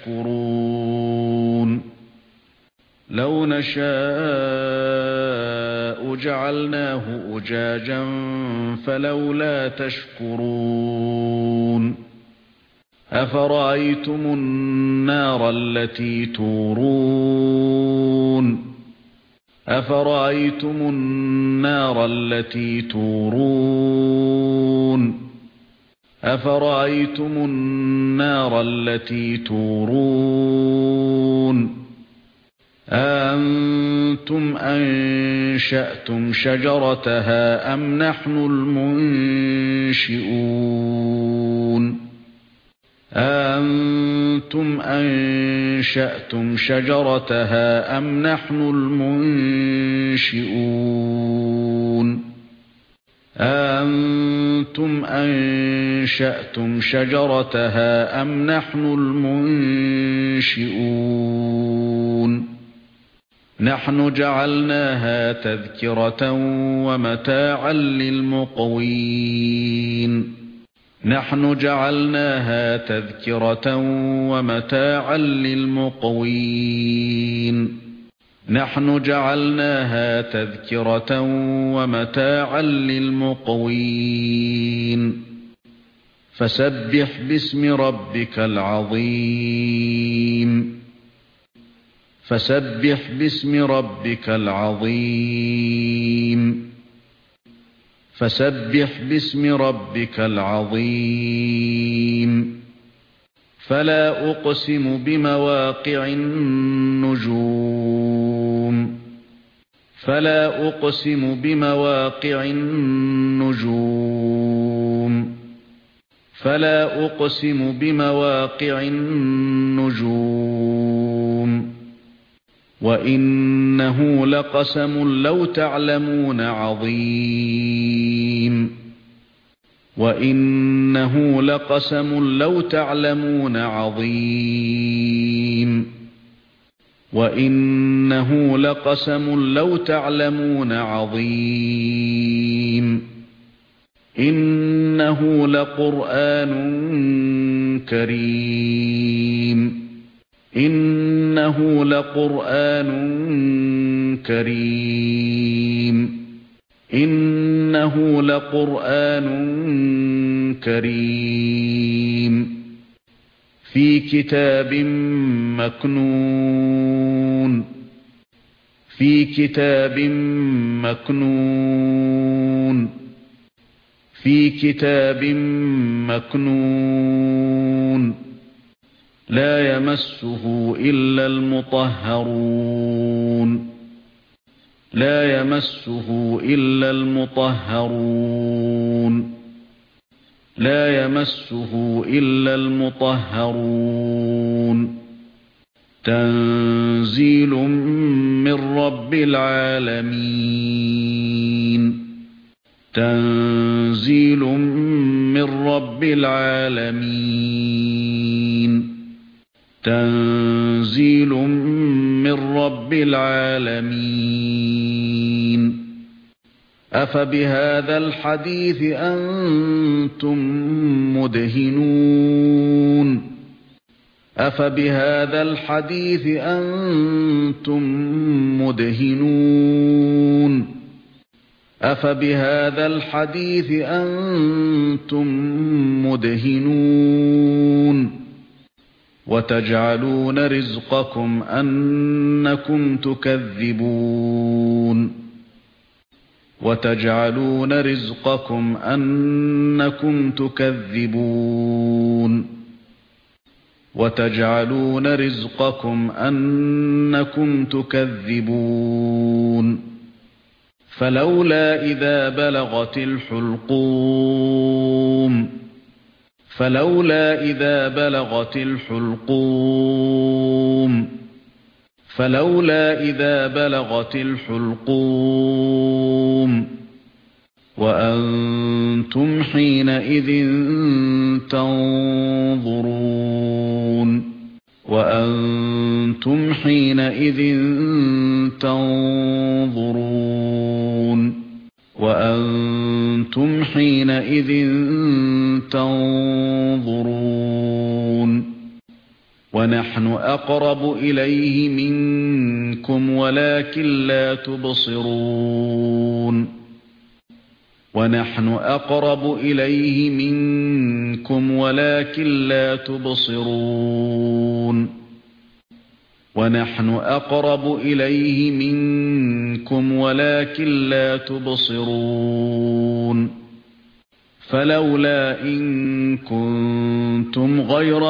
Speaker 1: تشكرون لو نشاء جعلناه أجاجا فلولا تشكرون أفرأيتم النار التي تورون أفرأيتم النار التي تورون أفرأيتم النار التي تورون أأنتم أنشأتم شجرتها أم نحن المنشئون أأنتم أنشأتم شجرتها أم نحن المنشئون أأنتم أنشأتم شجرتها أم نحن المنشئون نحن جعلناها تذكرة ومتاعا للمقوين نحن جعلناها تذكرة ومتاعا للمقوين نحن جعلناها تذكرة ومتاعا للمقوين فسبح باسم ربك العظيم فسبح باسم ربك العظيم فسبح باسم ربك العظيم فلا أقسم بمواقع النجوم فلا أقسم بمواقع النجوم فلا أقسم بمواقع النجوم وإنه لقسم لو تعلمون عظيم وإنه لقسم لو تعلمون عظيم وإنه لقسم لو تعلمون عظيم إنه لقرآن كريم إنه لقرآن كريم إنه لقرآن كريم في كتاب مكنون في كتاب مكنون في كتاب مكنون لا يمسه إلا المطهرون لا يمسه إلا المطهرون لا يمسه إلا المطهرون تنزيل من رب العالمين تنزيل من رب العالمين تنزيل من رب العالمين أفبهذا الحديث أنتم مدهنون أفبهذا الحديث أنتم مدهنون أفبهذا الحديث أنتم مدهنون وتجعلون رزقكم أنكم تكذبون وتجعلون رزقكم أنكم تكذبون وتجعلون رزقكم أنكم تكذبون فلولا إذا بلغت الحلقوم فلولا إذا بلغت الحلقوم فلولا إذا بلغت الحلقوم وأنتم حينئذ تنظرون وأنتم حينئذ تنظرون وأنتم حينئذ تنظرون ونحن أقرب إليه منكم ولكن لا تبصرون ونحن أقرب إليه منكم ولكن لا تبصرون ونحن أقرب إليه منكم ولكن لا تبصرون فلولا إن كنتم غير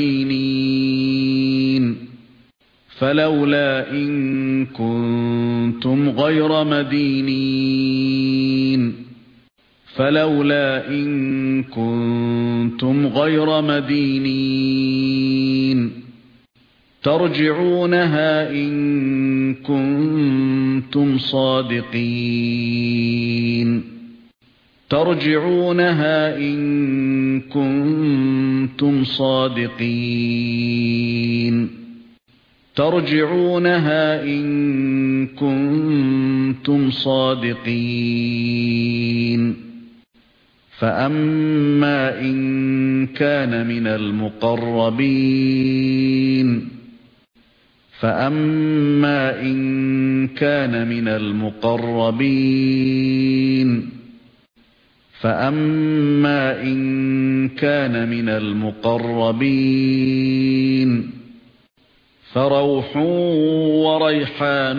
Speaker 1: مدينين فلولا إن كنتم غير مدينين فلولا إن كنتم غير مدينين ترجعونها إن كنتم صادقين ترجعونها إن كنتم صادقين ترجعونها إن كنتم صادقين فأما إن كان من المقربين فأما إن كان من المقربين فأما إن كان من المقربين فروح وريحان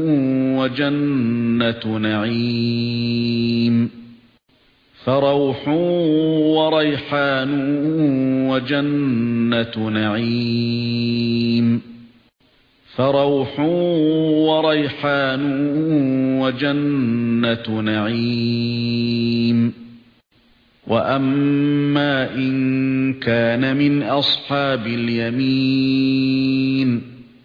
Speaker 1: وجنة نعيم فروح وريحان وجنة نعيم فروح وريحان وجنة نعيم وأما إن كان من أصحاب اليمين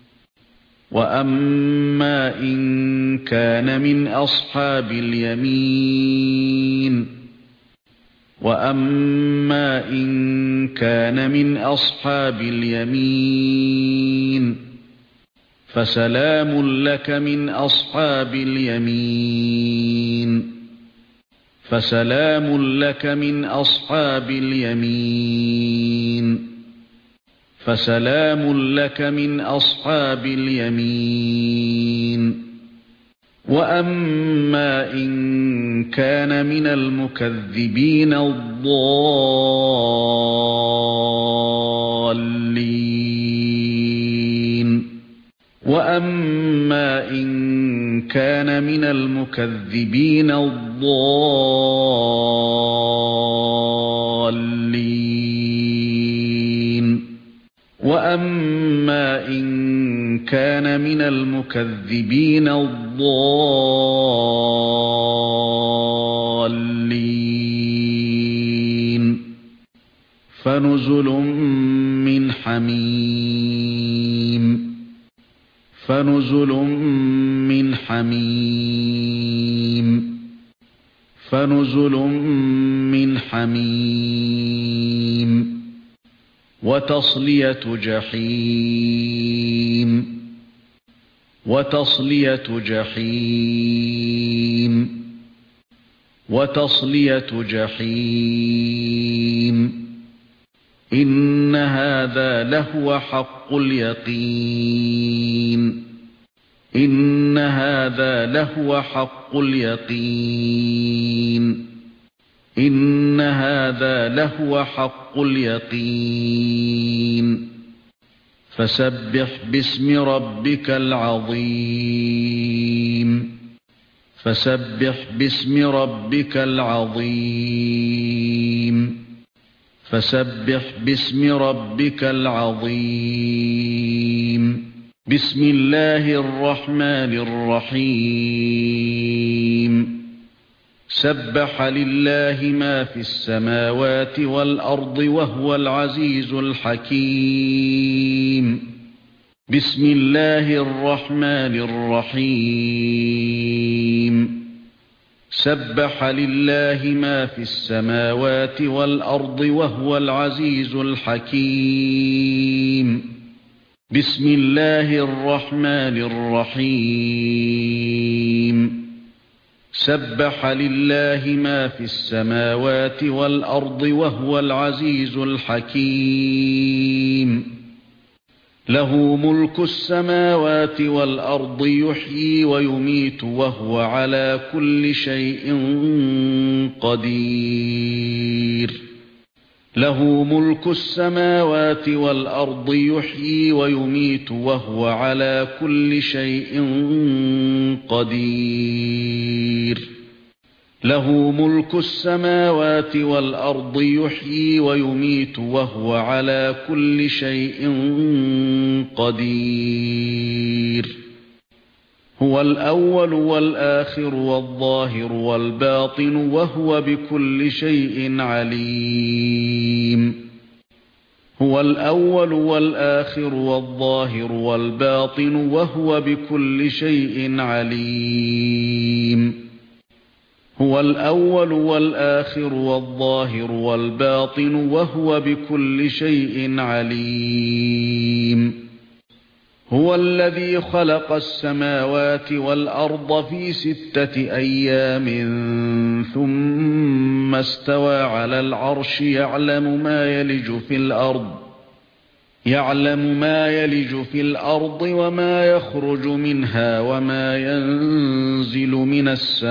Speaker 1: وأما إن كان من أصحاب اليمين وأما إن كان من أصحاب اليمين فسلام لك من أصحاب اليمين فسلام لك من أصحاب اليمين فسلام لك من أصحاب اليمين وأما إن كان من المكذبين الضالين وأما إن كان من المكذبين الضالين وأما إن كان من المكذبين الضالين فنزل من حميم فنزل من حميم فنزل من حميم وتصلية جحيم وتصلية جحيم وتصلية جحيم إن هذا لهو حق اليقين إن هذا لهو حق اليقين إن هذا لهو حق اليقين فسبح باسم ربك العظيم فسبح باسم ربك العظيم فسبح باسم ربك العظيم بسم الله الرحمن الرحيم سبح لله ما في السماوات والأرض وهو العزيز الحكيم بسم الله الرحمن الرحيم سبح لله ما في السماوات والأرض وهو العزيز الحكيم بسم الله الرحمن الرحيم سبح لله ما في السماوات والأرض وهو العزيز الحكيم له ملك السماوات والأرض يحيي ويميت وهو على كل شيء قدير له ملك السماوات والأرض يحيي ويميت وهو على كل شيء قدير له ملك السماوات والأرض يحيي ويميت وهو على كل شيء قدير هو الأول والآخر والظاهر والباطن وهو بكل شيء عليم هو الأول والآخر والظاهر والباطن وهو بكل شيء عليم هو الأول والآخر والظاهر والباطن وهو بكل شيء عليم هو الذي خلق السماوات والأرض في 6 أيام ثم استوى على العرش يعلم ما يلج في الأرض وما يخرج منها وما ينزل من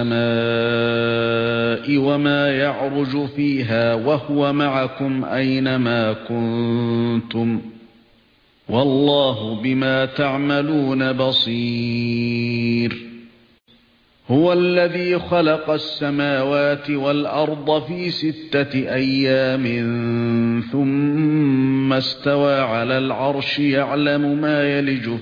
Speaker 1: السماء وما يعرج فيها وهو معكم أينما كنتم والله بما تعملون بصير. هو الذي خلق السماوات والأرض في 6 أيام ثم استوى على العرش يعلم ما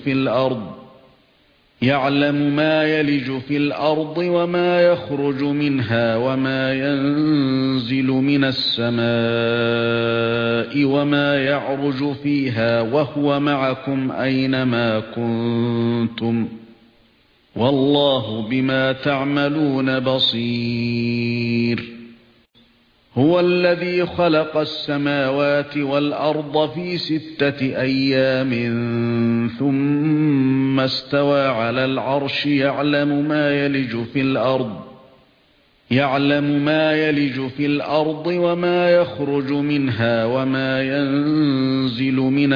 Speaker 1: يلج في الأرض وما يخرج منها وما ينزل من السماء وما يعرج فيها وهو معكم أينما كنتم والله بما تعملون بصير. هو الذي خلق السماوات والأرض في 6 أيام ثم استوى على العرش يعلم ما يلج في الأرض وما يخرج منها وما ينزل من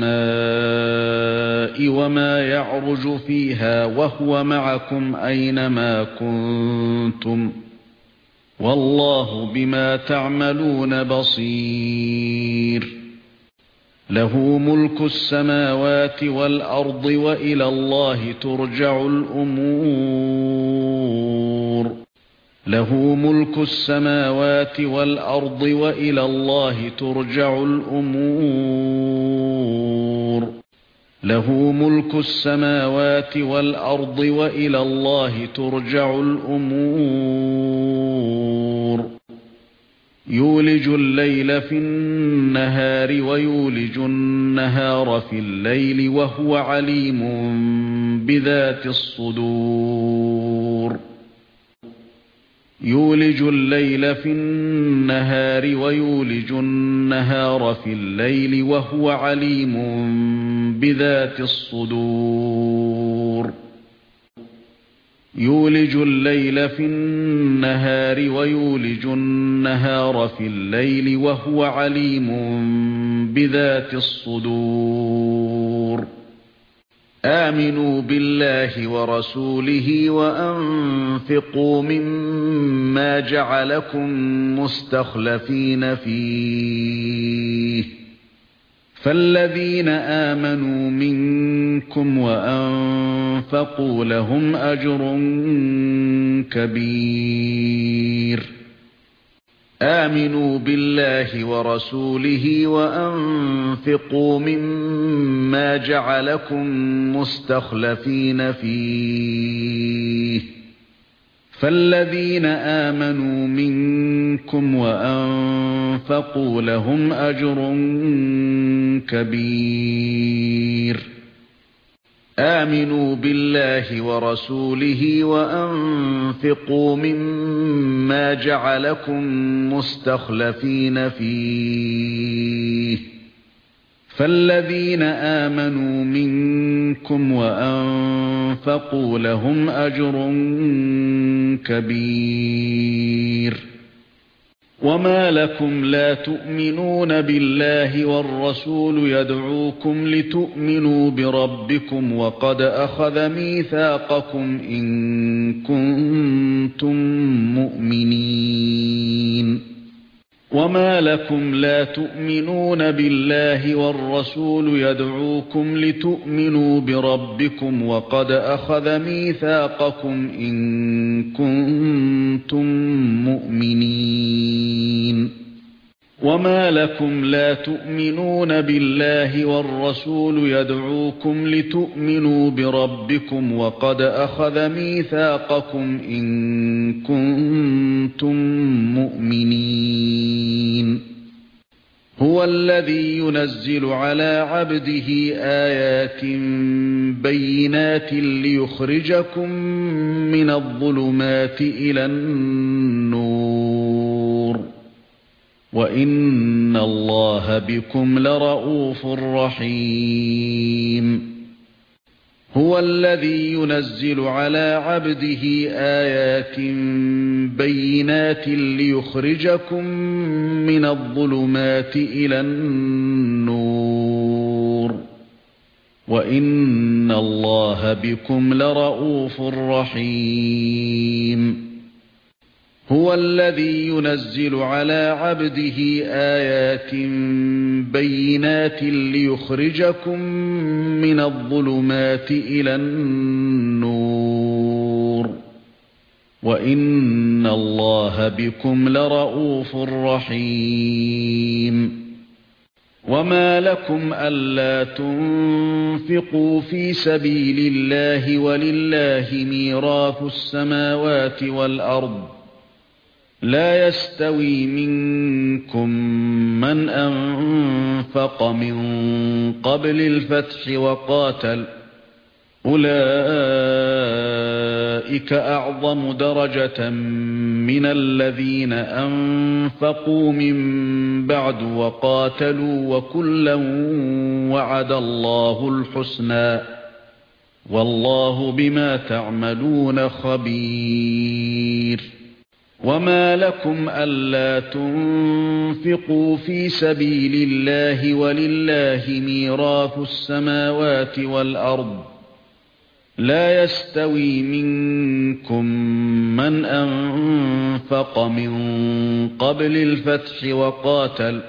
Speaker 1: السماء وما يعرج فيها وهو معكم أينما كنتم والله بما تعملون بصير. له ملك السماوات والأرض وإلى الله ترجع الأمور. له ملك السماوات والأرض وإلى الله ترجع الأمور. له ملك السماوات والأرض وإلى الله ترجع الأمور. يولج الليل في النهار ويولج النهار في الليل وهو عليم بذات الصدور. يولج الليل في النهار ويولج النهار في الليل وهو عليم بذات الصدور. يولج الليل في النهار ويولج النهار في الليل وهو عليم بذات الصدور. آمنوا بالله ورسوله وأنفقوا مما جعلكم مستخلفين فيه فالذين آمنوا منكم وأنفقوا لهم أجر كبير. آمنوا بالله ورسوله وأنفقوا مما جعلكم مستخلفين فيه فالذين آمنوا منكم وأنفقوا لهم أجر كبير. آمنوا بالله ورسوله وأنفقوا مما جعلكم مستخلفين فيه فالذين آمنوا منكم وأنفقوا لهم أجر كبير. وما لكم لا تؤمنون بالله والرسول يدعوكم لتؤمنوا بربكم وقد أخذ ميثاقكم إن كنتم مؤمنين. وما لكم لا تؤمنون بالله والرسول يدعوكم لتؤمنوا بربكم وقد أخذ ميثاقكم إن كنتم مؤمنين. وما لكم لا تؤمنون بالله والرسول يدعوكم لتؤمنوا بربكم وقد أخذ ميثاقكم إن كنتم مؤمنين. هو الذي ينزل على عبده آيات بينات ليخرجكم من الظلمات إلى النور وإن الله بكم لرءوف رحيم. هو الذي ينزل على عبده آيات بينات ليخرجكم من الظلمات إلى النور وإن الله بكم لرءوف رحيم. هو الذي ينزل على عبده آيات بينات ليخرجكم من الظلمات إلى النور وإن الله بكم لرءوف رحيم وما لكم ألا تنفقوا في سبيل الله ولله ميراث السماوات والأرض لا يستوي منكم من أنفق من قبل الفتح وقاتل أولئك أعظم درجة من الذين أنفقوا من بعد وقاتلوا وكلا وعد الله الحسنى والله بما تعملون خبير وما لكم ألا تنفقوا في سبيل الله ولله ميراث السماوات والأرض لا يستوي منكم من أنفق من قبل الفتح وقاتل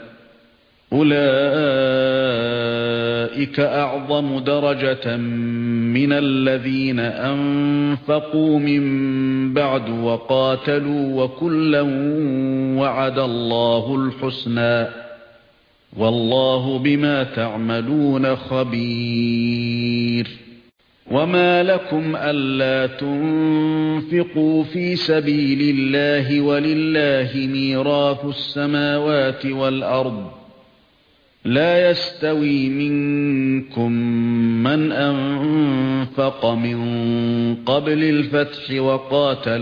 Speaker 1: أولئك أعظم درجة من الذين أنفقوا من بعد وقاتلوا وكلا وعد الله الحسنى والله بما تعملون خبير وما لكم ألا تنفقوا في سبيل الله ولله ميراث السماوات والأرض لا يستوي منكم من أنفق من قبل الفتح وقاتل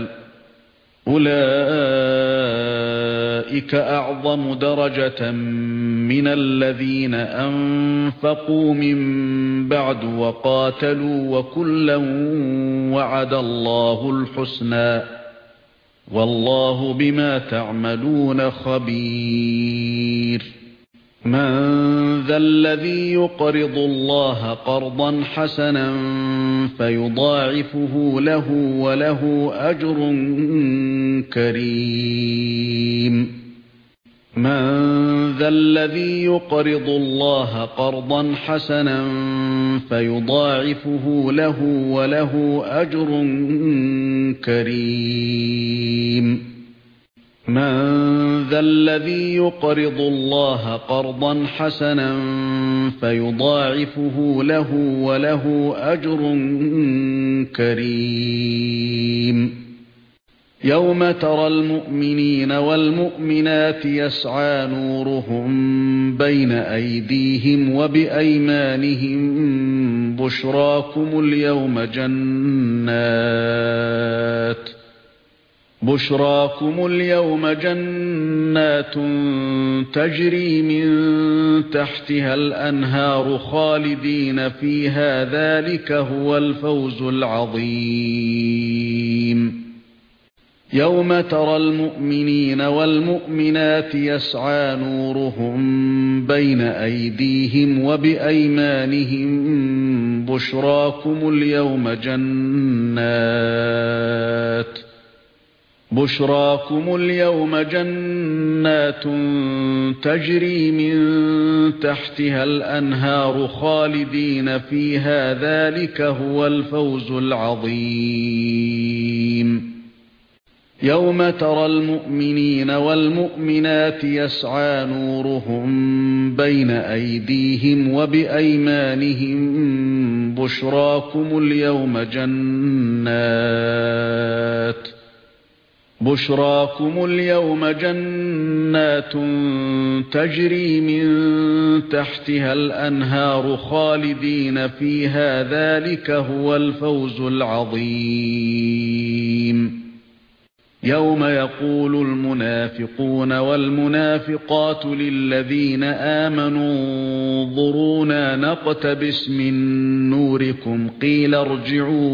Speaker 1: أولئك أعظم درجة من الذين أنفقوا من بعد وقاتلوا وكلا وعد الله الحسنى والله بما تعملون خبير من ذا الذي يقرض الله قرضا حسنا فيضاعفه له وله أجر كريم من ذا الذي يقرض الله قرضا حسنا فيضاعفه له وله أجر كريم من ذا الذي يقرض الله قرضا حسنا فيضاعفه له وله أجر كريم يوم ترى المؤمنين والمؤمنات يسعى نورهم بين أيديهم وبأيمانهم بشراكم اليوم جنات تجري من تحتها الأنهار خالدين فيها ذلك هو الفوز العظيم يوم ترى المؤمنين والمؤمنات يسعى نورهم بين أيديهم وبأيمانهم بشراكم اليوم جنات تجري من تحتها الأنهار خالدين فيها ذلك هو الفوز العظيم يوم ترى المؤمنين والمؤمنات يسعى نورهم بين أيديهم وبأيمانهم بشراكم اليوم جنات تجري من تحتها الأنهار خالدين فيها ذلك هو الفوز العظيم يوم يقول المنافقون والمنافقات للذين آمنوا انظرونا نقتبس من نوركم قيل ارجعوا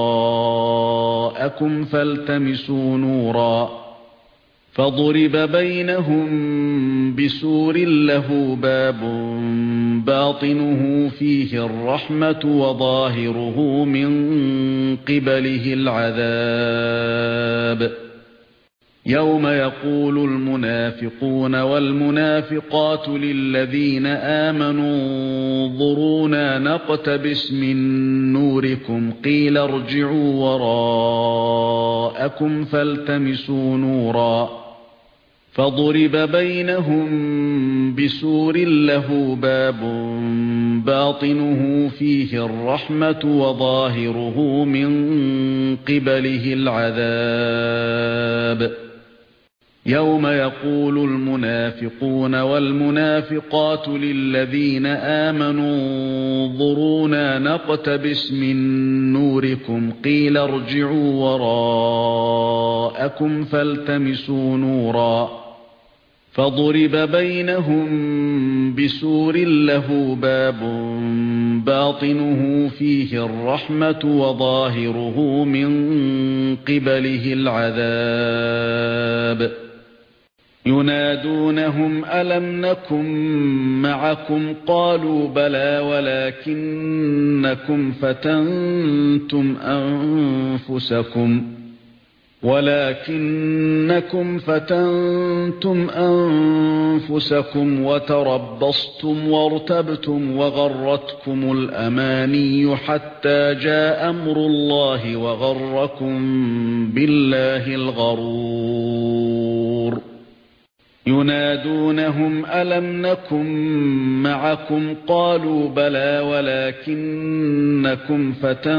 Speaker 1: وراءكم فالتمسوا نورا فضرب بينهم بسور له باب باطنه فيه الرحمة وظاهره من قبله العذاب يوم يقول المنافقون والمنافقات للذين آمنوا انظرونا نقتبس من نوركم قيل ارجعوا وراءكم فالتمسوا نورا فضرب بينهم بسور له باب باطنه فيه الرحمة وظاهره من قبله العذاب يوم يقول المنافقون والمنافقات للذين آمنوا انظرونا نقتبس من نوركم قيل ارجعوا وراءكم فالتمسوا نورا فضرب بينهم بسور له باب باطنه فيه الرحمة وظاهره من قبله العذاب ينادونهم ألم نكن معكم قالوا بلى ولكنكم فتنتم أنفسكم وتربصتم وارتبتم وغرتكم الأماني حتى جاء أمر الله وغركم بالله الغرور ينادونهم ألم نكن معكم قالوا بلى ولكنكم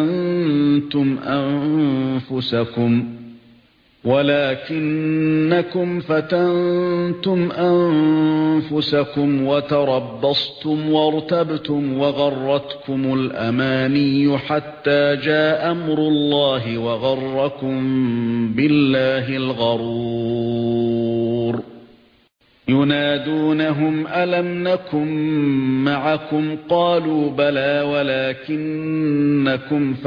Speaker 1: فتنتم أنفسكم وتربصتم وارتبتم وغرتكم الأماني حتى جاء أمر الله وغركم بالله الغرور ينادونهم ألم نكن معكم قالوا بلى ولكنكم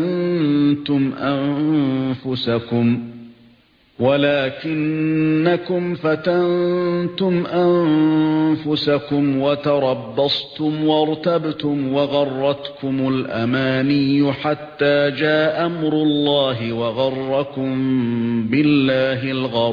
Speaker 1: فتنتم أنفسكم وتربصتم وارتبتم وغرتكم الأماني حتى جاء أمر الله وغركم بالله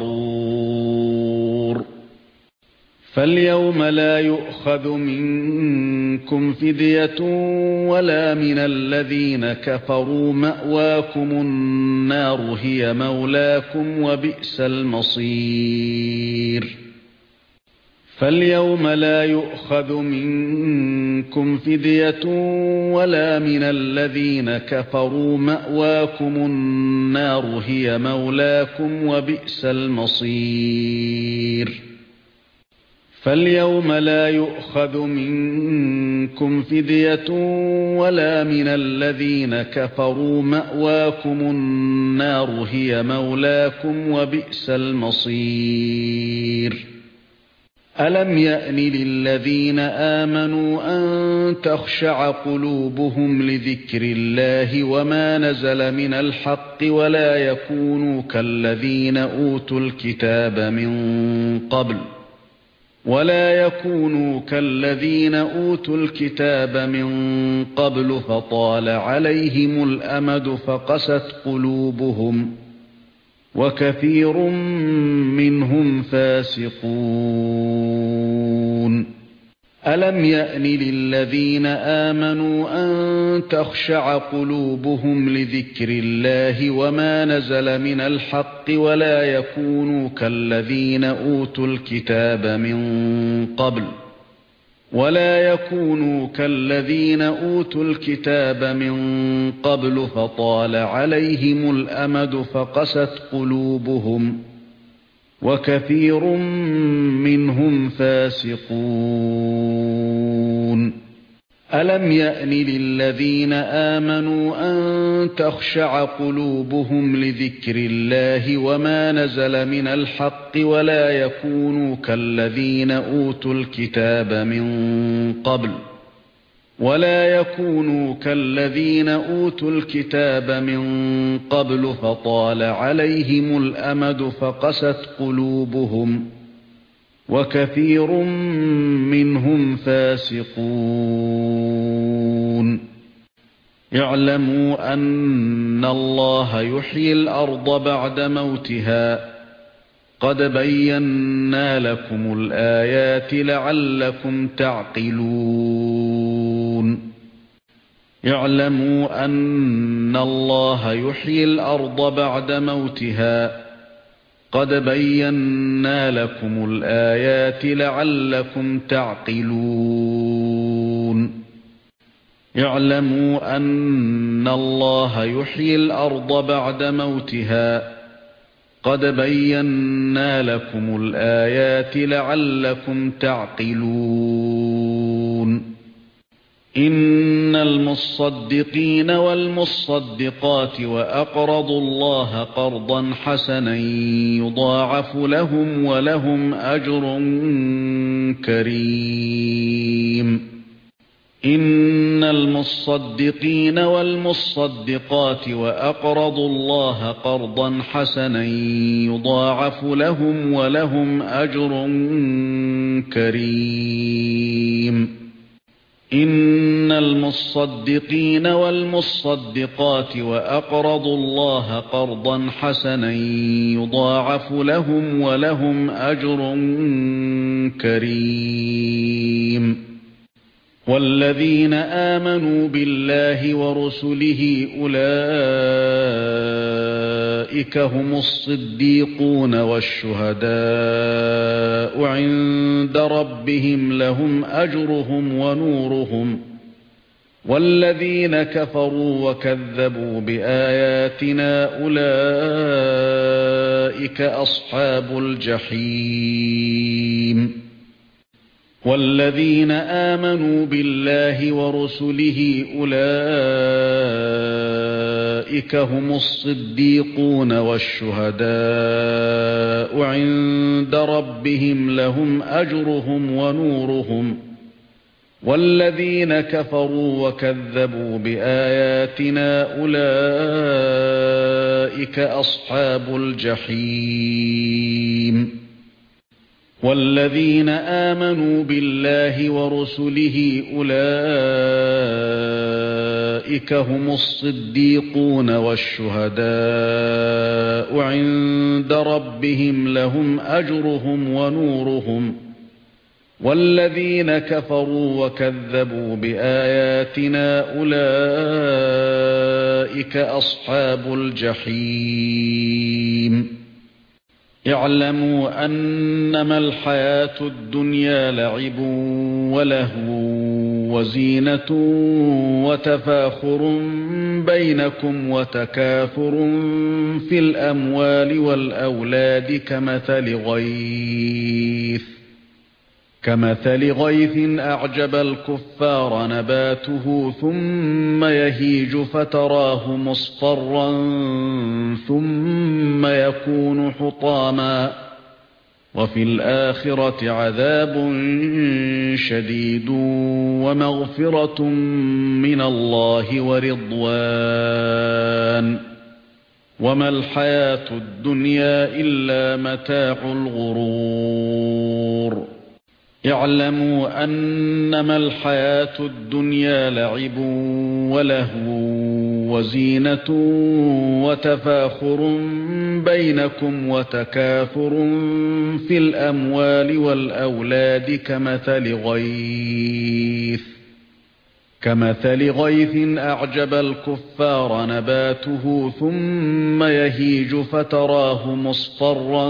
Speaker 1: الغرور فاليوم لا يؤخذ منكم فدية ولا من الذين كفروا مأواكم النار هي مولاكم وبئس المصير فاليوم لا يؤخذ منكم فدية ولا من الذين كفروا مأواكم النار هي مولاكم وبئس المصير فاليوم لا يؤخذ منكم فدية ولا من الذين كفروا مأواكم النار هي مولاكم وبئس المصير ألم يأن للذين آمنوا أن تخشع قلوبهم لذكر الله وما نزل من الحق ولا يكونوا كالذين أوتوا الكتاب من قبل فطال عليهم الأمد فقست قلوبهم وكثير منهم فاسقون ألم يأن للذين آمنوا أن تخشع قلوبهم لذكر الله وما نزل من الحق ولا يكونوا كالذين أوتوا الكتاب من قبل فطال عليهم الأمد فقست قلوبهم وكثير منهم فاسقون ألم يأن للذين آمنوا أن تخشع قلوبهم لذكر الله وما نزل من الحق ولا يكونوا كالذين أوتوا الكتاب من قبل فطال عليهم الأمد فقست قلوبهم وكثير منهم فاسقون اعلموا أن الله يحيي الأرض بعد موتها قَدْ بَيَّنَّا لَكُمُ الْآيَاتِ لَعَلَّكُمْ تَعْقِلُونَ اعْلَمُوا أَنَّ اللَّهَ يُحْيِي الْأَرْضَ بَعْدَ مَوْتِهَا قَدْ بَيَّنَّا لَكُمُ الْآيَاتِ لَعَلَّكُمْ تَعْقِلُونَ اعْلَمُوا أَنَّ اللَّهَ يُحْيِي الْأَرْضَ بَعْدَ مَوْتِهَا قَدْ بَيَّنَّا لَكُمُ الْآيَاتِ لَعَلَّكُمْ تَعْقِلُونَ إِنَّ الْمُصَّدِّقِينَ وَالْمُصَّدِّقَاتِ وَأَقْرَضُوا اللَّهَ قَرْضًا حَسَنًا يُضَاعَفُ لَهُمْ وَلَهُمْ أَجْرٌ كَرِيمٌ إِنَّ الْمُصَّدِّقِينَ وَالْمُصَّدِّقَاتِ وَأَقْرَضُوا اللَّهَ قَرْضًا حَسَنًا يُضَاعَفُ لَهُمْ وَلَهُمْ أَجْرٌ كَرِيمٌ إِنَّ الْمُصَّدِّقِينَ وَالْمُصَّدِّقَاتِ وَأَقْرَضُوا اللَّهَ قَرْضًا حَسَنًا يُضَاعَفُ لَهُمْ وَلَهُمْ أَجْرٌ كَرِيمٌ وَالَّذِينَ آمَنُوا بِاللَّهِ وَرُسُلِهِ أُولَئِكَ هُمُ الصِّدِّيقُونَ وَالشُّهَدَاءُ عِندَ رَبِّهِمْ لَهُمْ أَجْرُهُمْ وَنُورُهُمْ وَالَّذِينَ كَفَرُوا وَكَذَّبُوا بِآيَاتِنَا أُولَئِكَ أَصْحَابُ الْجَحِيمِ وَالَّذِينَ آمَنُوا بِاللَّهِ وَرُسُلِهِ أُولَئِكَ هُمُ الصِّدِّيقُونَ وَالشُّهَدَاءُ عِندَ رَبِّهِمْ لَهُمْ أَجْرُهُمْ وَنُورُهُمْ وَالَّذِينَ كَفَرُوا وَكَذَّبُوا بِآيَاتِنَا أُولَئِكَ أَصْحَابُ الْجَحِيمِ وَالَّذِينَ آمَنُوا بِاللَّهِ وَرُسُلِهِ أُولَئِكَ هُمُ الصِّدِّيقُونَ وَالشُّهَدَاءُ عِندَ رَبِّهِمْ لَهُمْ أَجْرُهُمْ وَنُورُهُمْ وَالَّذِينَ كَفَرُوا وَكَذَّبُوا بِآيَاتِنَا أُولَئِكَ أَصْحَابُ الْجَحِيمِ اعْلَمُوا أَنَّمَا الْحَيَاةُ الدُّنْيَا لَعِبٌ وَلَهْوٌ وَزِينَةٌ وَتَفَاخُرٌ بَيْنَكُمْ وَتَكَاثُرٌ فِي الْأَمْوَالِ وَالْأَوْلَادِ كَمَثَلِ غَيْثٍ أَعْجَبَ الْكُفَّارَ نَبَاتُهُ ثُمَّ يَهِيجُ فَتَرَاهُ مُصْفَرًّا ثُمَّ يَكُونُ حُطَامًا وَفِي الْآخِرَةِ عَذَابٌ شَدِيدٌ وَمَغْفِرَةٌ مِنَ اللَّهِ وَرِضْوَانٌ وَمَا الْحَيَاةُ الدُّنْيَا إِلَّا مَتَاعُ الْغُرُورِ اعْلَمُوا أَنَّمَا الْحَيَاةُ الدُّنْيَا لَعِبٌ وَلَهْوٌ وَزِينَةٌ وَتَفَاخُرٌ بَيْنَكُمْ وَتَكَاثُرٌ فِي الْأَمْوَالِ وَالْأَوْلَادِ كَمَثَلِ غَيْثٍ أَعْجَبَ الْكُفَّارَ نَبَاتُهُ ثُمَّ يَهِيجُ فَتَرَاهُ مُصْفَرًّا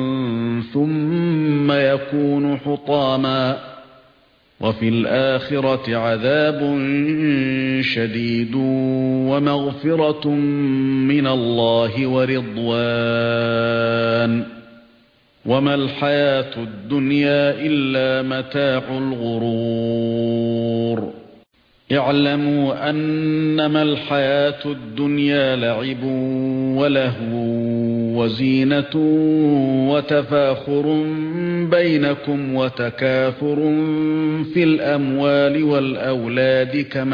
Speaker 1: ثُمَّ يَكُونُ حُطَامًا وَفِي الْآخِرَةِ عَذَابٌ شَدِيدٌ وَمَغْفِرَةٌ مِنَ اللَّهِ وَرِضْوَانٌ وَمَا الْحَيَاةُ الدُّنْيَا إِلَّا مَتَاعُ الْغُرُورِ اعْلَمُوا أَنَّمَا الْحَيَاةُ الدُّنْيَا لَعِبٌ وَلَهْوٌ وَزِينَةٌ وَتَفَاخُرٌ بَيْنَكُمْ وَتَكَاثُرٌ فِي الْأَمْوَالِ وَالْأَوْلَادِ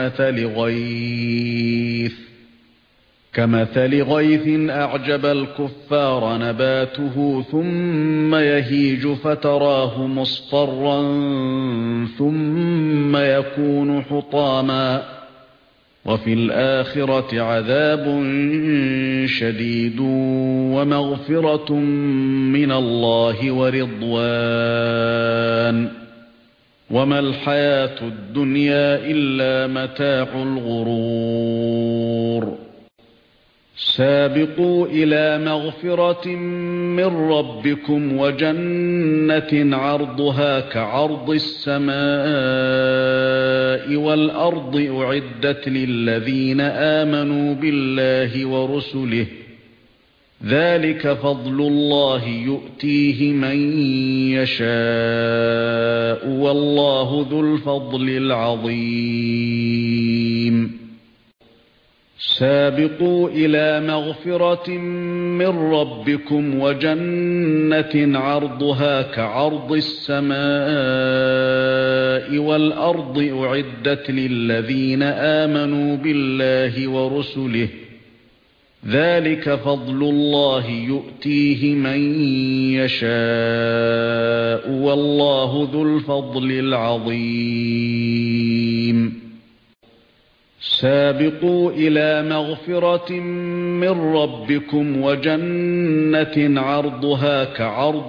Speaker 1: كَمَثَلِ غَيْثٍ أَعْجَبَ الْكُفَّارَ نَبَاتُهُ ثُمَّ يَهِيجُ فَتَرَاهُ مُصْفَرًّا ثُمَّ يَكُونُ حُطَامًا وفي الآخرة عذاب شديد ومغفرة من الله ورضوان وما الحياة الدنيا إلا متاع الغرور سابقوا إلى مغفرة من ربكم وجنة عرضها كعرض السماء والأرض أعدت للذين آمنوا بالله ورسله ذلك فضل الله يؤتيه من يشاء والله ذو الفضل العظيم سابقوا إلى مغفرة من ربكم وجنة عرضها كعرض السماء والأرض أعدت للذين آمنوا بالله ورسله ذلك فضل الله يؤتيه من يشاء والله ذو الفضل العظيم سابقوا إلى مغفرة من ربكم وجنة عرضها كعرض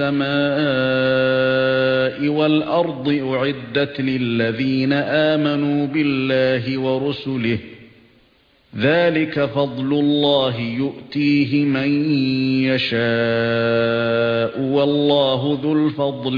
Speaker 1: السماء والأرض أعدت للذين آمنوا بالله ورسله ذلك فضل الله يؤتيه من يشاء والله ذو الفضل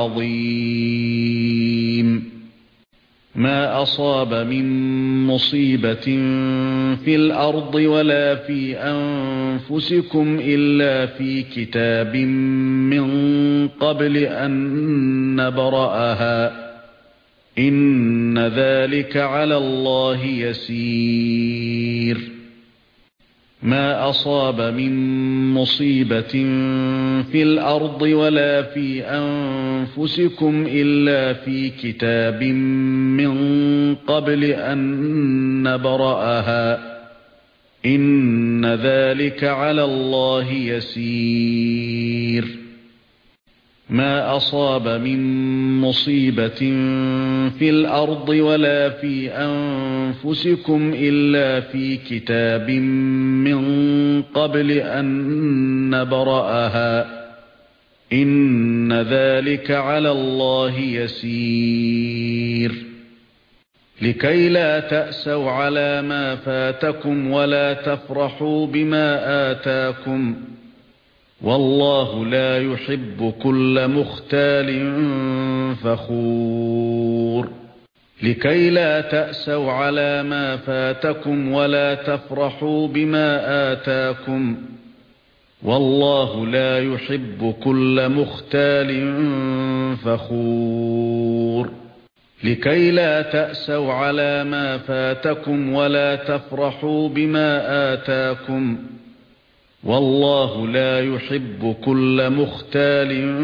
Speaker 1: العظيم ما أصاب من مصيبة في الأرض ولا في أنفسكم إلا في كتاب من قبل أن نبرأها إن ذلك على الله يسير ما أصاب من مصيبة في الأرض ولا في أنفسكم إلا في كتاب من قبل أن نبرأها إن ذلك على الله يسير ما أصاب من مصيبة في الأرض ولا في أنفسكم إلا في كتاب من قبل أن نبرأها إن ذلك على الله يسير لكي لا تأسوا على ما فاتكم ولا تفرحوا بما آتاكم والله لا يحب كل مختال فخور لكي لا تأسوا على ما فاتكم ولا تفرحوا بما آتاكم والله لا يحب كل مختال فخور لكي لا تأسوا على ما فاتكم ولا تفرحوا بما آتاكم والله لا يحب كل مختال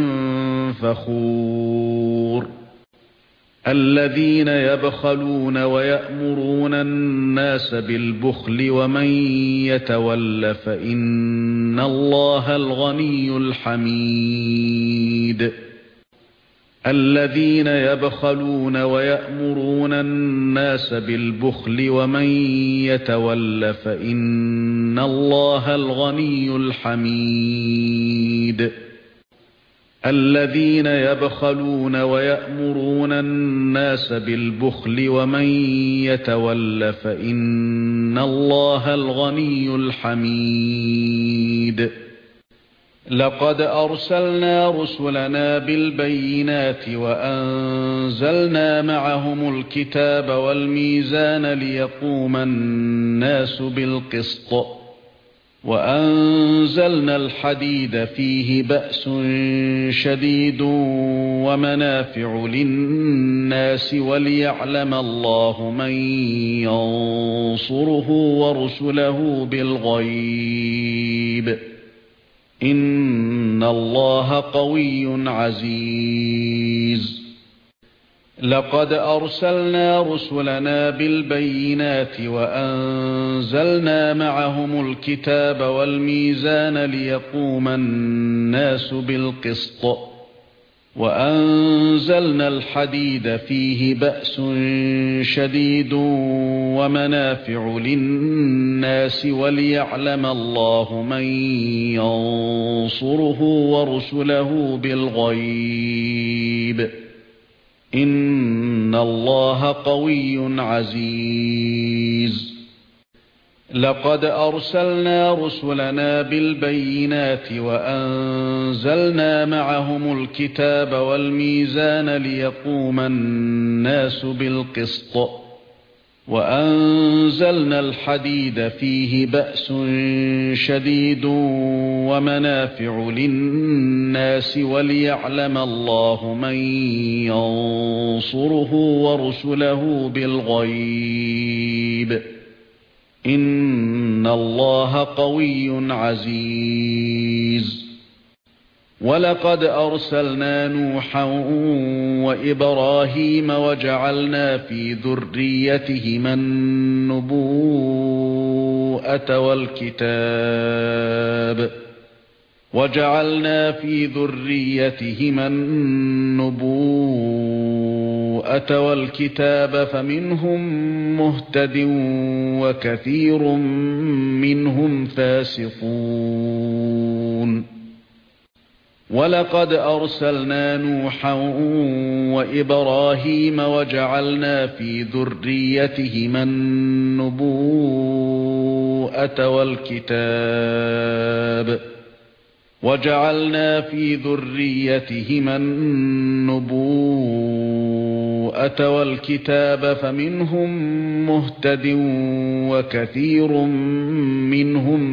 Speaker 1: فخور الذين يبخلون ويأمرون الناس بالبخل ومن يتول فإن الله الغني الحميد الذين يبخلون ويأمرون الناس بالبخل ومن يتول فإن الله الغني الحميد الذين يبخلون ويأمرون الناس بالبخل ومن يتول فإن الله الغني الحميد لقد أرسلنا رسلنا بالبينات وأنزلنا معهم الكتاب والميزان ليقوم الناس بالقسط وأنزلنا الحديد فيه بأس شديد ومنافع للناس وليعلم الله من ينصره ورسله بالغيب إن الله قوي عزيز لقد أرسلنا رسلنا بالبينات وأنزلنا معهم الكتاب والميزان ليقوم الناس بالقسط وأنزلنا الحديد فيه بأس شديد ومنافع للناس وليعلم الله من ينصره ورسله بالغيب إن الله قوي عزيز لقد أرسلنا رسلنا بالبينات وأنزلنا معهم الكتاب والميزان ليقوم الناس بالقسط وأنزلنا الحديد فيه بأس شديد ومنافع للناس وليعلم الله من ينصره ورسله بالغيب إن الله قوي عزيز ولقد أرسلنا نوحا وإبراهيم وجعلنا في ذريتهما النبوءة والكتاب فمنهم مهتد وكثير منهم فاسقون ولقد أرسلنا نوحا وإبراهيم وجعلنا في ذريتهما النبوءة والكتاب فمنهم مهتد وكثير منهم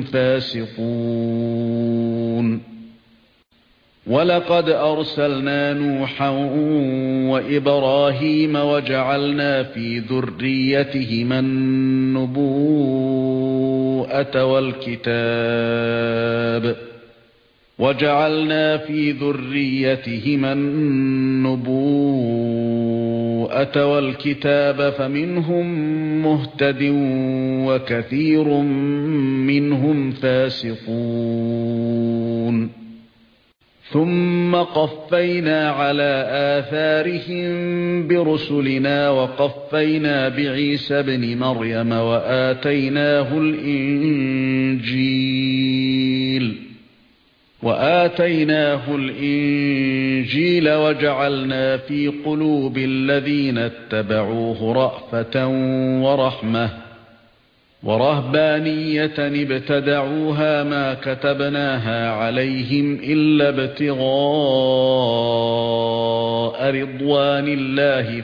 Speaker 1: فاسقون ولقد أرسلنا نوحا وإبراهيم وجعلنا في ذريتهما النبوءة والكتاب فمنهم مهتد وكثير منهم فاسقون ثم قفينا على آثارهم برسلنا وقفينا بعيسى ابن مريم وآتيناه الإنجيل وجعلنا في قلوب الذين اتبعوه رأفة ورحمة ورهبانية ابتدعوها ما كتبناها عليهم إلا ابتغاء رضوان الله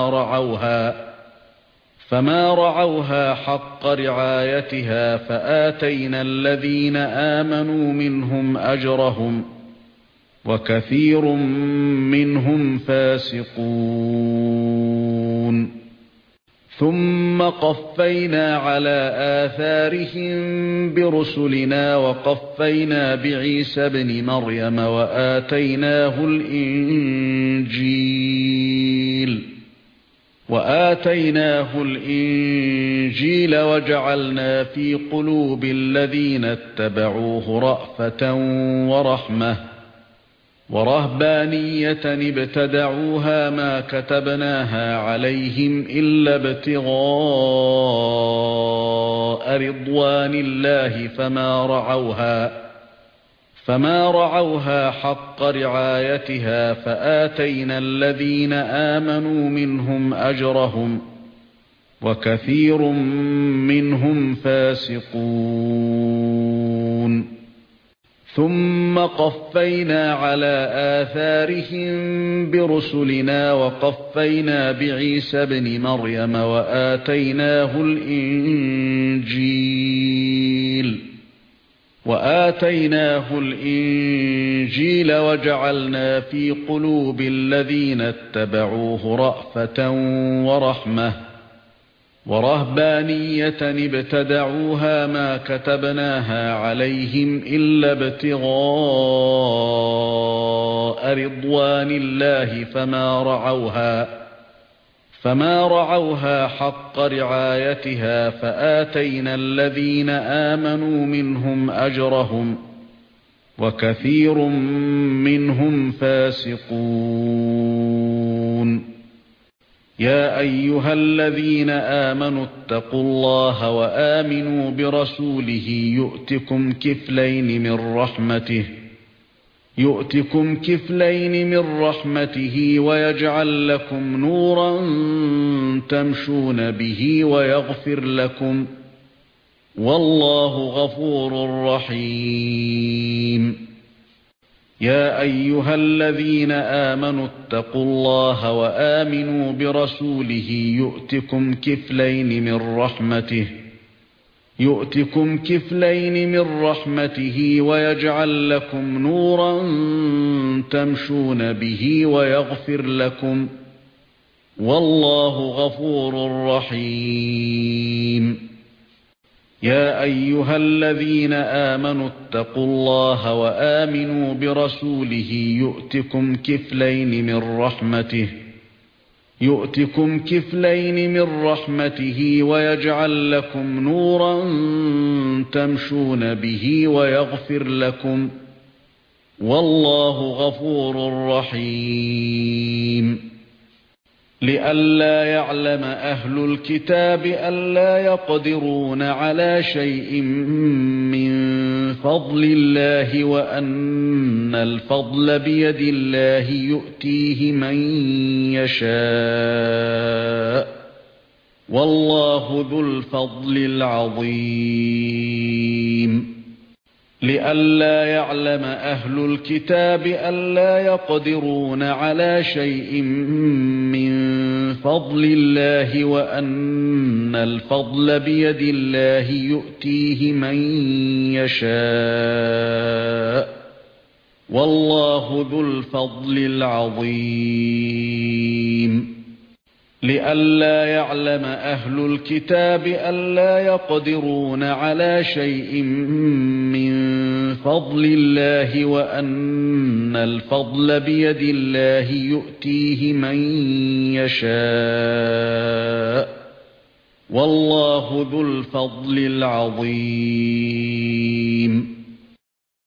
Speaker 1: فما رعوها حق رعايتها فآتينا الذين آمنوا منهم أجرهم وكثير منهم فاسقون ثم قفينا على آثارهم برسلنا وقفينا بعيسى ابن مريم وآتيناه الإنجيل وجعلنا في قلوب الذين اتبعوه رأفة ورحمة ورهبانية ابتدعوها ما كتبناها عليهم إلا ابتغاء رضوان الله فما رعوها حق رعايتها فآتينا الذين آمنوا منهم أجرهم وكثير منهم فاسقون ثم قفينا على آثارهم برسلنا وقفينا بعيسى ابن مريم وآتيناه الإنجيل وجعلنا في قلوب الذين اتبعوه رأفة ورحمة ورهبانية ابتدعوها ما كتبناها عليهم إلا ابتغاء رضوان الله فما رعوها حق رعايتها فآتينا الذين آمنوا منهم أجرهم وكثير منهم فاسقون يا أيها الذين آمنوا اتقوا الله وآمنوا برسوله يؤتكم كفلين من رحمته ويجعل لكم نورا تمشون به ويغفر لكم والله غفور رحيم يا أيها الذين آمنوا اتقوا الله وآمنوا برسوله يؤتكم كفلين من رحمته ويجعل لكم نورا تمشون به ويغفر لكم والله غفور رحيم يا أيها الذين آمنوا اتقوا الله وآمنوا برسوله يؤتكم كفلين من رحمته ويجعل لكم نورا تمشون به ويغفر لكم والله غفور رحيم لئلا يعلم أهل الكتاب ألا يقدرون على شيء من فضل الله وأن الفضل بيد الله يؤتيه من يشاء والله ذو الفضل العظيم لئلا يعلم أهل الكتاب ألا يقدرون على شيء من فضل الله وأن الفضل بيد الله يؤتيه من يشاء والله ذو الفضل العظيم لئلا يعلم أهل الكتاب ألا يقدرون على شيء من فضل الله وأن الفضل بيد الله يؤتيه من يشاء والله ذو الفضل العظيم